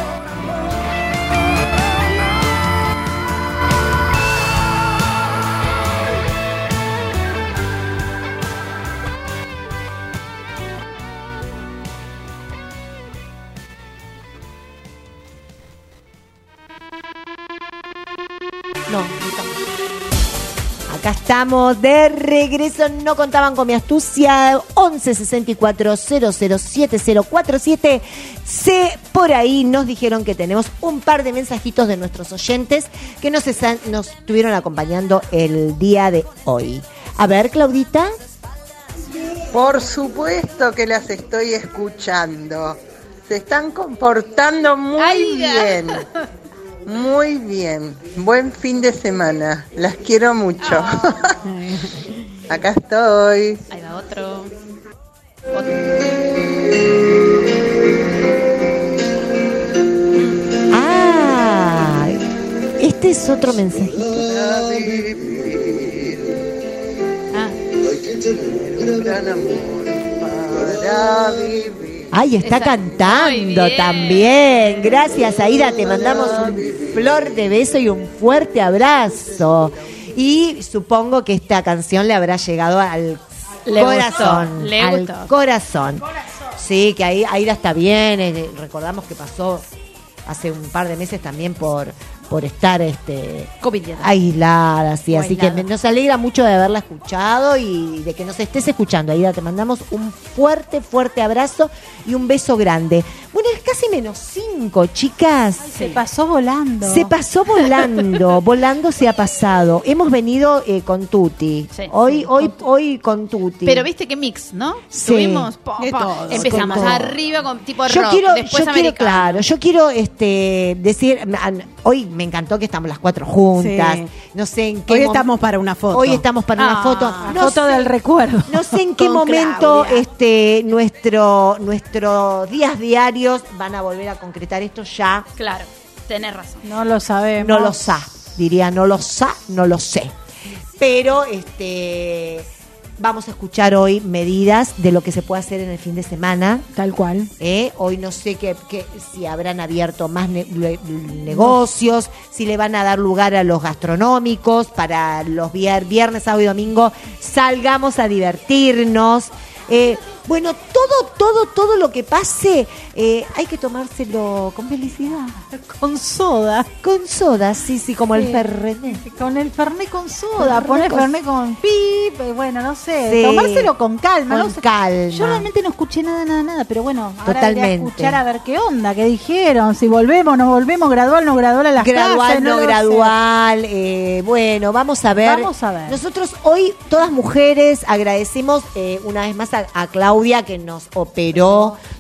No, no estamos. Acá estamos de regreso. No contaban con mi astucia. Once sesenta y cuatro cero cero siete cero cuatro siete. C. Por ahí nos dijeron que tenemos un par de mensajitos de nuestros oyentes que nos, están, nos estuvieron acompañando el día de hoy. A ver, Claudita. Por supuesto que las estoy escuchando. Se están comportando muy Ay, bien. Muy bien. Buen fin de semana. Las quiero mucho. Oh. Acá estoy. Ahí va otro. Ah, este es otro mensajito. Ah. Un gran amor para vivir. Ay, está Esa- cantando Muy bien. también. Gracias, Aida. Te mandamos un flor de beso y un fuerte abrazo. Y supongo que esta canción le habrá llegado al Le corazón. gustó, le al gustó. corazón. Sí, que ahí Aida está bien. eh, recordamos que pasó hace un par de meses también por, por estar este COVID. aislada, sí, O así que aislada. me- nos alegra mucho de haberla escuchado y de que nos estés escuchando, Aida. Te mandamos un fuerte, fuerte abrazo y un beso grande. Bueno, es casi menos cinco, chicas. Se pasó volando. Se pasó volando, volando se ha pasado. Hemos venido eh, con Tuti. Sí, hoy, sí, hoy, con hoy con Tuti. Pero viste qué mix, ¿no? Sí. Tuvimos pa, De pa. todo. Empezamos Con todo. arriba con tipo yo rock, quiero, después yo quiero, americano. claro, yo quiero este decir, an- hoy me encantó que estamos las cuatro juntas. Sí. No sé en qué Hoy mom- estamos para una foto. Hoy estamos para una Ah, foto. La No foto sé- del recuerdo. No sé en qué Con momento Claudia. este nuestro nuestros días diarios van a volver a concretar esto ya. Claro, tenés razón. No lo sabemos. No lo sé, diría no lo sé, no lo sé. Pero este vamos a escuchar hoy medidas de lo que se puede hacer en el fin de semana. Tal cual. ¿eh? Hoy no sé qué, qué- si habrán abierto más ne- le- negocios, si le van a dar lugar a los gastronómicos para los vier- viernes, sábado y domingo. Salgamos a divertirnos. Eh, bueno, todo, todo, todo lo que pase eh, hay que tomárselo con felicidad. Con soda. Con soda, sí, sí, como el Sí. Fernet. Con el Fernet con soda. Fernet Poner con- Fernet con pip. eh, Bueno, no sé. Sí. Tomárselo con calma. Con ¿no? sé. calma. Yo realmente no escuché nada, nada, nada. Pero bueno, ahora Totalmente. iré a escuchar a ver qué onda, qué dijeron. Si volvemos, no volvemos, gradual, no gradual a las Gradual, clases, no lo sé. gradual. eh, bueno, vamos a ver. Vamos a ver. Nosotros hoy, todas mujeres, agradecemos eh, una vez más a, a Claudia que nos operó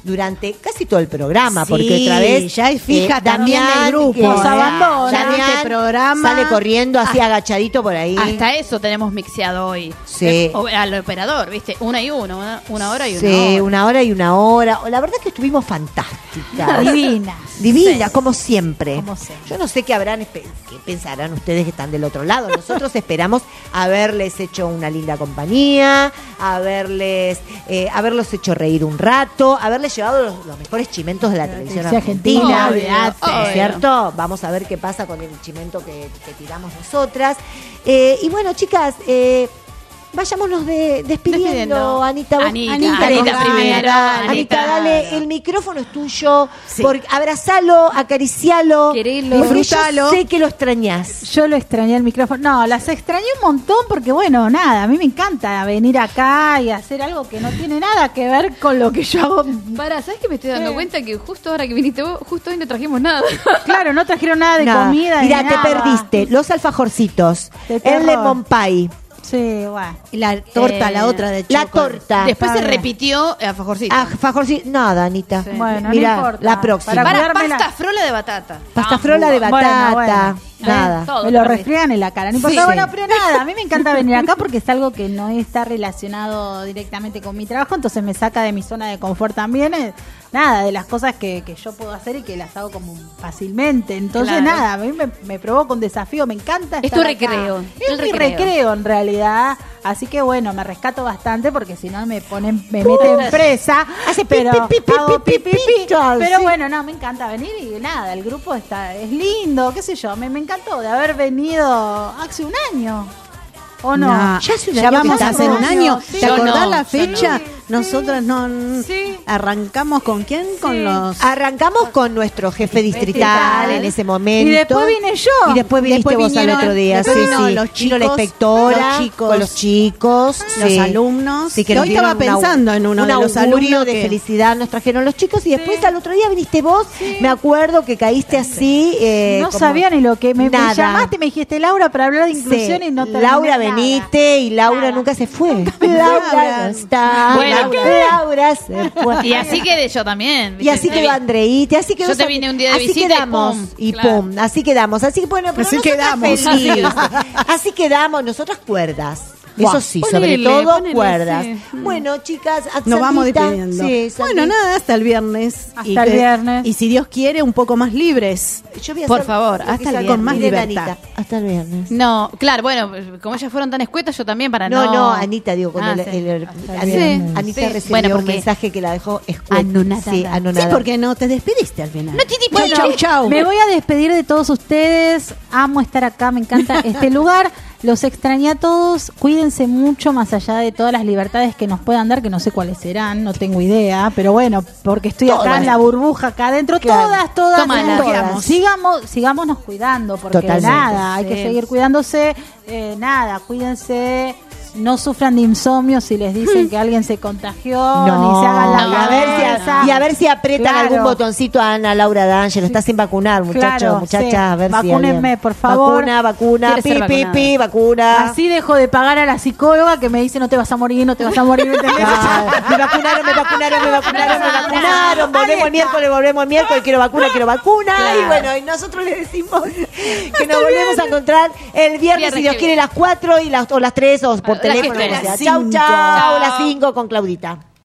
durante casi todo el programa, Sí, porque otra vez ya es fija también Damián, del grupo, que nos abandona Damián este programa. sale corriendo así Ah, agachadito por ahí. Hasta eso tenemos mixeado hoy. Sí. Eh, o- Al operador, ¿viste? Una y uno, una, una hora y una Sí, hora. una hora y una hora. La verdad que estuvimos fantásticas. Divinas. Divinas, como siempre. Como siempre. Yo no sé qué habrán, espe- qué pensarán ustedes que están del otro lado. Nosotros esperamos haberles hecho una linda compañía, haberles, eh, haberlos hecho reír un rato, haberles llevado los, los mejores chimentos de la televisión televisión argentina. argentina, ¿no olvidate. es cierto? Vamos a ver qué pasa con el chimento que, que tiramos nosotras. Eh, y bueno, chicas, eh, vayámonos de, despidiendo, Despidiendo. Anita. vos- Anita, Anita, Anita con primero, ganas. Anita, Anita. dale, el micrófono es tuyo. Por, abrazalo, acaricialo. Querelo. Porque yo Disfrutalo. sé que lo extrañás. Yo lo extrañé el micrófono. No, las extrañé un montón porque, bueno, nada, a mí me encanta venir acá y hacer algo que no tiene nada que ver con lo que yo hago. Para, ¿sabes que me estoy dando ¿Qué? cuenta que justo ahora que viniste vos, justo hoy no trajimos nada? Claro, no trajeron nada de Nada. comida. Mirá, ni te nada. perdiste los alfajorcitos, De el terror. lemon pie, Sí, bueno. Y la torta, Eh, la otra de la chocolate. torta. Después Está se bien. repitió a Fajorcito. Alfajorcito, nada, Anita. Bueno, Mirá, no importa. la próxima. Para Para cuidármela. pasta frola de batata. Pasta frola de Bueno, batata, bueno. nada. Todo Me lo perdí. refriegan en la cara. No importa. Sí. Bueno, pero nada, a mí me encanta venir acá porque es algo que no está relacionado directamente con mi trabajo, entonces me saca de mi zona de confort también. eh, Nada, de las cosas que, que yo puedo hacer y que las hago como fácilmente. Entonces, Claro. nada, a mí me, me provoca un desafío, me encanta Es estar tu acá. recreo, Es el mi recreo. recreo en realidad. Así que bueno, me rescato bastante porque si no me ponen, me meten presa. Hace pi, pero pi, pi, pi, hago pi, pi, pi, pi, pi. chao, Pero sí. bueno, no, me encanta venir y nada, el grupo está es lindo, qué sé yo, me, me encantó de haber venido hace un año. ¿O no? No, Ya hace un ya año vamos que a hacer estamos. un año. Sí. ¿Te Yo acordás no, la yo fecha? no. Nosotras no Sí. arrancamos con quién, con Sí. los Arrancamos con nuestro jefe distrital en ese momento. Y después vine yo. Y después viniste Después vos al vinieron- otro día. después Sí, vino sí. los Vino chicos, la inspectora, los chicos, con los chicos, los sí. alumnos. Sí, que nos hoy estaba dieron un au- pensando en uno un de los augurio alumnos de que- felicidad nos trajeron los chicos y después al otro día viniste vos. Me acuerdo que caíste así. eh, No como- sabía ni lo que me, me nada. llamaste y me dijiste Laura para hablar de inclusión Sí. y no terminé Laura, nada. venite y Laura nunca se fue. Laura no está. Bueno, Laura, ¿qué? Laura se fue. Y así quedé yo también. Y así ¿viste? quedó Andreita, así quedó. Yo te vine un día de así visita y quedamos, pum, y claro. pum, así quedamos, así que bueno, pero Así nosotras quedamos. felices. Así quedamos, nosotras cuerdas. Eso Buah, sí, ponele, sobre todo ponele, cuerdas. sí. Bueno, chicas, Nos vamos Sandrita, despidiendo. Sí, bueno, Sandrita. nada, hasta el viernes. Hasta y el que- viernes. Y si Dios quiere, un poco más libres. Yo voy a Por hacer- favor, voy a hasta el hacer viernes. Con más Miren, libertad. Anita, hasta el viernes. No, claro, bueno, como ellas fueron tan escuetas, yo también para No, no. no, Anita, digo, con Ah, el, sí. el- el- Hasta el Anita, viernes. Anita Sí. recibió Bueno, un porque- mensaje que la dejó escueta. Anonadada. Sí, Sí, anonadada. porque no te despediste al final. No te he dicho Bueno, chau. chau, chau. Me voy a despedir de todos ustedes. Amo estar acá, me encanta este lugar. Los extrañé a todos. Cuídense mucho, más allá de todas las libertades que nos puedan dar, que no sé cuáles serán, no tengo idea. Pero bueno, porque estoy acá Todas. en la burbuja, acá adentro. Claro. Todas, todas, Tómalas. todas. Sigamos, sigámonos cuidando, porque Totalmente. nada, hay Sí. que seguir cuidándose. Eh, nada, cuídense. No sufran de insomnio si les dicen que alguien se contagió, ni se hagan la y, a ver si, cabeza. y a ver si apretan Claro. algún botoncito a Ana Laura D'Angelo. Está sin vacunar, muchachos, Claro, muchachas. sí. A ver si Vacúnenme, alguien- por favor. Vacuna, vacuna, Quiere ser pi, pi, vacunada. pi, vacuna. Así dejo de pagar a la psicóloga que me dice no te vas a morir, no te vas a morir. ¿me entendés? Ah, me vacunaron, me vacunaron, me vacunaron, me vacunaron. Volvemos el miércoles, volvemos el miércoles. Quiero vacuna, quiero vacuna. Claro. Y bueno, y nosotros le decimos que nos volvemos a encontrar el viernes, Viernes si Dios que quiere, las cuatro y las, o las tres o por Las que teléfono. estén. O sea, Las chau, cinco. chau. Chau. Las cinco con Claudita.